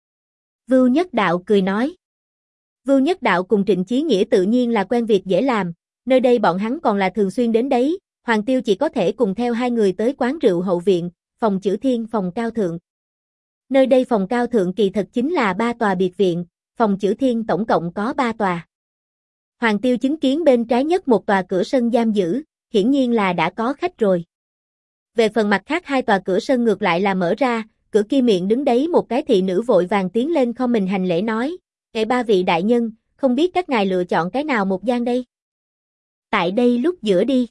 Vưu Nhất Đạo cười nói. Vưu Nhất Đạo cùng Trịnh Chí Nghĩa tự nhiên là quen việc dễ làm, nơi đây bọn hắn còn là thường xuyên đến đấy, Hoàng Tiêu chỉ có thể cùng theo hai người tới quán rượu hậu viện, phòng chữ thiên phòng cao thượng. Nơi đây phòng cao thượng kỳ thật chính là 3 tòa biệt viện, phòng chữ thiên tổng cộng có 3 tòa. Hoàng Tiêu chứng kiến bên trái nhất một tòa cửa sân giam giữ, hiển nhiên là đã có khách rồi. Về phần mặt khác 2 tòa cửa sân ngược lại là mở ra, cửa kia miệng đứng đấy một cái thị nữ vội vàng tiến lên không mình hành lễ nói, ba vị đại nhân, không biết các ngài lựa chọn cái nào một gian đây? Tại đây lúc giữa đi.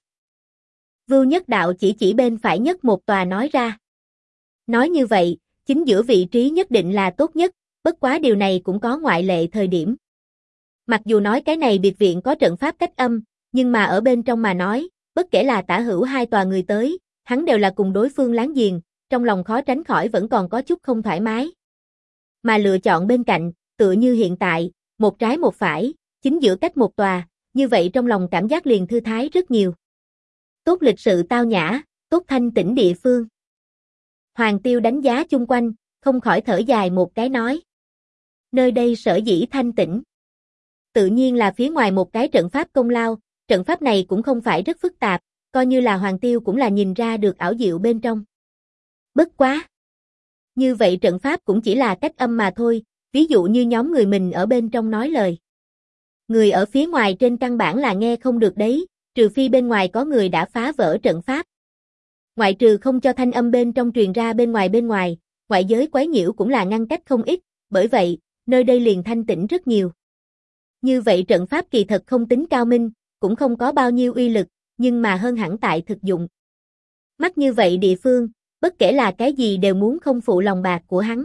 Vưu Nhất Đạo chỉ bên phải nhất một tòa nói ra. Nói như vậy, chính giữa vị trí nhất định là tốt nhất, bất quá điều này cũng có ngoại lệ thời điểm. Mặc dù nói cái này biệt viện có trận pháp cách âm, nhưng mà ở bên trong mà nói, bất kể là tả hữu 2 tòa người tới, hắn đều là cùng đối phương láng giềng, trong lòng khó tránh khỏi vẫn còn có chút không thoải mái. Mà lựa chọn bên cạnh, tựa như hiện tại, một trái một phải, chính giữa cách một tòa, như vậy trong lòng cảm giác liền thư thái rất nhiều. Tốt lịch sự tao nhã, tốt thanh tĩnh địa phương. Hoàng Tiêu đánh giá chung quanh, không khỏi thở dài một cái nói. Nơi đây sở dĩ thanh tĩnh. Tự nhiên là phía ngoài một cái trận pháp công lao, trận pháp này cũng không phải rất phức tạp, coi như là Hoàng Tiêu cũng là nhìn ra được ảo diệu bên trong. Bất quá. Như vậy trận pháp cũng chỉ là cách âm mà thôi, ví dụ như nhóm người mình ở bên trong nói lời. Người ở phía ngoài trên căn bản là nghe không được đấy, trừ phi bên ngoài có người đã phá vỡ trận pháp. Ngoại trừ không cho thanh âm bên trong truyền ra bên ngoài, ngoại giới quấy nhiễu cũng là ngăn cách không ít, bởi vậy, nơi đây liền thanh tĩnh rất nhiều. Như vậy trận pháp kỳ thật không tính cao minh, cũng không có bao nhiêu uy lực, nhưng mà hơn hẳn tại thực dụng. Mắt như vậy địa phương, bất kể là cái gì đều muốn không phụ lòng bạc của hắn.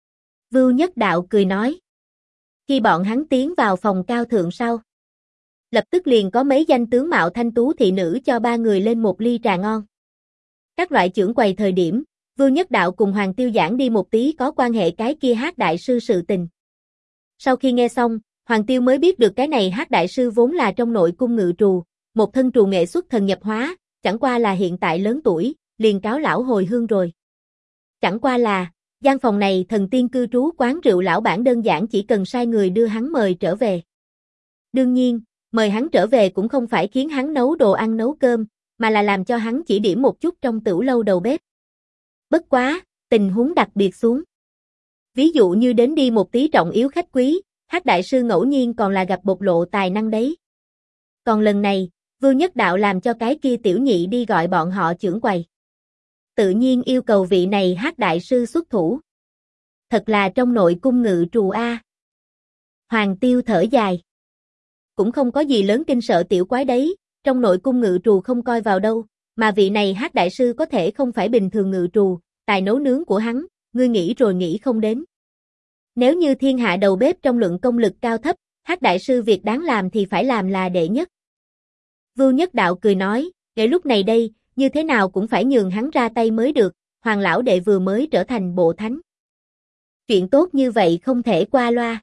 Vưu Nhất Đạo cười nói. Khi bọn hắn tiến vào phòng cao thượng sau, Lập tức liền có mấy danh tướng mạo thanh tú thị nữ cho ba người lên một ly trà ngon. Các loại trưởng quầy thời điểm, Vưu Nhất Đạo cùng Hoàng Tiêu giảng đi một tí có quan hệ cái kia Hát đại sư sự tình. Sau khi nghe xong, Hoàng Tiêu mới biết được cái này Hát đại sư vốn là trong nội cung ngự trù, một thân trù nghệ xuất thần nhập hóa, chẳng qua là hiện tại lớn tuổi, liền cáo lão hồi hương rồi. Chẳng qua là, gian phòng này thần tiên cư trú quán rượu lão bản đơn giản chỉ cần sai người đưa hắn mời trở về. Đương nhiên, mời hắn trở về cũng không phải khiến hắn nấu đồ ăn nấu cơm, mà là làm cho hắn chỉ điểm một chút trong tửu lâu đầu bếp. Bất quá, tình huống đặc biệt xuống. Ví dụ như đến đi một tí trọng yếu khách quý, Hát đại sư ngẫu nhiên còn là gặp bộc lộ tài năng đấy. Còn lần này, Vưu Nhất Đạo làm cho cái kia tiểu nhị đi gọi bọn họ trưởng quầy. Tự nhiên yêu cầu vị này Hát đại sư xuất thủ. Thật là trong nội cung ngự trù a. Hoàng Tiêu thở dài. Cũng không có gì lớn kinh sợ tiểu quái đấy, trong nội cung ngự trù không coi vào đâu, mà vị này Hát đại sư có thể không phải bình thường ngự trù, tài nấu nướng của hắn, ngươi nghĩ rồi nghĩ không đến. Nếu như thiên hạ đầu bếp trong luận công lực cao thấp, Hát đại sư việc đáng làm thì phải làm là đệ nhất. Vưu Nhất Đạo cười nói, để lúc này đây, như thế nào cũng phải nhường hắn ra tay mới được, Hoàng lão đệ vừa mới trở thành bộ thánh. Chuyện tốt như vậy không thể qua loa.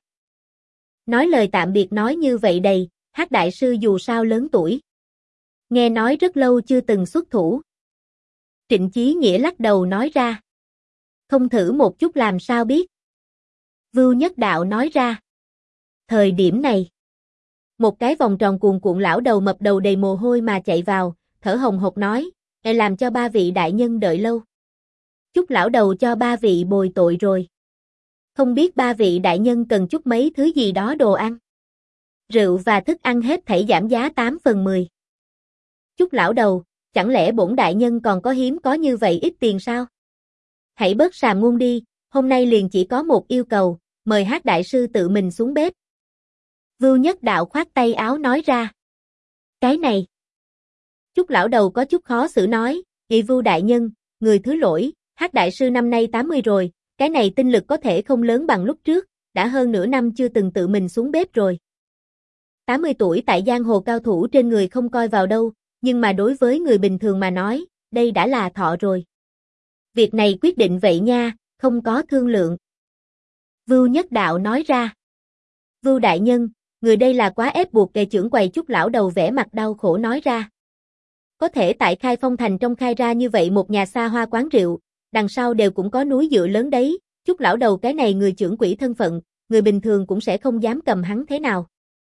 Nói lời tạm biệt nói như vậy đầy, Hát đại sư dù sao lớn tuổi. Nghe nói rất lâu chưa từng xuất thủ. Trịnh Chí Nghĩa lắc đầu nói ra. Không thử một chút làm sao biết. Vưu Nhất Đạo nói ra. Thời điểm này, một cái vòng tròn cuồn cuộn lão đầu mập đầu đầy mồ hôi mà chạy vào, thở hồng hộc nói, làm cho ba vị đại nhân đợi lâu. Chút lão đầu cho ba vị bồi tội rồi. Không biết ba vị đại nhân cần chút mấy thứ gì đó đồ ăn. Rượu và thức ăn hết thảy giảm giá 8/10. Chút lão đầu, chẳng lẽ bổn đại nhân còn có hiếm có như vậy ít tiền sao? Hãy bớt sàm ngôn đi, hôm nay liền chỉ có một yêu cầu, mời Hát đại sư tự mình xuống bếp. Vưu Nhất Đạo khoát tay áo nói ra. Cái này. Chút lão đầu có chút khó xử nói, nghị Vưu đại nhân, người thứ lỗi, Hát đại sư năm nay 80 rồi, cái này tinh lực có thể không lớn bằng lúc trước, đã hơn nửa năm chưa từng tự mình xuống bếp rồi. 80 tuổi tại giang hồ cao thủ trên người không coi vào đâu, nhưng mà đối với người bình thường mà nói, đây đã là thọ rồi. Việc này quyết định vậy nha, không có thương lượng. Vưu Nhất Đạo nói ra. Vưu đại nhân, người đây là quá ép buộc kề trưởng quầy chút lão đầu vẻ mặt đau khổ nói ra. Có thể tại Khai Phong Thành trong khai ra như vậy một nhà xa hoa quán rượu, đằng sau đều cũng có núi dựa lớn đấy, chút lão đầu cái này người trưởng quỹ thân phận, người bình thường cũng sẽ không dám cầm hắn thế nào.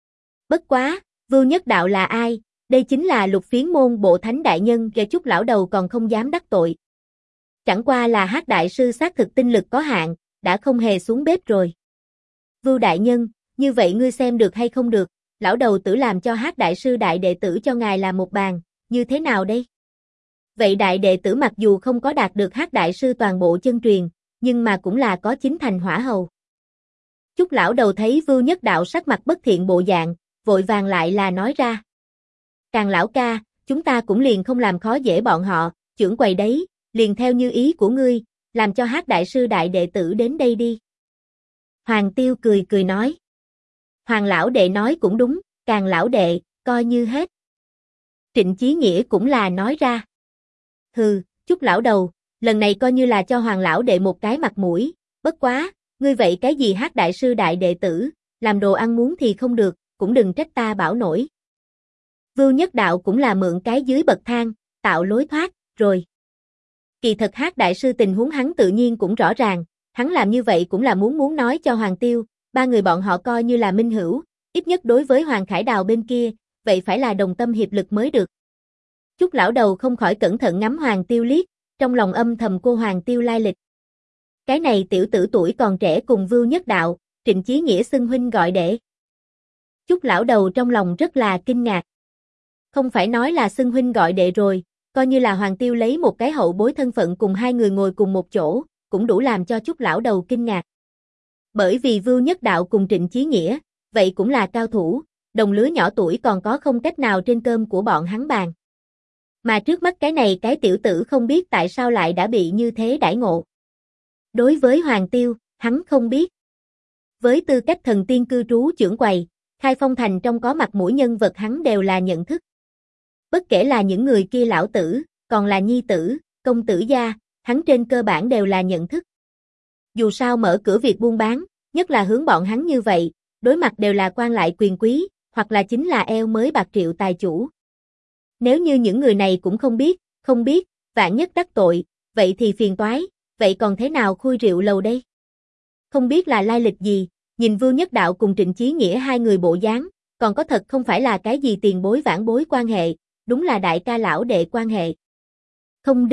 Bất quá, Vưu Nhất Đạo là ai? Đây chính là Lục Phiến môn bộ thánh đại nhân, kẻ chút lão đầu còn không dám đắc tội. Chẳng qua là Hát đại sư xác thực tinh lực có hạn, đã không hề xuống bếp rồi. Vưu đại nhân, như vậy ngươi xem được hay không được, lão đầu tử làm cho Hát đại sư đại đệ tử cho ngài làm một bàn, như thế nào đây? Vậy đại đệ tử mặc dù không có đạt được Hát đại sư toàn bộ chân truyền, nhưng mà cũng là có chính thành hỏa hầu. Chút lão đầu thấy Vưu Nhất Đạo sắc mặt bất thiện bộ dạng, vội vàng lại là nói ra. Càng lão ca, chúng ta cũng liền không làm khó dễ bọn họ, trưởng quầy đấy, liền theo như ý của ngươi, làm cho Hát đại sư đại đệ tử đến đây đi. Hoàng Tiêu cười cười nói. Hoàng lão đệ nói cũng đúng, Càng lão đệ, coi như hết. Trịnh Chí Nghĩa cũng là nói ra. Hừ, chút lão đầu, lần này coi như là cho Hoàng lão đệ một cái mặt mũi, bất quá, ngươi vậy cái gì Hát đại sư đại đệ tử, làm đồ ăn muốn thì không được, cũng đừng trách ta bảo nổi. Vưu Nhất Đạo cũng là mượn cái dưới bậc thang, tạo lối thoát, rồi. Kỳ thật Hát đại sư tình huống hắn tự nhiên cũng rõ ràng, hắn làm như vậy cũng là muốn nói cho Hoàng Tiêu, ba người bọn họ coi như là minh hữu, ít nhất đối với Hoàng Khải Đào bên kia, vậy phải là đồng tâm hiệp lực mới được. Chút lão đầu không khỏi cẩn thận ngắm Hoàng Tiêu liếc, trong lòng âm thầm cô Hoàng Tiêu lai lịch. Cái này tiểu tử tuổi còn trẻ cùng Vưu Nhất Đạo, Trịnh Chí Nghĩa xưng huynh gọi đệ. Chút lão đầu trong lòng rất là kinh ngạc. Không phải nói là xưng huynh gọi đệ rồi, coi như là Hoàng Tiêu lấy một cái hậu bối thân phận cùng hai người ngồi cùng một chỗ, cũng đủ làm cho chút lão đầu kinh ngạc. Bởi vì Vưu Nhất Đạo cùng Trịnh Chí Nghĩa, vậy cũng là cao thủ, đồng lứa nhỏ tuổi còn có không cách nào trên cơm của bọn hắn bàn. Mà trước mắt cái này cái tiểu tử không biết tại sao lại đã bị như thế đãi ngộ. Đối với Hoàng Tiêu, hắn không biết. Với tư cách thần tiên cư trú trưởng quầy, Khai Phong Thành trong có mặt mũi nhân vật hắn đều là nhận thức. Bất kể là những người kia lão tử, còn là nhi tử, công tử gia, hắn trên cơ bản đều là nhận thức. Dù sao mở cửa việc buôn bán, nhất là hướng bọn hắn như vậy, đối mặt đều là quan lại quyền quý, hoặc là chính là eo mới bạc triệu tài chủ. Nếu như những người này cũng không biết, vạn nhất đắc tội, vậy thì phiền toái, vậy còn thế nào khui rượu lầu đây? Không biết là lai lịch gì, nhìn Vưu Nhất Đạo cùng Trịnh Chí Nghĩa hai người bộ dáng, còn có thật không phải là cái gì tiền bối vãn bối quan hệ, đúng là đại ca lão đệ quan hệ. Không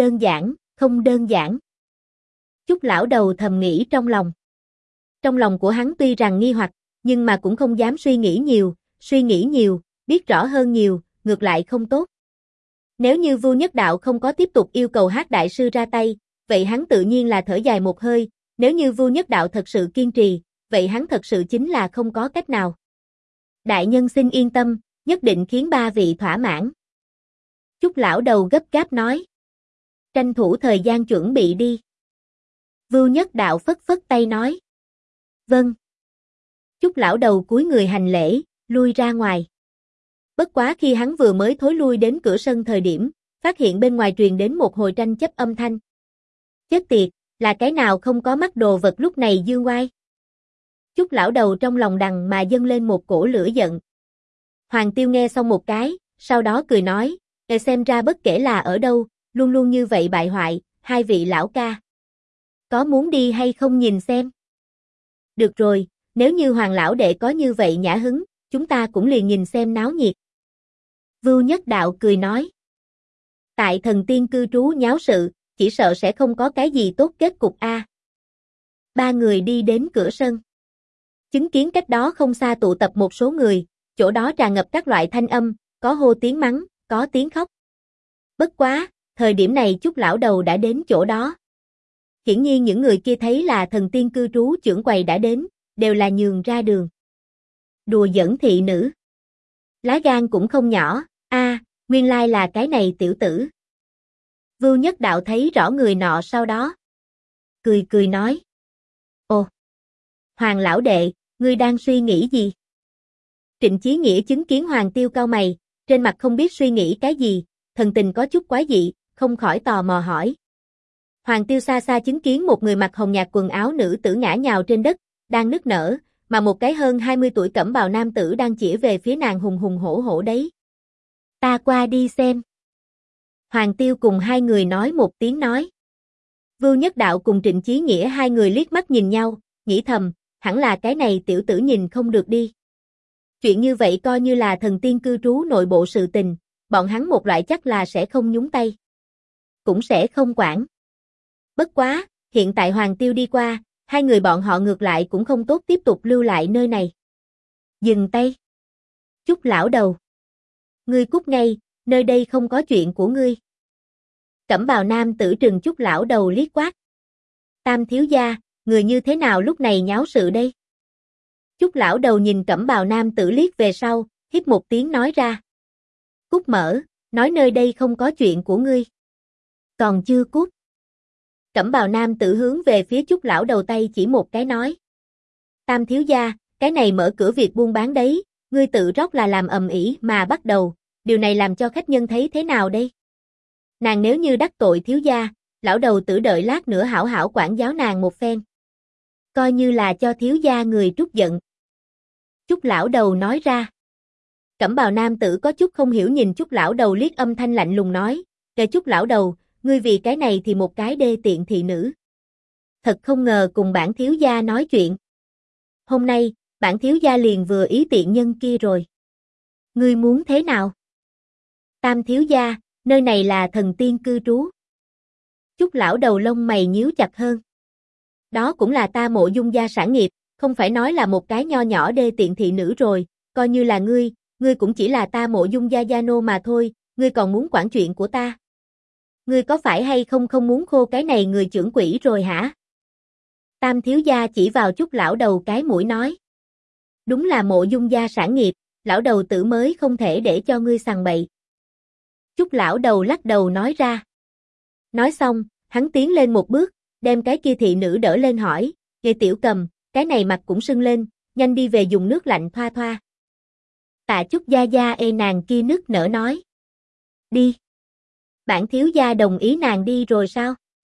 đơn giản. Chúc lão đầu thầm nghĩ trong lòng. Trong lòng của hắn tuy rằng nghi hoặc, nhưng mà cũng không dám suy nghĩ nhiều, biết rõ hơn nhiều, ngược lại không tốt. Nếu như Vưu Nhất Đạo không có tiếp tục yêu cầu Hát đại sư ra tay, vậy hắn tự nhiên là thở dài một hơi, nếu như Vưu Nhất Đạo thật sự kiên trì, vậy hắn thật sự chính là không có cách nào. Đại nhân xin yên tâm, nhất định khiến ba vị thỏa mãn. Chúc lão đầu gấp gáp nói. Tranh thủ thời gian chuẩn bị đi. Vưu Nhất Đạo phất phất tay nói. Vâng. Chúc lão đầu cúi người hành lễ, lui ra ngoài. Bất quá khi hắn vừa mới thối lui đến cửa sân thời điểm, phát hiện bên ngoài truyền đến một hồi tranh chấp âm thanh. Chết tiệt, là cái nào không có mắt đồ vật lúc này dương oai. Chúc lão đầu trong lòng đằng mà dâng lên một cổ lửa giận. Hoàng Tiêu nghe xong một cái, sau đó cười nói, xem ra bất kể là ở đâu, luôn luôn như vậy bại hoại, hai vị lão ca. Có muốn đi hay không nhìn xem? Được rồi, nếu như Hoàng lão đệ có như vậy nhã hứng, chúng ta cũng liền nhìn xem náo nhiệt. Vưu Nhất Đạo cười nói. Tại thần tiên cư trú nháo sự, chỉ sợ sẽ không có cái gì tốt kết cục a. Ba người đi đến cửa sân. Chứng kiến cách đó không xa tụ tập một số người, chỗ đó tràn ngập các loại thanh âm, có hô tiếng mắng, có tiếng khóc. Bất quá, thời điểm này Chúc lão đầu đã đến chỗ đó. Hiển nhiên những người kia thấy là thần tiên cư trú trưởng quầy đã đến, đều là nhường ra đường. Đùa giỡn thị nữ. Lá gan cũng không nhỏ, nguyên lai là cái này tiểu tử. Vưu Nhất Đạo thấy rõ người nọ sau đó. Cười nói. Ồ! Hoàng lão đệ, ngươi đang suy nghĩ gì? Trịnh Chí Nghĩa chứng kiến Hoàng Tiêu cau mày, trên mặt không biết suy nghĩ cái gì, thần tình có chút quái dị, không khỏi tò mò hỏi. Hoàng Tiêu xa xa chứng kiến một người mặc hồng nhạt quần áo nữ tử ngã nhào trên đất, đang nức nở, mà một cái hơn 20 tuổi cẩm bào nam tử đang chĩa về phía nàng hùng hùng hổ hổ đấy. Ta qua đi xem. Hoàng Tiêu cùng hai người nói một tiếng nói. Vưu Nhất Đạo cùng Trịnh Chí Nghĩa hai người liếc mắt nhìn nhau, nghĩ thầm, hẳn là cái này tiểu tử nhìn không được đi. Chuyện như vậy coi như là thần tiên cư trú nội bộ sự tình, bọn hắn một loại chắc là sẽ không nhúng tay. Cũng sẽ không quản. Bất quá, hiện tại Hoàng Tiêu đi qua, hai người bọn họ ngược lại cũng không tốt tiếp tục lưu lại nơi này. Dừng tay. Chúc lão đầu. Ngươi cút ngay, nơi đây không có chuyện của ngươi. Cẩm bào nam tử trừng Chúc lão đầu liếc quát. Tam thiếu gia, người như thế nào lúc này nháo sự đây? Chúc lão đầu nhìn cẩm bào nam tử liếc về sau, hít một tiếng nói ra. Cút mở, nói nơi đây không có chuyện của ngươi. Còn chưa cút. Cẩm bào nam tử hướng về phía Chúc lão đầu tay chỉ một cái nói. Tam thiếu gia, cái này mở cửa việc buôn bán đấy, ngươi tự rót là làm ầm ĩ mà bắt đầu, điều này làm cho khách nhân thấy thế nào đây? Nàng nếu như đắc tội thiếu gia, lão đầu tử đợi lát nữa hảo hảo quản giáo nàng một phen. Coi như là cho thiếu gia người trút giận. Chúc lão đầu nói ra. Cẩm bào nam tử có chút không hiểu nhìn Chúc lão đầu liếc âm thanh lạnh lùng nói, kể Chúc lão đầu, ngươi vì cái này thì một cái đê tiện thị nữ. Thật không ngờ cùng bản thiếu gia nói chuyện. Hôm nay, bản thiếu gia liền vừa ý tiện nhân kia rồi. Ngươi muốn thế nào? Tam thiếu gia, nơi này là thần tiên cư trú. Chúc lão đầu lông mày nhíu chặt hơn. Đó cũng là ta Mộ Dung gia sản nghiệp, không phải nói là một cái nho nhỏ đê tiện thị nữ rồi, coi như là ngươi cũng chỉ là ta Mộ Dung gia gia nô mà thôi, ngươi còn muốn quản chuyện của ta. Ngươi có phải hay không muốn khô cái này người trưởng quỹ rồi hả? Tam thiếu gia chỉ vào Chúc lão đầu cái mũi nói. Đúng là Mộ Dung gia sản nghiệp, lão đầu tử mới không thể để cho ngươi sằng bậy. Chúc lão đầu lắc đầu nói ra. Nói xong, hắn tiến lên một bước, đem cái kia thị nữ đỡ lên hỏi, Nghe Tiểu Cầm, cái này mặt cũng sưng lên, nhanh đi về dùng nước lạnh thoa thoa. Tạ Chúc gia gia nàng kia nức nở nói. Đi. Bản thiếu gia đồng ý nàng đi rồi sao?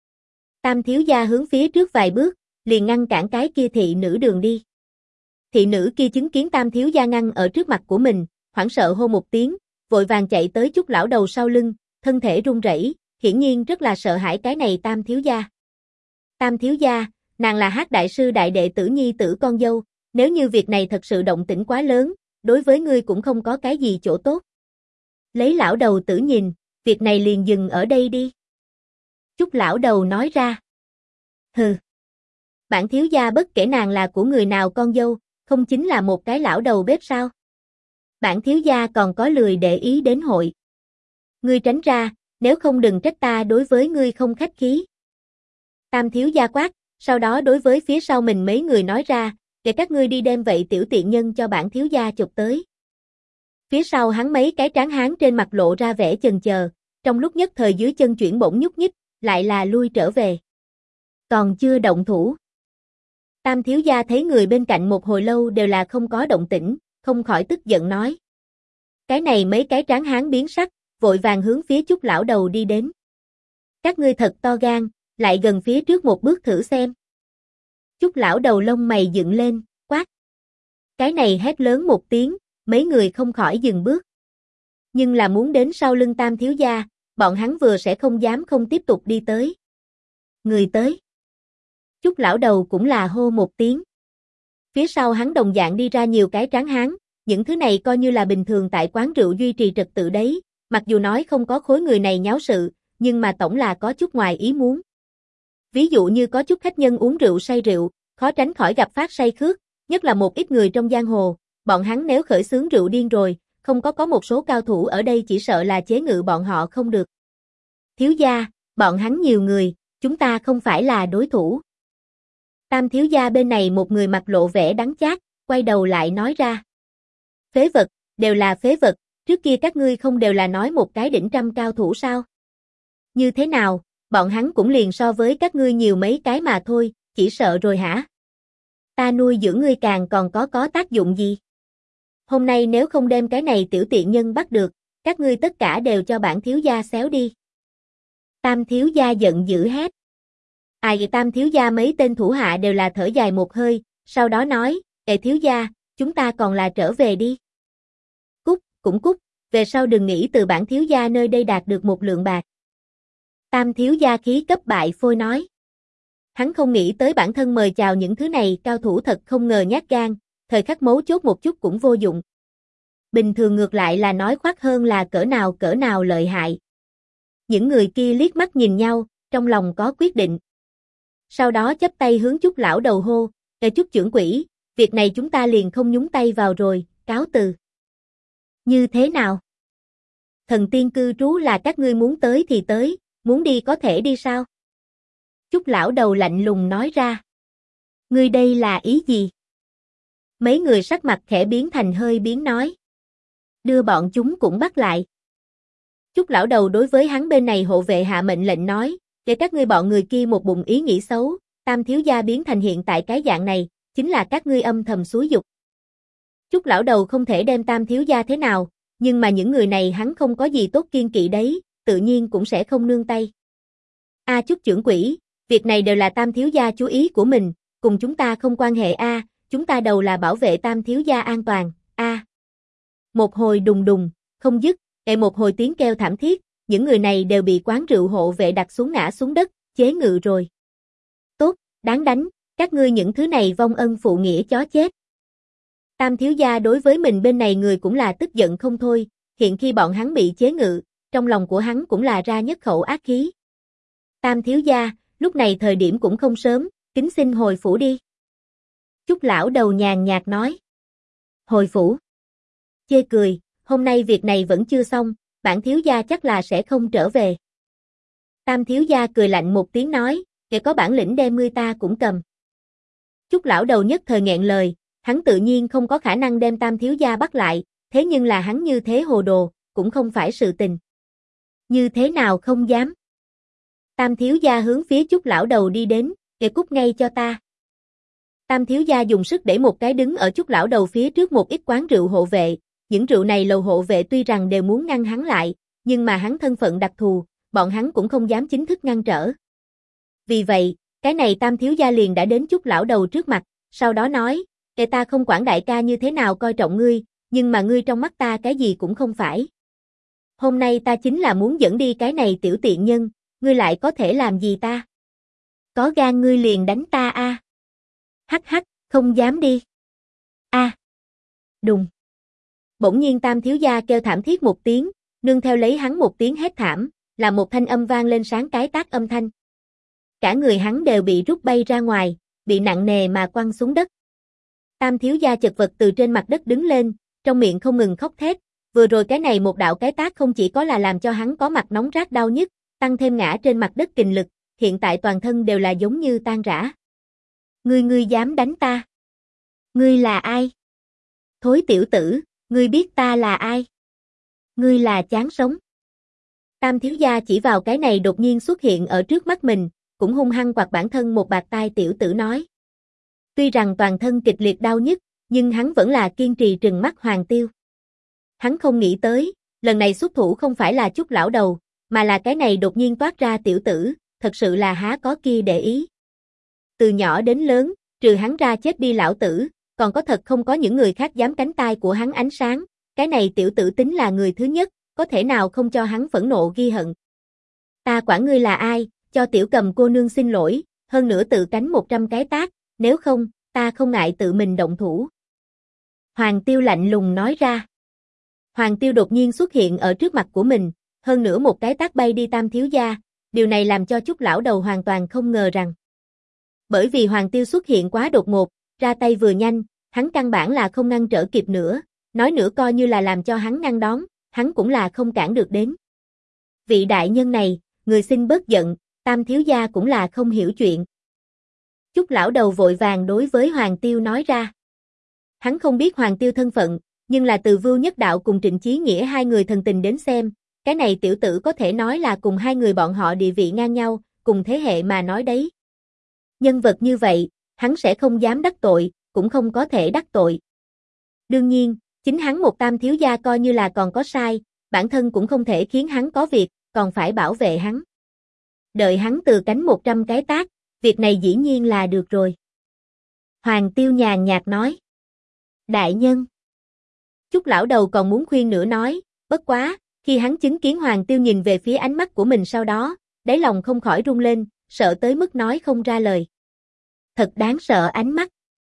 Tam thiếu gia hướng phía trước vài bước, liền ngăn cản cái kia thị nữ đường đi. Thị nữ kia chứng kiến tam thiếu gia ngăn ở trước mặt của mình, hoảng sợ hô một tiếng, vội vàng chạy tới Chúc lão đầu sau lưng, thân thể run rẩy, hiển nhiên rất là sợ hãi cái này tam thiếu gia. Tam thiếu gia, nàng là Hát đại sư đại đệ tử nhi tử con dâu, nếu như việc này thật sự động tĩnh quá lớn, đối với ngươi cũng không có cái gì chỗ tốt. Lấy lão đầu tử nhìn, việc này liền dừng ở đây đi. Chúc lão đầu nói ra. Hừ. Bản thiếu gia bất kể nàng là của người nào con dâu, không chính là một cái lão đầu bếp sao? Bản thiếu gia còn có lười để ý đến hội. Ngươi tránh ra, nếu không đừng trách ta đối với ngươi không khách khí. Tam thiếu gia quát, sau đó đối với phía sau mình mấy người nói ra, để các ngươi đi đem vậy tiểu tiện nhân cho bản thiếu gia chụp tới. Phía sau hắn mấy cái tráng hán trên mặt lộ ra vẻ chần chờ, trong lúc nhất thời dưới chân chuyển bổng nhúc nhích, lại là lui trở về. Còn chưa động thủ. Tam thiếu gia thấy người bên cạnh một hồi lâu đều là không có động tĩnh, không khỏi tức giận nói. Cái này mấy cái tráng hán biến sắc, vội vàng hướng phía Chúc lão đầu đi đến. Các ngươi thật to gan, lại gần phía trước một bước thử xem. Chúc lão đầu lông mày dựng lên, quát. Cái này hét lớn một tiếng, mấy người không khỏi dừng bước. Nhưng là muốn đến sau lưng tam thiếu gia, bọn hắn vừa sẽ không dám không tiếp tục đi tới. Người tới. Chúc lão đầu cũng là hô một tiếng. Phía sau hắn đồng dạng đi ra nhiều cái tráng hán, những thứ này coi như là bình thường tại quán rượu duy trì trật tự đấy, mặc dù nói không có khối người này nháo sự, nhưng mà tổng là có chút ngoài ý muốn. Ví dụ như có chút khách nhân uống rượu say rượu, khó tránh khỏi gặp phát say khước, nhất là một ít người trong giang hồ, bọn hắn nếu khởi xướng rượu điên rồi, không có một số cao thủ ở đây chỉ sợ là chế ngự bọn họ không được. Thiếu gia, bọn hắn nhiều người, chúng ta không phải là đối thủ. Tam thiếu gia bên này một người mặt lộ vẻ đắng chát, quay đầu lại nói ra. Phế vật, đều là phế vật, trước kia các ngươi không đều là nói một cái đỉnh trăm cao thủ sao? Như thế nào, bọn hắn cũng liền so với các ngươi nhiều mấy cái mà thôi, chỉ sợ rồi hả? Ta nuôi dưỡng ngươi càng còn có tác dụng gì? Hôm nay nếu không đem cái này tiểu tiện nhân bắt được, các ngươi tất cả đều cho bản thiếu gia xéo đi. Tam thiếu gia giận dữ hét. Ai tam thiếu gia mấy tên thủ hạ đều là thở dài một hơi, sau đó nói, thiếu gia, chúng ta còn là trở về đi. Cút, cũng cút, về sau đừng nghĩ từ bản thiếu gia nơi đây đạt được một lượng bạc. Tam thiếu gia khí cấp bại phôi nói. Hắn không nghĩ tới bản thân mời chào những thứ này cao thủ thật không ngờ nhát gan, thời khắc mấu chốt một chút cũng vô dụng. Bình thường ngược lại là nói khoác hơn là cỡ nào lợi hại. Những người kia liếc mắt nhìn nhau, trong lòng có quyết định. Sau đó chắp tay hướng Chúc lão đầu hô, Chúc trưởng quỹ, việc này chúng ta liền không nhúng tay vào rồi, cáo từ. Như thế nào? Thần tiên cư trú là các ngươi muốn tới thì tới, muốn đi có thể đi sao? Chúc lão đầu lạnh lùng nói ra. Ngươi đây là ý gì? Mấy người sắc mặt khẽ biến thành hơi biến nói. Đưa bọn chúng cũng bắt lại. Chúc lão đầu đối với hắn bên này hộ vệ hạ mệnh lệnh nói, để các ngươi bọn người kia một bụng ý nghĩ xấu, tam thiếu gia biến thành hiện tại cái dạng này, chính là các ngươi âm thầm xúi dục. Chúc lão đầu không thể đem tam thiếu gia thế nào, nhưng mà những người này hắn không có gì tốt kiên kỵ đấy, tự nhiên cũng sẽ không nương tay. Chúc trưởng quỹ, việc này đều là tam thiếu gia chú ý của mình, cùng chúng ta không quan hệ chúng ta đầu là bảo vệ tam thiếu gia an toàn, Một hồi đùng đùng, không dứt, một hồi tiếng kêu thảm thiết, những người này đều bị quán rượu hộ vệ đặt xuống ngã xuống đất, chế ngự rồi. Tốt, đáng đánh, các ngươi những thứ này vong ân phụ nghĩa chó chết. Tam thiếu gia đối với mình bên này người cũng là tức giận không thôi, hiện khi bọn hắn bị chế ngự, trong lòng của hắn cũng là ra nhất khẩu ác khí. Tam thiếu gia, lúc này thời điểm cũng không sớm, kính xin hồi phủ đi. Chúc lão đầu nhàn nhạt nói. Hồi phủ. Chê cười, hôm nay việc này vẫn chưa xong, bản thiếu gia chắc là sẽ không trở về. Tam thiếu gia cười lạnh một tiếng nói, kẻ có bản lĩnh đem ngươi ta cũng cầm. Chúc lão đầu nhất thời nghẹn lời, hắn tự nhiên không có khả năng đem tam thiếu gia bắt lại, thế nhưng là hắn như thế hồ đồ, cũng không phải sự tình. Như thế nào không dám. Tam thiếu gia hướng phía Chúc lão đầu đi đến, kẻ cút ngay cho ta. Tam thiếu gia dùng sức đẩy một cái đứng ở Chúc lão đầu phía trước một ít quán rượu hộ vệ, những rượu này lầu hộ vệ tuy rằng đều muốn ngăn hắn lại, nhưng mà hắn thân phận đặc thù, bọn hắn cũng không dám chính thức ngăn trở. Vì vậy, cái này Tam thiếu gia liền đã đến Chúc lão đầu trước mặt, sau đó nói, kể ta không quản đại ca như thế nào coi trọng ngươi, nhưng mà ngươi trong mắt ta cái gì cũng không phải. Hôm nay ta chính là muốn dẫn đi cái này tiểu tiện nhân, ngươi lại có thể làm gì ta? Có gan ngươi liền đánh ta a. Hắc hắc, không dám đi. A. Đùng. Bỗng nhiên Tam thiếu gia kêu thảm thiết một tiếng, nương theo lấy hắn một tiếng hét thảm, là một thanh âm vang lên sáng cái tác âm thanh. Cả người hắn đều bị rút bay ra ngoài, bị nặng nề mà quăng xuống đất. Tam thiếu gia chật vật từ trên mặt đất đứng lên, trong miệng không ngừng khóc thét, vừa rồi cái này một đạo cái tác không chỉ có là làm cho hắn có mặt nóng rát đau nhức, tăng thêm ngã trên mặt đất kình lực, hiện tại toàn thân đều là giống như tan rã. Ngươi dám đánh ta? Ngươi là ai? Thối tiểu tử, ngươi biết ta là ai? Ngươi là chán sống. Tam thiếu gia chỉ vào cái này đột nhiên xuất hiện ở trước mắt mình, cũng hung hăng quạt bản thân một bạt tai tiểu tử nói. Tuy rằng toàn thân kịch liệt đau nhức, nhưng hắn vẫn là kiên trì trừng mắt Hoàng Tiêu. Hắn không nghĩ tới, lần này xuất thủ không phải là Chúc lão đầu, mà là cái này đột nhiên toát ra tiểu tử, thật sự là há có kia để ý. Từ nhỏ đến lớn, trừ hắn ra chết đi lão tử, còn có thật không có những người khác dám cánh tai của hắn ánh sáng, cái này tiểu tử tính là người thứ nhất, có thể nào không cho hắn phẫn nộ ghi hận. Ta quản ngươi là ai, cho tiểu Cầm cô nương xin lỗi, hơn nữa tự cánh 100 cái tát, nếu không, ta không ngại tự mình động thủ. Hoàng Tiêu lạnh lùng nói ra. Hoàng Tiêu đột nhiên xuất hiện ở trước mặt của mình, hơn nữa một cái tát bay đi Tam thiếu gia, điều này làm cho Chúc lão đầu hoàn toàn không ngờ rằng. Bởi vì Hoàng Tiêu xuất hiện quá đột ngột, ra tay vừa nhanh, hắn căn bản là không ngăn trở kịp nữa, nói nữa coi như là làm cho hắn ngăn đón, hắn cũng là không cản được đến. Vị đại nhân này, người xin bớt giận, Tam thiếu gia cũng là không hiểu chuyện. Chúc lão đầu vội vàng đối với Hoàng Tiêu nói ra. Hắn không biết Hoàng Tiêu thân phận, nhưng là từ Vưu Nhất Đạo cùng Trịnh Chí Nghĩa hai người thần tình đến xem, cái này tiểu tử có thể nói là cùng hai người bọn họ địa vị ngang nhau, cùng thế hệ mà nói đấy. Nhân vật như vậy, hắn sẽ không dám đắc tội, cũng không có thể đắc tội. Đương nhiên, chính hắn một Tam thiếu gia coi như là còn có sai, bản thân cũng không thể khiến hắn có việc, còn phải bảo vệ hắn. Đợi hắn từ cánh 100 cái tát, việc này dĩ nhiên là được rồi. Hoàng Tiêu nhàn nhạt nói. Đại nhân. Chúc lão đầu còn muốn khuyên nữa nói, bất quá, khi hắn chứng kiến Hoàng Tiêu nhìn về phía ánh mắt của mình sau đó, đáy lòng không khỏi rung lên, sợ tới mức nói không ra lời. Thật đáng sợ ánh mắt.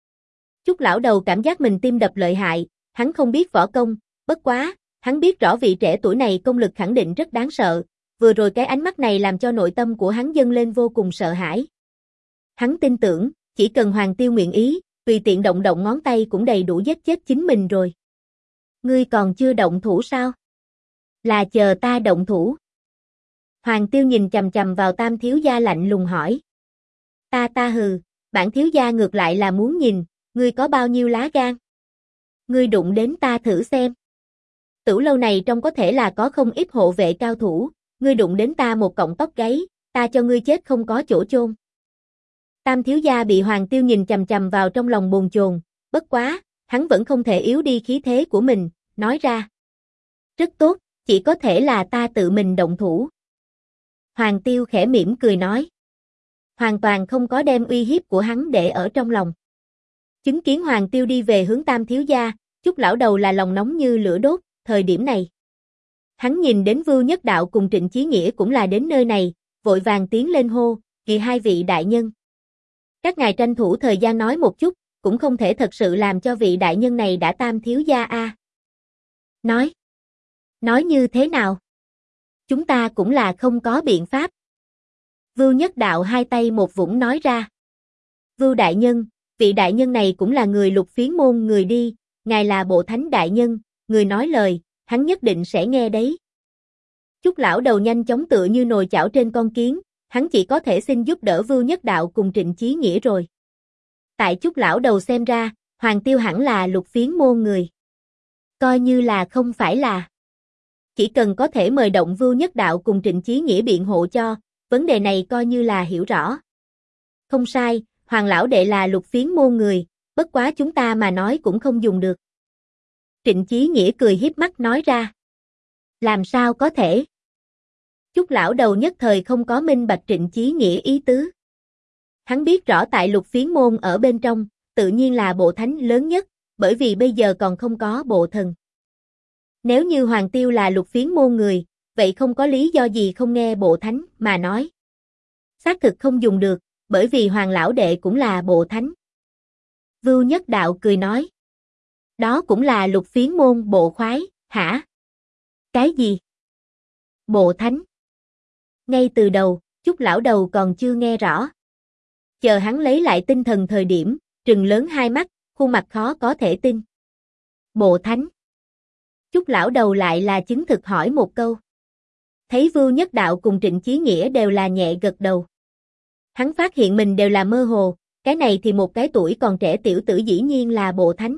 Chúc lão đầu cảm giác mình tim đập lợi hại, hắn không biết võ công, bất quá, hắn biết rõ vị trẻ tuổi này công lực khẳng định rất đáng sợ, vừa rồi cái ánh mắt này làm cho nội tâm của hắn dâng lên vô cùng sợ hãi. Hắn tin tưởng, chỉ cần Hoàng Tiêu nguyện ý, tùy tiện động động ngón tay cũng đầy đủ giết chết chính mình rồi. Ngươi còn chưa động thủ sao? Là chờ ta động thủ. Hoàng Tiêu nhìn chằm chằm vào Tam thiếu gia lạnh lùng hỏi. Ta hừ, bản thiếu gia ngược lại là muốn nhìn, ngươi có bao nhiêu lá gan? Ngươi đụng đến ta thử xem. Tửu lâu này trong có thể là có không ít hộ vệ cao thủ, ngươi đụng đến ta một cọng tóc gáy, ta cho ngươi chết không có chỗ chôn. Tam thiếu gia bị Hoàng Tiêu nhìn chằm chằm vào trong lòng bồn chồn, bất quá, hắn vẫn không thể yếu đi khí thế của mình, nói ra. Rất tốt, chỉ có thể là ta tự mình động thủ. Hoàng Tiêu khẽ mỉm cười nói. Hoàn toàn không có đem uy hiếp của hắn để ở trong lòng. Chứng kiến Hoàng Tiêu đi về hướng Tam thiếu gia, Chúc lão đầu là lòng nóng như lửa đốt, thời điểm này. Hắn nhìn đến Vưu Nhất Đạo cùng Trịnh Chí Nghĩa cũng là đến nơi này, vội vàng tiến lên hô, kỳ hai vị đại nhân. Các ngài tranh thủ thời gian nói một chút, cũng không thể thật sự làm cho vị đại nhân này đã Tam thiếu gia a. Nói như thế nào? Chúng ta cũng là không có biện pháp. Vưu Nhất Đạo hai tay một vũng nói ra. Vưu đại nhân, vị đại nhân này cũng là người Lục Phiến môn người đi, ngài là bộ thánh đại nhân, người nói lời, hắn nhất định sẽ nghe đấy. Chúc lão đầu nhanh chóng tựa như nồi chảo trên con kiến, hắn chỉ có thể xin giúp đỡ Vưu Nhất Đạo cùng Trịnh Chí Nghĩa rồi. Tại Chúc lão đầu xem ra, Hoàng Tiêu hẳn là Lục Phiến môn người. Coi như là không phải là. Chỉ cần có thể mời động Vưu Nhất Đạo cùng Trịnh Chí Nghĩa biện hộ cho, vấn đề này coi như là hiểu rõ. Không sai, Hoàng lão đệ là Lục Phiến môn người, bất quá chúng ta mà nói cũng không dùng được. Trịnh Chí Nghĩa cười hiếp mắt nói ra. Làm sao có thể? Chúc lão đầu nhất thời không có minh bạch Trịnh Chí Nghĩa ý tứ. Hắn biết rõ tại Lục Phiến môn ở bên trong, tự nhiên là bộ thánh lớn nhất, bởi vì bây giờ còn không có bộ thần. Nếu như Hoàng Tiêu là Lục Phiến môn người, vậy không có lý do gì không nghe bộ thánh mà nói. Xác thực không dùng được, bởi vì Hoàng lão đệ cũng là bộ thánh. Vưu Nhất Đạo cười nói. Đó cũng là Lục Phiến môn bộ khoái, hả? Cái gì? Bộ thánh. Ngay từ đầu, Chúc lão đầu còn chưa nghe rõ. Chờ hắn lấy lại tinh thần thời điểm, trừng lớn hai mắt, khuôn mặt khó có thể tin. Bộ thánh. Chúc lão đầu lại là chứng thực hỏi một câu. Thấy Vưu Nhất Đạo cùng Trịnh Chí Nghĩa đều là nhẹ gật đầu. Hắn phát hiện mình đều là mơ hồ, cái này thì một cái tuổi còn trẻ tiểu tử dĩ nhiên là bộ thánh.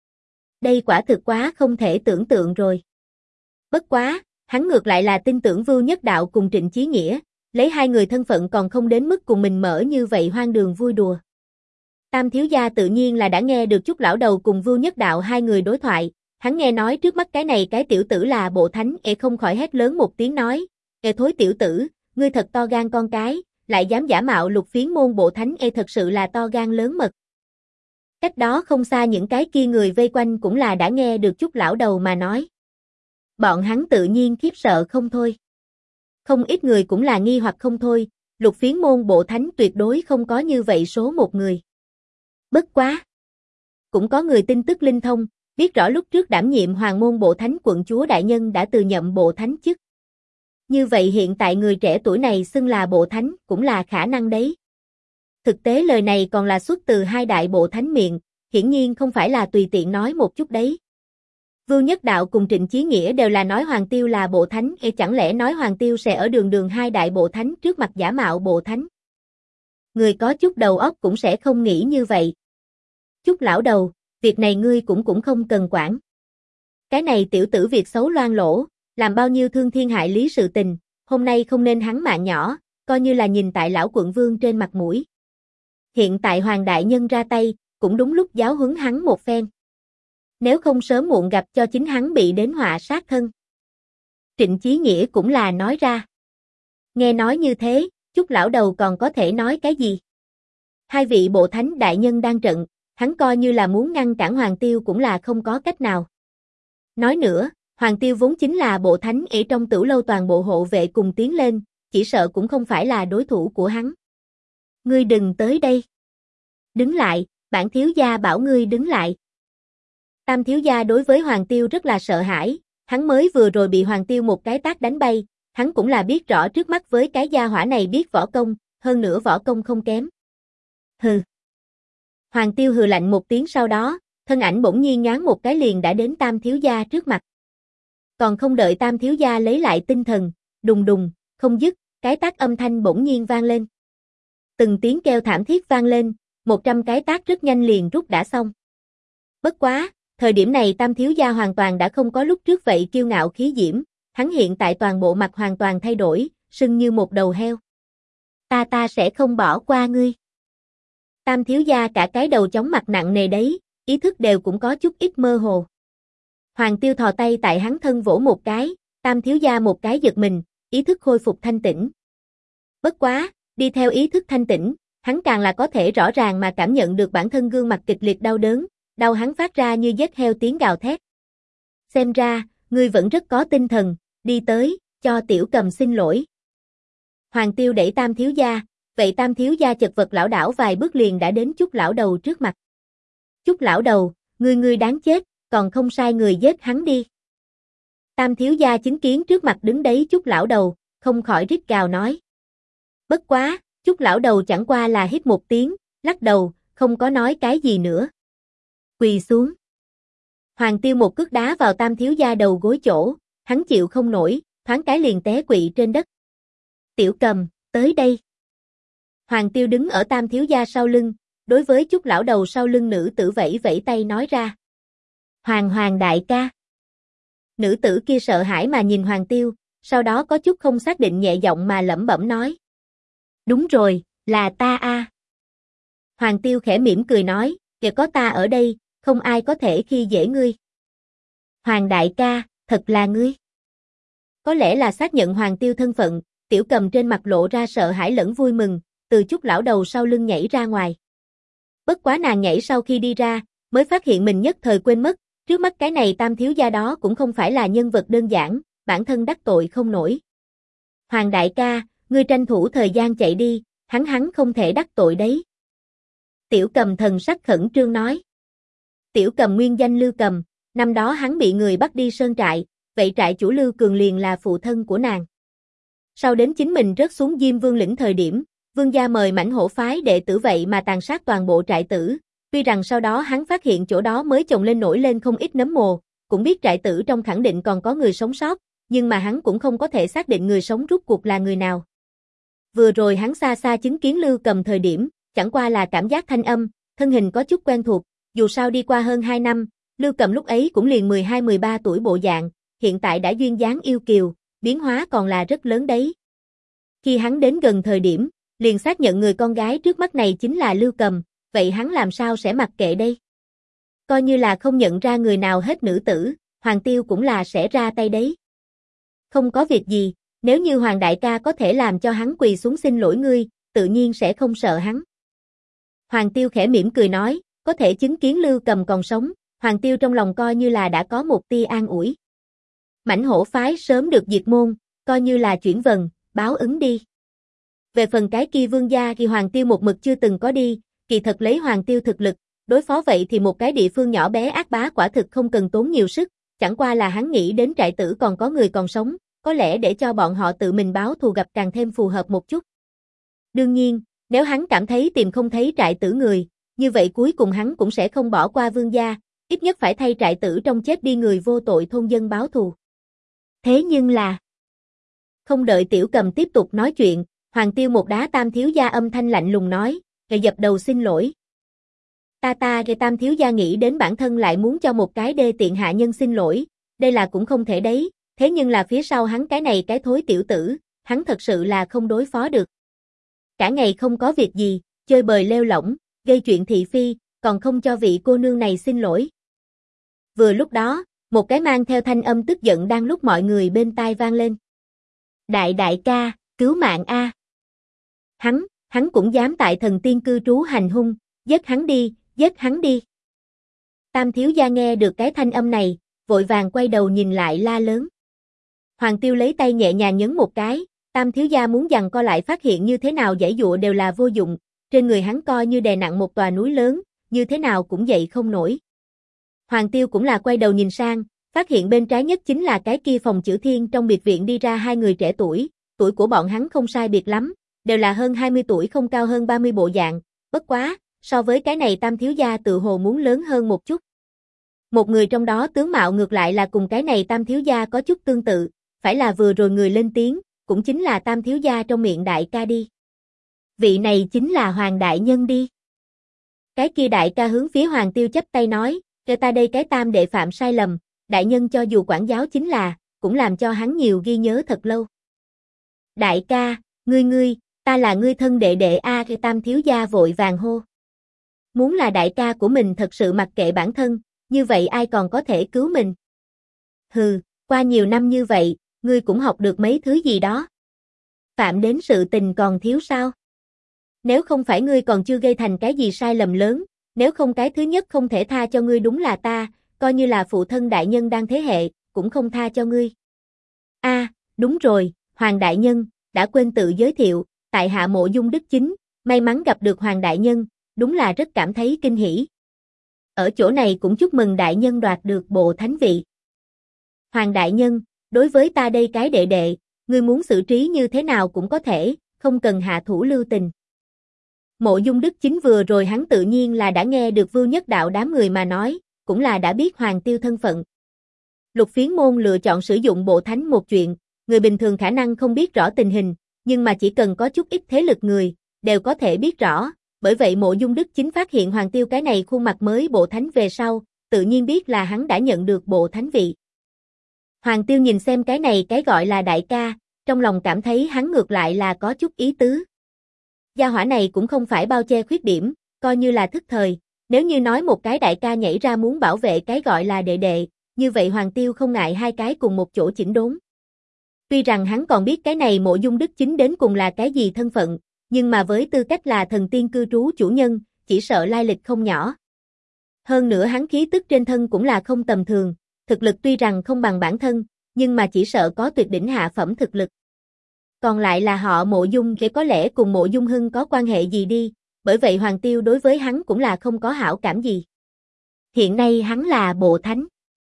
Đây quả thực quá không thể tưởng tượng rồi. Bất quá, hắn ngược lại là tin tưởng Vưu Nhất Đạo cùng Trịnh Chí Nghĩa, lấy hai người thân phận còn không đến mức cùng mình mở như vậy hoang đường vui đùa. Tam thiếu gia tự nhiên là đã nghe được Chúc lão đầu cùng Vưu Nhất Đạo hai người đối thoại, hắn nghe nói trước mắt cái này cái tiểu tử là bộ thánh, không khỏi hét lớn một tiếng nói, thối tiểu tử, ngươi thật to gan con cái, lại dám giả mạo Lục Phiến môn bộ thánh, thật sự là to gan lớn mật. Cách đó không xa những cái kia người vây quanh cũng là đã nghe được Chúc lão đầu mà nói. Bọn hắn tự nhiên khiếp sợ không thôi. Không ít người cũng là nghi hoặc không thôi, Lục Phiến môn bộ thánh tuyệt đối không có như vậy số một người. Bất quá. Cũng có người tin tức linh thông, biết rõ lúc trước đảm nhiệm Hoàng môn bộ thánh quận chúa đại nhân đã từ nhậm bộ thánh chức. Như vậy hiện tại người trẻ tuổi này xưng là bộ thánh cũng là khả năng đấy. Thực tế lời này còn là xuất từ hai đại bộ thánh miệng, hiển nhiên không phải là tùy tiện nói một chút đấy. Vưu Nhất Đạo cùng Trịnh Chí Nghĩa đều là nói Hoàng Tiêu là bộ thánh, chẳng lẽ nói Hoàng Tiêu sẽ ở đường hai đại bộ thánh trước mặt giả mạo bộ thánh. Người có chút đầu óc cũng sẽ không nghĩ như vậy. Chúc lão đầu, việc này ngươi cũng không cần quản. Cái này tiểu tử việc xấu loang lỗ, làm bao nhiêu thương thiên hại lý sự tình, hôm nay không nên hắn mạng nhỏ, coi như là nhìn tại lão quận vương trên mặt mũi. Hiện tại Hoàng đại nhân ra tay, cũng đúng lúc giáo huấn hắn một phen. Nếu không sớm muộn gặp cho chính hắn bị đến họa sát thân. Trịnh Chí Nghĩa cũng là nói ra. Nghe nói như thế, Chúc lão đầu còn có thể nói cái gì? Hai vị bộ thánh đại nhân đang trận, hắn coi như là muốn ngăn cản Hoàng Tiêu cũng là không có cách nào. Nói nữa, Hoàng Tiêu vốn chính là bộ thánh ở trong Tửu lâu toàn bộ hộ vệ cùng tiến lên, chỉ sợ cũng không phải là đối thủ của hắn. Ngươi đừng tới đây. Đứng lại, bản thiếu gia bảo ngươi đứng lại. Tam thiếu gia đối với Hoàng Tiêu rất là sợ hãi, hắn mới vừa rồi bị Hoàng Tiêu một cái tát đánh bay, hắn cũng là biết rõ trước mắt với cái gia hỏa này biết võ công, hơn nữa võ công không kém. Hừ. Hoàng Tiêu hừ lạnh một tiếng sau đó, thân ảnh bỗng nhiên nhoáng một cái liền đã đến Tam thiếu gia trước mặt. Còn không đợi Tam thiếu gia lấy lại tinh thần, đùng đùng, không dứt, cái tát âm thanh bỗng nhiên vang lên. Từng tiếng kêu thảm thiết vang lên, 100 cái tát rất nhanh liền rút đã xong. Bất quá, thời điểm này Tam thiếu gia hoàn toàn đã không có lúc trước vậy kiêu ngạo khí diễm, hắn hiện tại toàn bộ mặt hoàn toàn thay đổi, sưng như một đầu heo. Ta sẽ không bỏ qua ngươi. Tam thiếu gia cả cái đầu chóng mặt nặng nề đấy, ý thức đều cũng có chút ít mơ hồ. Hoàng Tiêu thò tay tại hắn thân vỗ một cái, Tam thiếu gia một cái giật mình, ý thức khôi phục thanh tĩnh. Bất quá, đi theo ý thức thanh tĩnh, hắn càng là có thể rõ ràng mà cảm nhận được bản thân gương mặt kịch liệt đau đớn, đau hắn phát ra như giết heo tiếng gào thét. Xem ra, ngươi vẫn rất có tinh thần, đi tới, cho Tiểu Cầm xin lỗi. Hoàng Tiêu đẩy Tam thiếu gia, vậy Tam thiếu gia chật vật lảo đảo vài bước liền đã đến Chúc lão đầu trước mặt. Chúc lão đầu, ngươi đáng chết, còn không sai người giết hắn đi. Tam thiếu gia chứng kiến trước mặt đứng đấy Chúc lão đầu, không khỏi rít gào nói. Bất quá, Chúc lão đầu chẳng qua là hít một tiếng, lắc đầu, không có nói cái gì nữa. Quỳ xuống. Hoàng Tiêu một cước đá vào Tam thiếu gia đầu gối chỗ, hắn chịu không nổi, thoáng cái liền té quỵ trên đất. Tiểu Cầm, tới đây. Hoàng Tiêu đứng ở Tam thiếu gia sau lưng, đối với Chúc lão đầu sau lưng nữ tử vẫy vẫy tay nói ra. Hoàng đại ca. Nữ tử kia sợ hãi mà nhìn Hoàng Tiêu, sau đó có chút không xác định nhẹ giọng mà lẩm bẩm nói. Đúng rồi, là ta a. Hoàng Tiêu khẽ mỉm cười nói, kìa có ta ở đây, không ai có thể khi dễ ngươi. Hoàng đại ca, thật là ngươi. Có lẽ là xác nhận Hoàng Tiêu thân phận, Tiểu Cầm trên mặt lộ ra sợ hãi lẫn vui mừng, từ chút lão đầu sau lưng nhảy ra ngoài. Bất quá nàng nhảy sau khi đi ra, mới phát hiện mình nhất thời quên mất, trước mắt cái này tam thiếu gia đó cũng không phải là nhân vật đơn giản, bản thân đắc tội không nổi. Hoàng đại ca, ngươi tranh thủ thời gian chạy đi, hắn không thể đắc tội đấy. Tiểu Cầm thần sắc khẩn trương nói. Tiểu Cầm nguyên danh Lưu Cầm, năm đó hắn bị người bắt đi sơn trại, vậy trại chủ Lưu Cường liền là phụ thân của nàng. Sau đến chính mình rớt xuống Diêm Vương lĩnh thời điểm, vương gia mời Mãnh Hổ phái đệ tử vậy mà tàn sát toàn bộ trại tử, tuy rằng sau đó hắn phát hiện chỗ đó mới chồng lên nổi lên không ít nấm mồ, cũng biết trại tử trong khẳng định còn có người sống sót, nhưng mà hắn cũng không có thể xác định người sống rốt cuộc là người nào. Vừa rồi hắn xa xa chứng kiến Lưu Cầm thời điểm, chẳng qua là cảm giác thanh âm, thân hình có chút quen thuộc, dù sao đi qua hơn 2 năm, Lưu Cầm lúc ấy cũng liền 12-13 tuổi bộ dạng, hiện tại đã duyên dáng yêu kiều, biến hóa còn là rất lớn đấy. Khi hắn đến gần thời điểm, liền xác nhận người con gái trước mắt này chính là Lưu Cầm, vậy hắn làm sao sẽ mặc kệ đây? Coi như là không nhận ra người nào hết nữ tử, Hoàng Tiêu cũng là sẽ ra tay đấy. Không có việc gì, nếu như Hoàng đại ca có thể làm cho hắn quỳ xuống xin lỗi ngươi, tự nhiên sẽ không sợ hắn. Hoàng Tiêu khẽ mỉm cười nói, có thể chứng kiến Lưu Cầm còn sống, Hoàng Tiêu trong lòng coi như là đã có một tia an ủi. Mãnh Hổ phái sớm được diệt môn, coi như là chuyển vần, báo ứng đi. Về phần cái kia vương gia thì Hoàng Tiêu một mực chưa từng có đi, kỳ thật lấy Hoàng Tiêu thực lực, đối phó vậy thì một cái địa phương nhỏ bé ác bá quả thực không cần tốn nhiều sức, chẳng qua là hắn nghĩ đến trại tử còn có người còn sống, có lẽ để cho bọn họ tự mình báo thù gặp càng thêm phù hợp một chút. Đương nhiên, nếu hắn cảm thấy tìm không thấy trại tử người, như vậy cuối cùng hắn cũng sẽ không bỏ qua vương gia, ít nhất phải thay trại tử trong chết đi người vô tội thôn dân báo thù. Thế nhưng là... Không đợi Tiểu Cầm tiếp tục nói chuyện, Hoàng Tiêu một đá tam thiếu gia âm thanh lạnh lùng nói, rồi dập đầu xin lỗi. Cái tam thiếu gia nghĩ đến bản thân lại muốn cho một cái đê tiện hạ nhân xin lỗi, đây là cũng không thể đấy, thế nhưng là phía sau hắn cái này cái thối tiểu tử, hắn thật sự là không đối phó được. Cả ngày không có việc gì, chơi bời lêu lỏng, gây chuyện thị phi, còn không cho vị cô nương này xin lỗi. Vừa lúc đó, một cái mang theo thanh âm tức giận đang lúc mọi người bên tai vang lên. Đại ca, cứu mạng a. Hắn cũng dám tại thần tiên cư trú hành hung, giết hắn đi. Tam thiếu gia nghe được cái thanh âm này, vội vàng quay đầu nhìn lại la lớn. Hoàng Tiêu lấy tay nhẹ nhàng nhấn một cái, tam thiếu gia muốn giằng co lại phát hiện như thế nào giãy dụa đều là vô dụng, trên người hắn coi như đè nặng một tòa núi lớn, như thế nào cũng dậy không nổi. Hoàng Tiêu cũng là quay đầu nhìn sang, phát hiện bên trái nhất chính là cái kia phòng chữ thiên trong biệt viện đi ra hai người trẻ tuổi của bọn hắn không sai biệt lắm, đều là hơn 20 tuổi không cao hơn 30 bộ dạng, bất quá, so với cái này tam thiếu gia tự hồ muốn lớn hơn một chút. Một người trong đó tướng mạo ngược lại là cùng cái này tam thiếu gia có chút tương tự, phải là vừa rồi người lên tiếng, cũng chính là tam thiếu gia trong miệng đại ca đi. Vị này chính là Hoàng đại nhân đi. Cái kia đại ca hướng phía Hoàng Tiêu chắp tay nói, cho ta đây cái tam đệ phạm sai lầm, đại nhân cho dù quản giáo chính là, cũng làm cho hắn nhiều ghi nhớ thật lâu. Đại ca, ngươi, ta là ngươi thân đệ đệ a. Cái tam thiếu gia vội vàng hô. Muốn là đại ca của mình thật sự mặc kệ bản thân, như vậy ai còn có thể cứu mình? Hừ, qua nhiều năm như vậy, ngươi cũng học được mấy thứ gì đó. Phạm đến sự tình còn thiếu sao? Nếu không phải ngươi còn chưa gây thành cái gì sai lầm lớn, nếu không cái thứ nhất không thể tha cho ngươi đúng là ta, coi như là phụ thân đại nhân đang thế hệ, cũng không tha cho ngươi. Đúng rồi, Hoàng đại nhân, đã quên tự giới thiệu, tại hạ Mộ Dung Đức Chính, may mắn gặp được Hoàng đại nhân, đúng là rất cảm thấy kinh hỉ. Ở chỗ này cũng chúc mừng đại nhân đoạt được bộ thánh vị. Hoàng đại nhân, đối với ta đây cái đệ đệ, ngươi muốn xử trí như thế nào cũng có thể, không cần hạ thủ lưu tình. Mộ Dung Đức Chính vừa rồi hắn tự nhiên là đã nghe được Vưu Nhất Đạo đám người mà nói, cũng là đã biết Hoàng Tiêu thân phận. Lục Phiến Môn lựa chọn sử dụng bộ thánh một chuyện, người bình thường khả năng không biết rõ tình hình, nhưng mà chỉ cần có chút ít thế lực người, đều có thể biết rõ, bởi vậy Mộ Dung Đức Chính phát hiện Hoàng Tiêu cái này khuôn mặt mới bộ thánh về sau, tự nhiên biết là hắn đã nhận được bộ thánh vị. Hoàng Tiêu nhìn xem cái này cái gọi là đại ca, trong lòng cảm thấy hắn ngược lại là có chút ý tứ. Gia hỏa này cũng không phải bao che khuyết điểm, coi như là thức thời, nếu như nói một cái đại ca nhảy ra muốn bảo vệ cái gọi là đệ đệ, như vậy Hoàng Tiêu không ngại hai cái cùng một chỗ chỉnh đốn. Tuy rằng hắn còn biết cái này Mộ Dung Đức Chính đến cùng là cái gì thân phận, nhưng mà với tư cách là thần tiên cư trú chủ nhân, chỉ sợ lai lịch không nhỏ. Hơn nữa hắn khí tức trên thân cũng là không tầm thường, thực lực tuy rằng không bằng bản thân, nhưng mà chỉ sợ có tuyệt đỉnh hạ phẩm thực lực. Còn lại là họ Mộ Dung để có lẽ cùng Mộ Dung Hưng có quan hệ gì đi, bởi vậy Hoàng Tiêu đối với hắn cũng là không có hảo cảm gì. Hiện nay hắn là bộ thánh.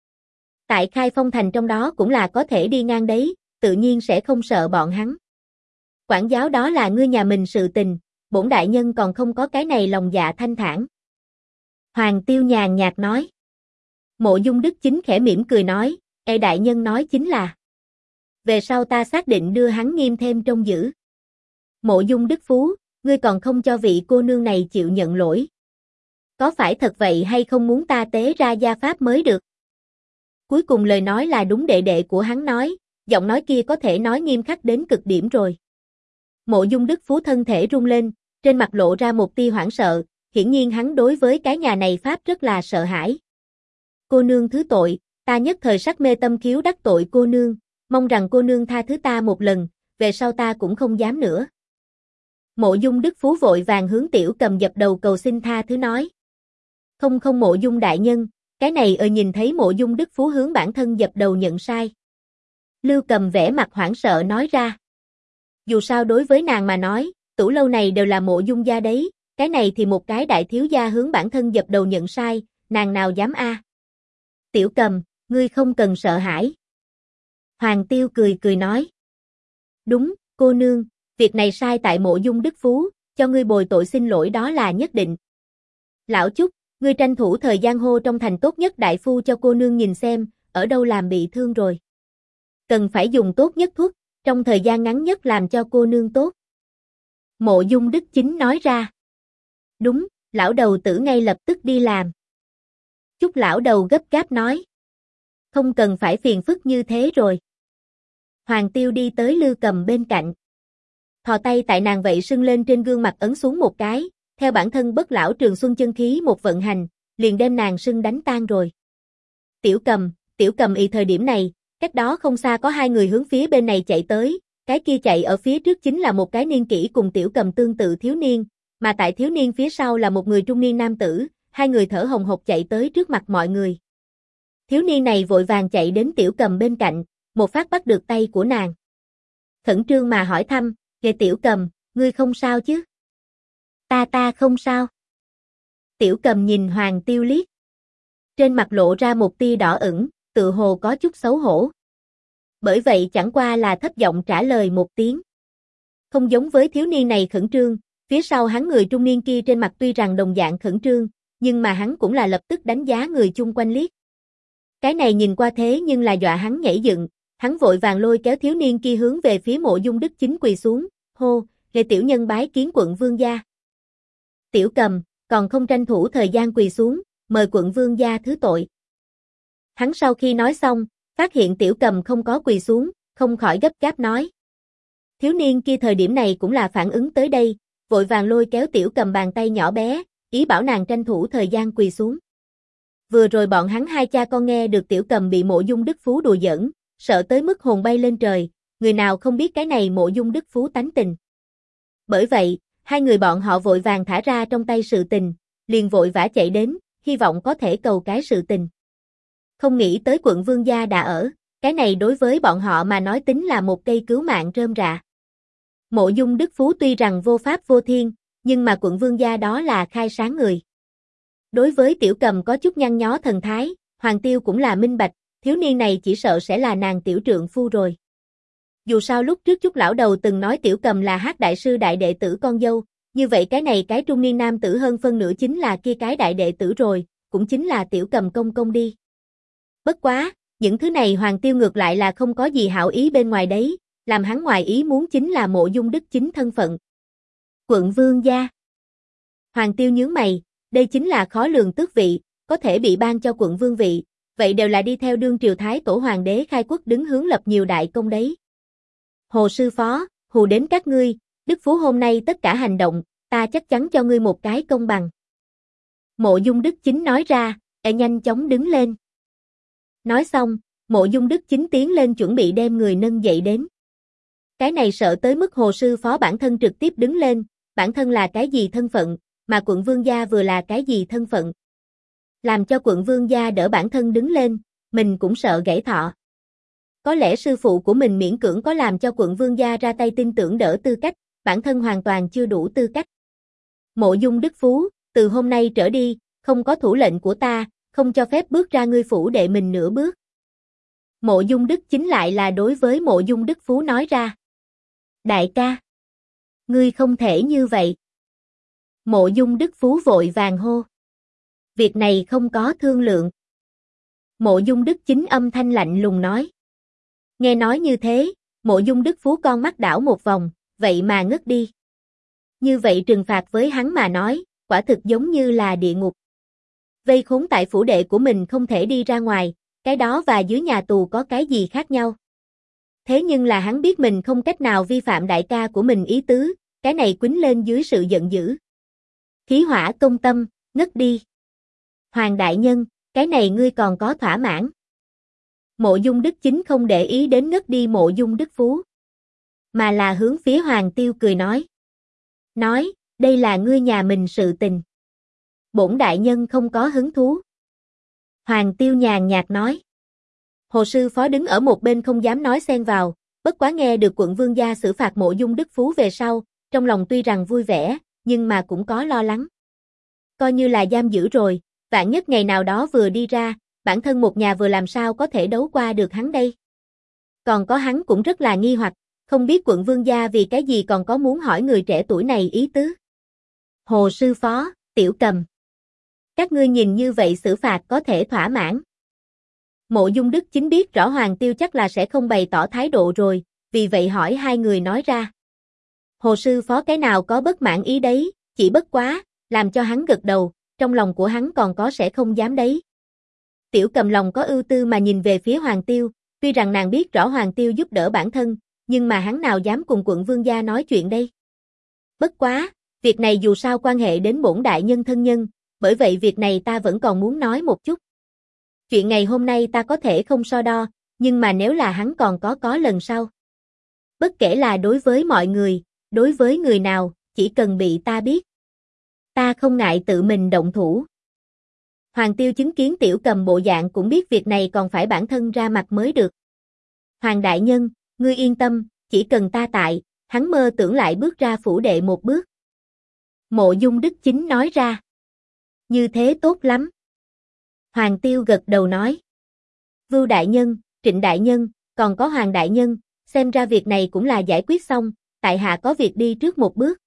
Tại Khai Phong Thành trong đó cũng là có thể đi ngang đấy, tự nhiên sẽ không sợ bọn hắn. Quản giáo đó là ngươi nhà mình sự tình, bổn đại nhân còn không có cái này lòng dạ thanh thản. Hoàng Tiêu nhàn nhạt nói. Mộ Dung Đức Chính khẽ mỉm cười nói, đại nhân nói chính là. Về sau ta xác định đưa hắn nghiêm thêm trông giữ. Mộ Dung Đức Phú, ngươi còn không cho vị cô nương này chịu nhận lỗi. Có phải thật vậy hay không muốn ta tế ra gia pháp mới được? Cuối cùng lời nói là đúng đệ đệ của hắn nói, giọng nói kia có thể nói nghiêm khắc đến cực điểm rồi. Mộ Dung Đức Phú thân thể rung lên, trên mặt lộ ra một tia hoảng sợ, hiển nhiên hắn đối với cái nhà này pháp rất là sợ hãi. Cô nương thứ tội, ta nhất thời sắc mê tâm khiếu đắc tội cô nương, mong rằng cô nương tha thứ ta một lần, về sau ta cũng không dám nữa. Mộ Dung Đức Phú vội vàng hướng Tiểu Cầm dập đầu cầu xin tha thứ nói. Không không Mộ Dung đại nhân, cái này nhìn thấy Mộ Dung Đức Phú hướng bản thân dập đầu nhận sai. Lưu Cầm vẻ mặt hoảng sợ nói ra. Dù sao đối với nàng mà nói, tủ lâu này đều là Mộ Dung gia đấy, cái này thì một cái đại thiếu gia hướng bản thân dập đầu nhận sai, nàng nào dám a? Tiểu Cầm, ngươi không cần sợ hãi. Hoàng Tiêu cười cười nói. Đúng, cô nương, việc này sai tại Mộ Dung Đức Phú, cho ngươi bồi tội xin lỗi đó là nhất định. Lão Chúc, ngươi tranh thủ thời gian hô trong thành tốt nhất đại phu cho cô nương nhìn xem, ở đâu làm bị thương rồi. Cần phải dùng tốt nhất thuốc, trong thời gian ngắn nhất làm cho cô nương tốt. Mộ Dung Đức Chính nói ra. Đúng, lão đầu tử ngay lập tức đi làm. Chúc lão đầu gấp gáp nói. Không cần phải phiền phức như thế rồi. Hoàng Tiêu đi tới Lưu Cầm bên cạnh. Thò tay tại nàng vậy sưng lên trên gương mặt ấn xuống một cái, theo bản thân bất lão trường xuân chân khí một vận hành, liền đem nàng sưng đánh tan rồi. Tiểu Cầm ý thời điểm này, cách đó không xa có hai người hướng phía bên này chạy tới, cái kia chạy ở phía trước chính là một cái niên kỷ cùng Tiểu Cầm tương tự thiếu niên, mà tại thiếu niên phía sau là một người trung niên nam tử, hai người thở hồng hộc chạy tới trước mặt mọi người. Thiếu niên này vội vàng chạy đến Tiểu Cầm bên cạnh, một phát bắt được tay của nàng. Khẩn trương mà hỏi thăm, "Kìa Tiểu Cầm, ngươi không sao chứ?" Ta không sao." Tiểu Cầm nhìn Hoàng Tiêu liếc. Trên mặt lộ ra một tia đỏ ửng, tự hồ có chút xấu hổ. Bởi vậy chẳng qua là thấp giọng trả lời một tiếng. Không giống với thiếu niên này khẩn trương, phía sau hắn người trung niên kia trên mặt tuy rằng đồng dạng khẩn trương, nhưng mà hắn cũng là lập tức đánh giá người chung quanh liếc. Cái này nhìn qua thế nhưng là dọa hắn nhảy dựng, hắn vội vàng lôi kéo thiếu niên kia hướng về phía Mộ Dung Đức Chính quỳ xuống, hô, "Lệ tiểu nhân bái kiến quận vương gia." Tiểu Cầm, còn không tranh thủ thời gian quỳ xuống, mời quận vương gia thứ tội. Hắn sau khi nói xong, phát hiện Tiểu Cầm không có quỳ xuống, không khỏi gấp gáp nói. Thiếu niên kia thời điểm này cũng là phản ứng tới đây, vội vàng lôi kéo Tiểu Cầm bàn tay nhỏ bé, ý bảo nàng tranh thủ thời gian quỳ xuống. Vừa rồi bọn hắn hai cha con nghe được Tiểu Cầm bị Mộ Dung Đức Phú đùa giỡn, sợ tới mức hồn bay lên trời, người nào không biết cái này Mộ Dung Đức Phú tánh tình. Bởi vậy, hai người bọn họ vội vàng thả ra trong tay sự tình, liền vội vã chạy đến, hy vọng có thể cầu cái sự tình. Không nghĩ tới quận vương gia đã ở, cái này đối với bọn họ mà nói tính là một cây cứu mạng rơm rạ. Mộ Dung Đức Phú tuy rằng vô pháp vô thiên, nhưng mà quận vương gia đó là khai sáng người. Đối với Tiểu Cầm có chút nhăn nhó thần thái, Hoàng Tiêu cũng là minh bạch, thiếu niên này chỉ sợ sẽ là nàng tiểu trượng phu rồi. Dù sao lúc trước Chúc lão đầu từng nói Tiểu Cầm là Hát đại sư đại đệ tử con dâu, như vậy cái này cái trung niên nam tử hơn phân nửa chính là kia cái đại đệ tử rồi, cũng chính là Tiểu Cầm công công đi. Bất quá, những thứ này Hoàng Tiêu ngược lại là không có gì hảo ý bên ngoài đấy, làm hắn ngoài ý muốn chính là Mộ Dung Đức Chính thân phận. Quận vương gia. Hoàng Tiêu nhướng mày, đây chính là khó lường tước vị, có thể bị ban cho quận vương vị, vậy đều là đi theo đương triều thái tổ hoàng đế khai quốc đứng hướng lập nhiều đại công đấy. Hồ sư phó, hù đến các ngươi, Đức Phú hôm nay tất cả hành động, ta chắc chắn cho ngươi một cái công bằng. Mộ Dung Đức Chính nói ra, nhanh chóng đứng lên. Nói xong, Mộ Dung Đức Chính tiến lên chuẩn bị đem người nâng dậy đến. Cái này sợ tới mức Hồ sư phó bản thân trực tiếp đứng lên, bản thân là cái gì thân phận, mà quận vương gia vừa là cái gì thân phận. Làm cho quận vương gia đỡ bản thân đứng lên, mình cũng sợ gãy thọ. Có lẽ sư phụ của mình miễn cưỡng có làm cho quận vương gia ra tay tin tưởng đỡ tư cách, bản thân hoàn toàn chưa đủ tư cách. Mộ Dung Đức Phú, từ hôm nay trở đi, không có thủ lệnh của ta, không cho phép bước ra ngươi phủ đệ mình nửa bước. Mộ Dung Đức Chính lại là đối với Mộ Dung Đức Phú nói ra. Đại ca, ngươi không thể như vậy. Mộ Dung Đức Phú vội vàng hô. Việc này không có thương lượng. Mộ Dung Đức Chính âm thanh lạnh lùng nói. Nghe nói như thế, Mộ Dung Đức Phú con mắt đảo một vòng, vậy mà ngất đi. Như vậy trừng phạt với hắn mà nói, quả thực giống như là địa ngục. Vây khốn tại phủ đệ của mình không thể đi ra ngoài, cái đó và dưới nhà tù có cái gì khác nhau. Thế nhưng là hắn biết mình không cách nào vi phạm đại ca của mình ý tứ, cái này quýnh lên dưới sự giận dữ. Khí hỏa công tâm, ngất đi. Hoàng đại nhân, cái này ngươi còn có thỏa mãn. Mộ Dung Đức Chính không để ý đến ngất đi Mộ Dung Đức Phú, mà là hướng phía Hoàng Tiêu cười nói. Nói, đây là ngươi nhà mình sự tình. Bổn đại nhân không có hứng thú. Hoàng Tiêu nhàn nhạt nói. Hồ sư phó đứng ở một bên không dám nói xen vào, bất quá nghe được quận vương gia xử phạt Mộ Dung Đức Phú về sau, trong lòng tuy rằng vui vẻ, nhưng mà cũng có lo lắng. Coi như là giam giữ rồi, vạn nhất ngày nào đó vừa đi ra, bản thân một nhà vừa làm sao có thể đấu qua được hắn đây. Còn có hắn cũng rất là nghi hoặc, không biết quận vương gia vì cái gì còn có muốn hỏi người trẻ tuổi này ý tứ. Hồ sư phó, Tiểu Cầm. Các ngươi nhìn như vậy xử phạt có thể thỏa mãn. Mộ Dung Đức Chính biết rõ Hoàng Tiêu chắc là sẽ không bày tỏ thái độ rồi, vì vậy hỏi hai người nói ra. Hồ sư phó cái nào có bất mãn ý đấy, chỉ bất quá, làm cho hắn gật đầu, trong lòng của hắn còn có sẽ không dám đấy. Tiểu Cầm lòng có ưu tư mà nhìn về phía Hoàng Tiêu, tuy rằng nàng biết rõ Hoàng Tiêu giúp đỡ bản thân, nhưng mà hắn nào dám cùng quận vương gia nói chuyện đây. Bất quá, việc này dù sao quan hệ đến bổn đại nhân thân nhân, bởi vậy việc này ta vẫn còn muốn nói một chút. Chuyện ngày hôm nay ta có thể không so đo, nhưng mà nếu là hắn còn có lần sau. Bất kể là đối với mọi người, đối với người nào, chỉ cần bị ta biết. Ta không ngại tự mình động thủ. Hoàng Tiêu chứng kiến Tiểu Cầm bộ dạng cũng biết việc này còn phải bản thân ra mặt mới được. Hoàng đại nhân, ngươi yên tâm, chỉ cần ta tại, hắn mơ tưởng lại bước ra phủ đệ một bước. Mộ Dung Đức Chính nói ra. Như thế tốt lắm. Hoàng Tiêu gật đầu nói. Vưu đại nhân, Trịnh đại nhân, còn có Hoàng đại nhân, xem ra việc này cũng là giải quyết xong, tại hạ có việc đi trước một bước.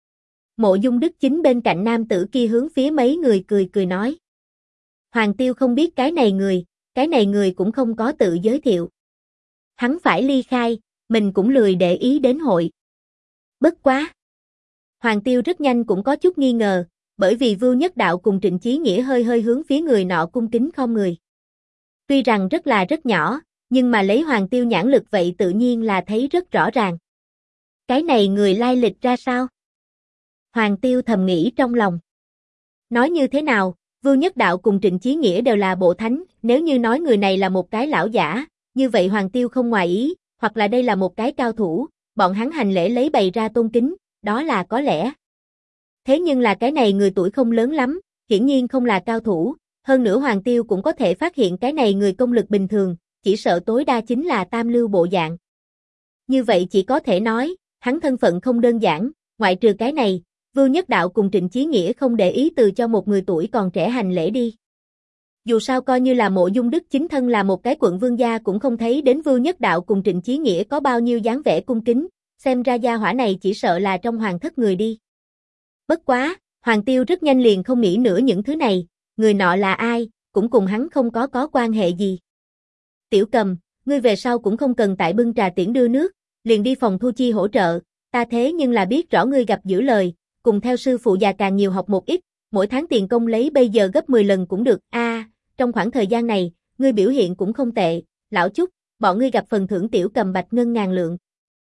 Mộ Dung Đức Chính bên cạnh nam tử kia hướng phía mấy người cười cười nói. Hoàng Tiêu không biết cái này người cũng không có tự giới thiệu. Hắn phải ly khai, mình cũng lười để ý đến hội. Bất quá. Hoàng Tiêu rất nhanh cũng có chút nghi ngờ, bởi vì Vưu Nhất Đạo cùng Trịnh Chí Nghĩa hơi hướng phía người nọ cung kính không người. Tuy rằng rất nhỏ, nhưng mà lấy Hoàng Tiêu nhãn lực vậy tự nhiên là thấy rất rõ ràng. Cái này người lai lịch ra sao? Hoàng Tiêu thầm nghĩ trong lòng. Nói như thế nào, Vưu Nhất Đạo cùng Trịnh Chí Nghĩa đều là bộ thánh, nếu như nói người này là một cái lão giả, như vậy Hoàng Tiêu không ngoài ý, hoặc là đây là một cái cao thủ, bọn hắn hành lễ lấy bày ra tôn kính, đó là có lẽ. Thế nhưng là cái này người tuổi không lớn lắm, hiển nhiên không là cao thủ, hơn nữa Hoàng Tiêu cũng có thể phát hiện cái này người công lực bình thường, chỉ sợ tối đa chính là tam lưu bộ dạng. Như vậy chỉ có thể nói, hắn thân phận không đơn giản, ngoại trừ cái này, Vưu Nhất Đạo cùng Trịnh Chí Nghĩa không để ý từ cho một người tuổi còn trẻ hành lễ đi. Dù sao coi như là Mộ Dung Đức Chính thân là một cái quận vương gia cũng không thấy đến Vưu Nhất Đạo cùng Trịnh Chí Nghĩa có bao nhiêu dáng vẻ cung kính, xem ra gia hỏa này chỉ sợ là trong hoàng thất người đi. Bất quá, Hoàng Tiêu rất nhanh liền không nghĩ nữa những thứ này, người nọ là ai, cũng cùng hắn không có quan hệ gì. Tiểu Cầm, ngươi về sau cũng không cần tại bưng trà tiễn đưa nước, liền đi phòng thu chi hỗ trợ, ta thế nhưng là biết rõ ngươi gặp giữ lời, cùng theo sư phụ già càng nhiều học một ít, mỗi tháng tiền công lấy bây giờ gấp 10 lần cũng được. Trong khoảng thời gian này, ngươi biểu hiện cũng không tệ, lão chúc, bọn ngươi gặp phần thưởng. Tiểu Cầm bạch ngân ngàn lượng.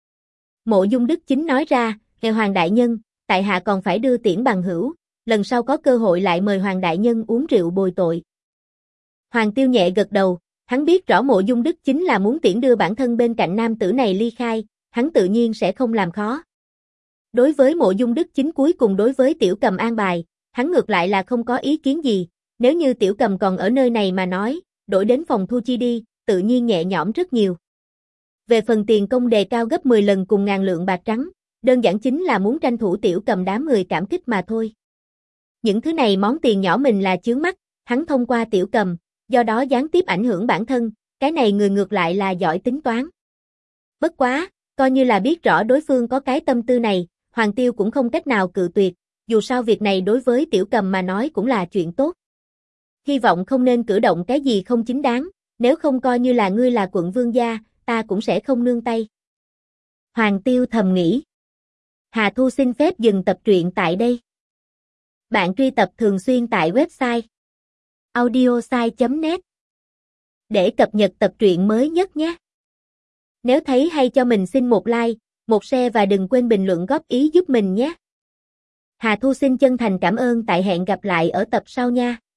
Mộ Dung Đức Chính nói ra, nghe Hoàng đại nhân, tại hạ còn phải đưa tiễn bằng hữu, lần sau có cơ hội lại mời Hoàng đại nhân uống rượu bồi tội. Hoàng Tiêu nhẹ gật đầu, Hắn biết rõ Mộ Dung Đức chính là muốn tiễn đưa bản thân bên cạnh nam tử này ly khai, hắn tự nhiên sẽ không làm khó. Đối với Mộ Dung Đức chính cuối cùng đối với Tiểu Cầm an bài, hắn ngược lại là không có ý kiến gì, nếu như Tiểu Cầm còn ở nơi này mà nói, đổi đến phòng thu chi đi, tự nhiên nhẹ nhõm rất nhiều. Về phần tiền công đề cao gấp 10 lần cùng ngàn lượng bạc trắng, đơn giản chính là muốn tranh thủ Tiểu Cầm đám người cảm kích mà thôi. Những thứ này món tiền nhỏ mình là chướng mắt, hắn thông qua Tiểu Cầm, do đó gián tiếp ảnh hưởng bản thân, cái này người ngược lại là giỏi tính toán. Bất quá, coi như là biết rõ đối phương có cái tâm tư này, Hoàng Tiêu cũng không cách nào cự tuyệt, dù sao việc này đối với Tiểu Cầm mà nói cũng là chuyện tốt. Hy vọng không nên cử động cái gì không chính đáng, nếu không coi như là ngươi là quận vương gia, ta cũng sẽ không nương tay. Hoàng Tiêu thầm nghĩ. Hà Thu xin phép dừng tập truyện tại đây. Bạn truy tập thường xuyên tại website audiosai.net để cập nhật tập truyện mới nhất nhé. Nếu thấy hay cho mình xin một like, một share và đừng quên bình luận góp ý giúp mình nhé. Hà Thu xin chân thành cảm ơn, tại hẹn gặp lại ở tập sau nha.